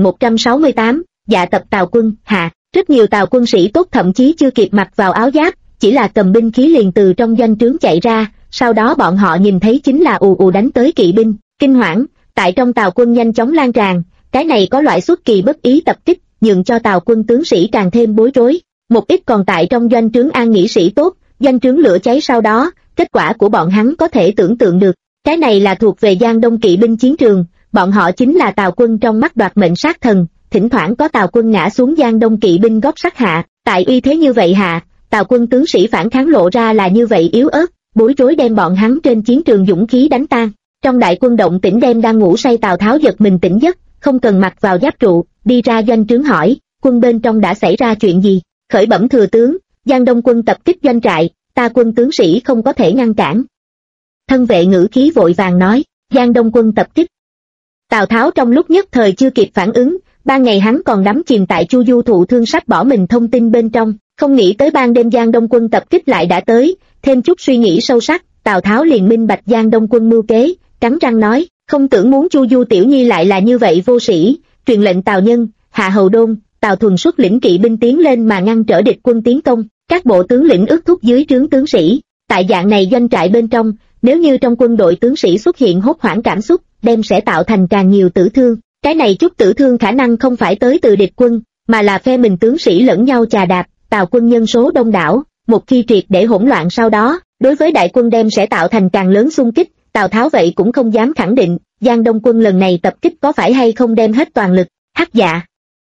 2168, dạ tập Tào quân hạ. Rất nhiều Tào quân sĩ tốt thậm chí chưa kịp mặc vào áo giáp, chỉ là cầm binh khí liền từ trong doanh trướng chạy ra, sau đó bọn họ nhìn thấy chính là ù ù đánh tới kỵ binh, kinh hoảng tại trong Tào quân nhanh chóng lan tràn, cái này có loại xuất kỳ bất ý tập kích, nhường cho Tào quân tướng sĩ càng thêm bối rối. Một ít còn tại trong doanh trướng an nghỉ sĩ tốt, doanh trướng lửa cháy sau đó, kết quả của bọn hắn có thể tưởng tượng được. Cái này là thuộc về Giang Đông kỵ binh chiến trường, bọn họ chính là Tào quân trong mắt đoạt mệnh sát thần, thỉnh thoảng có Tào quân ngã xuống Giang Đông kỵ binh góp sát hạ, tại uy thế như vậy hạ, Tào quân tướng sĩ phản kháng lộ ra là như vậy yếu ớt, bối rối đem bọn hắn trên chiến trường dũng khí đánh tan. Trong đại quân động tĩnh đem đang ngủ say Tào Tháo giật mình tỉnh giấc, không cần mặc vào giáp trụ, đi ra doanh trướng hỏi, quân bên trong đã xảy ra chuyện gì? Khởi bẩm thừa tướng, Giang Đông quân tập kích doanh trại, ta quân tướng sĩ không có thể ngăn cản. Thân vệ ngữ khí vội vàng nói, Giang Đông quân tập kích. Tào Tháo trong lúc nhất thời chưa kịp phản ứng, ban ngày hắn còn đắm chìm tại Chu Du thụ thương sách bỏ mình thông tin bên trong, không nghĩ tới ban đêm Giang Đông quân tập kích lại đã tới, thêm chút suy nghĩ sâu sắc, Tào Tháo liền minh bạch Giang Đông quân mưu kế, cắn răng nói, không tưởng muốn Chu Du tiểu nhi lại là như vậy vô sĩ, truyền lệnh Tào Nhân, Hạ Hầu Đôn, Tào Thuần xuất lĩnh kỵ binh tiến lên mà ngăn trở địch quân tiến công, các bộ tướng lĩnh ước thúc dưới trướng tướng sĩ, tại dạng này doanh trại bên trong, nếu như trong quân đội tướng sĩ xuất hiện hốt hoảng cảm xúc, đem sẽ tạo thành càng nhiều tử thương, cái này chút tử thương khả năng không phải tới từ địch quân, mà là phe mình tướng sĩ lẫn nhau chà đạp, Tào quân nhân số đông đảo, một khi triệt để hỗn loạn sau đó, đối với đại quân đem sẽ tạo thành càng lớn xung kích, Tào Tháo vậy cũng không dám khẳng định, Giang Đông quân lần này tập kích có phải hay không đem hết toàn lực, hắc dạ.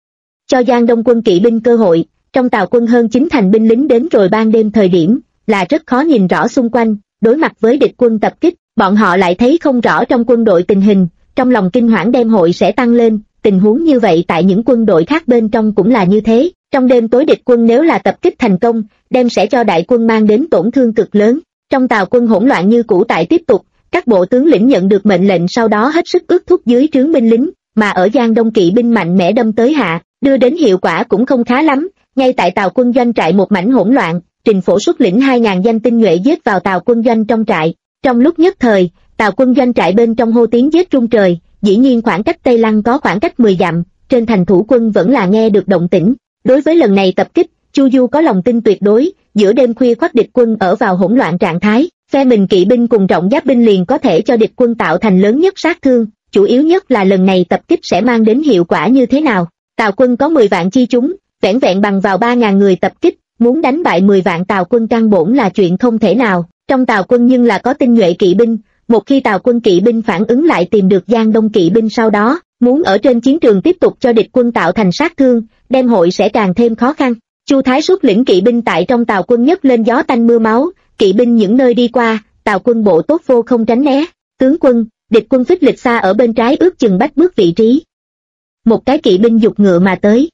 Cho Giang Đông quân kỵ binh cơ hội, trong Tào quân hơn 9 thành binh lính đến rồi ban đêm thời điểm, là rất khó nhìn rõ xung quanh, đối mặt với địch quân tập kích, bọn họ lại thấy không rõ trong quân đội tình hình, trong lòng kinh hoảng đem hội sẽ tăng lên, tình huống như vậy tại những quân đội khác bên trong cũng là như thế, trong đêm tối địch quân nếu là tập kích thành công, đem sẽ cho đại quân mang đến tổn thương cực lớn, trong Tào quân hỗn loạn như cũ tại tiếp tục, các bộ tướng lĩnh nhận được mệnh lệnh sau đó hết sức ước thúc dưới trướng binh lính, mà ở Giang Đông kỵ binh mạnh mẽ đâm tới hạ, đưa đến hiệu quả cũng không khá lắm, ngay tại Tào quân doanh trại một mảnh hỗn loạn, Trình Phổ xuất lĩnh 2.000 danh tinh nhuệ giết vào Tào quân doanh trong trại, trong lúc nhất thời, Tào quân doanh trại bên trong hô tiếng giết rung trời, dĩ nhiên khoảng cách Tây Lăng có khoảng cách 10 dặm, trên thành thủ quân vẫn là nghe được động tĩnh. Đối với lần này tập kích, Chu Du có lòng tin tuyệt đối, giữa đêm khuya khoắt địch quân ở vào hỗn loạn trạng thái, phe mình kỵ binh cùng trọng giáp binh liền có thể cho địch quân tạo thành lớn nhất sát thương, chủ yếu nhất là lần này tập kích sẽ mang đến hiệu quả như thế nào. Tào quân có 10 vạn chi chúng, vẻn vẹn bằng vào 3.000 người tập kích, muốn đánh bại 10 vạn Tào quân căn bổn là chuyện không thể nào. Trong Tào quân nhưng là có tinh nhuệ kỵ binh, một khi Tào quân kỵ binh phản ứng lại tìm được Giang Đông kỵ binh sau đó, muốn ở trên chiến trường tiếp tục cho địch quân tạo thành sát thương, đem hội sẽ càng thêm khó khăn. Chu Thái xuất lĩnh kỵ binh tại trong Tào quân nhấc lên gió tanh mưa máu, kỵ binh những nơi đi qua, Tào quân bộ tốt vô không tránh né. Tướng quân, địch quân phích lịch xa ở bên trái ước chừng bách bước vị trí. Một cái kỵ binh giục ngựa mà tới.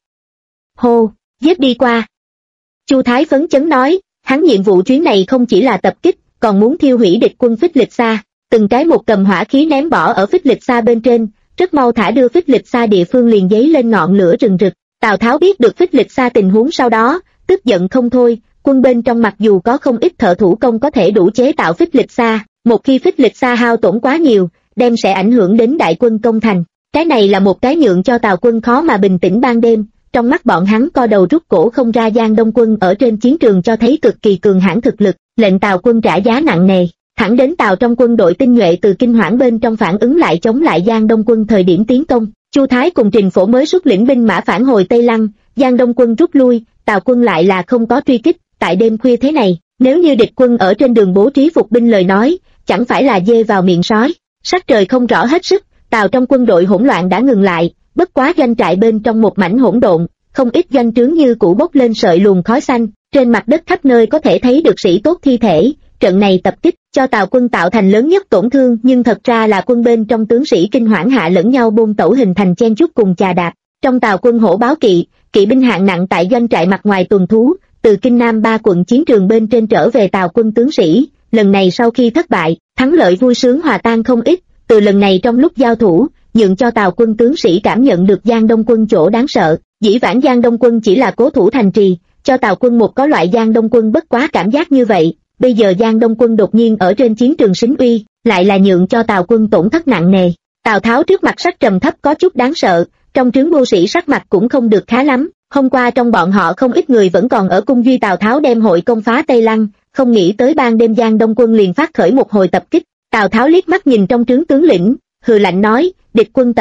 Hô, giết đi qua. Chu Thái phấn chấn nói, hắn nhiệm vụ chuyến này không chỉ là tập kích, còn muốn thiêu hủy địch quân phích lịch xa, từng cái một cầm hỏa khí ném bỏ ở phích lịch xa bên trên, rất mau thả đưa phích lịch xa địa phương liền giấy lên ngọn lửa rừng rực. Tào Tháo biết được phích lịch xa tình huống sau đó, tức giận không thôi, quân bên trong mặc dù có không ít thợ thủ công có thể đủ chế tạo phích lịch xa, một khi phích lịch xa hao tổn quá nhiều, đem sẽ ảnh hưởng đến đại quân công thành. Cái này là một cái nhượng cho Tào quân khó mà bình tĩnh ban đêm, trong mắt bọn hắn co đầu rút cổ không ra. Giang Đông quân ở trên chiến trường cho thấy cực kỳ cường hãn thực lực, lệnh Tào quân trả giá nặng nề, thẳng đến Tào trong quân đội tinh nhuệ từ kinh hoảng bên trong phản ứng lại chống lại Giang Đông quân thời điểm tiến công, Chu Thái cùng Trình Phổ mới xuất lĩnh binh mã phản hồi Tây Lăng, Giang Đông quân rút lui, Tào quân lại là không có truy kích. Tại đêm khuya thế này, nếu như địch quân ở trên đường bố trí phục binh lời nói, chẳng phải là dê vào miệng sói. Sắc trời không rõ hết sức, Tào trong quân đội hỗn loạn đã ngừng lại, bất quá doanh trại bên trong một mảnh hỗn độn, không ít doanh trướng như cũ bốc lên sợi luồng khói xanh, trên mặt đất khắp nơi có thể thấy được sĩ tốt thi thể. Trận này tập kích cho Tào quân tạo thành lớn nhất tổn thương, nhưng thật ra là quân bên trong tướng sĩ kinh hoảng hạ lẫn nhau bôn tẩu hình thành chen chúc cùng chà đạp. Trong Tào quân hổ báo kỵ, kỵ binh hạng nặng tại doanh trại mặt ngoài tuần thú, từ Kinh Nam 3 quận chiến trường bên trên trở về Tào quân tướng sĩ, lần này sau khi thất bại, thắng lợi vui sướng hòa tan không ít. Từ lần này trong lúc giao thủ, nhượng cho Tào quân tướng sĩ cảm nhận được Giang Đông quân chỗ đáng sợ. Dĩ vãng Giang Đông quân chỉ là cố thủ thành trì, cho Tào quân một có loại Giang Đông quân bất quá cảm giác như vậy. Bây giờ Giang Đông quân đột nhiên ở trên chiến trường xính uy, lại là nhượng cho Tào quân tổn thất nặng nề. Tào Tháo trước mặt sắc trầm thấp có chút đáng sợ, trong trướng mưu sĩ sắc mặt cũng không được khá lắm. Hôm qua trong bọn họ không ít người vẫn còn ở cung duy Tào Tháo đem hội công phá Tây Lăng, không nghĩ tới ban đêm Giang Đông quân liền phát khởi một hồi tập kích. Tào Tháo liếc mắt nhìn trong trướng tướng lĩnh, hừ lạnh nói, địch quân tập kích,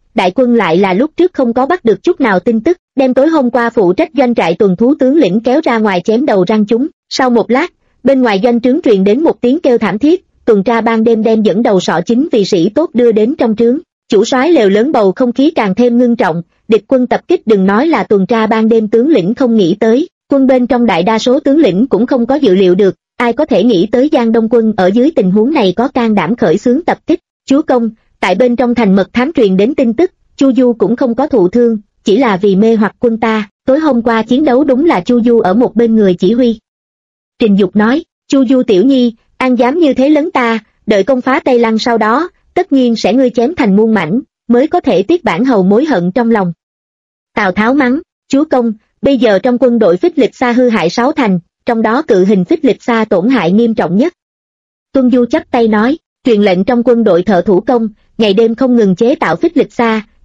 đại quân lại là lúc trước không có bắt được chút nào tin tức, đem tối hôm qua phụ trách doanh trại tuần thú tướng lĩnh kéo ra ngoài chém đầu răng chúng. Sau một lát, bên ngoài doanh trướng truyền đến một tiếng kêu thảm thiết, tuần tra ban đêm đem dẫn đầu sọ chính vị sĩ tốt đưa đến trong trướng. Chủ soái lều lớn, bầu không khí càng thêm ngưng trọng, địch quân tập kích đừng nói là tuần tra ban đêm tướng lĩnh không nghĩ tới, quân bên trong đại đa số tướng lĩnh cũng không có dự liệu được, ai có thể nghĩ tới Giang Đông quân ở dưới tình huống này có can đảm khởi xướng tập kích. Chúa công, tại bên trong thành mật thám truyền đến tin tức, Chu Du cũng không có thụ thương, chỉ là vì mê hoặc quân ta, tối hôm qua chiến đấu đúng là Chu Du ở một bên người chỉ huy. Trình Dục nói, Chu Du tiểu nhi, an dám như thế lớn ta, đợi công phá Tây Lăng sau đó, tất nhiên sẽ ngươi chém thành muôn mảnh, mới có thể tiết bản hầu mối hận trong lòng. Tào Tháo mắng, chúa công, bây giờ trong quân đội Phích Lịch Sa hư hại 6 thành, trong đó cự hình Phích Lịch Sa tổn hại nghiêm trọng nhất. Tuân Du chắp tay nói, truyền lệnh trong quân đội thợ thủ công, ngày đêm không ngừng chế tạo Phích Lịch Sa,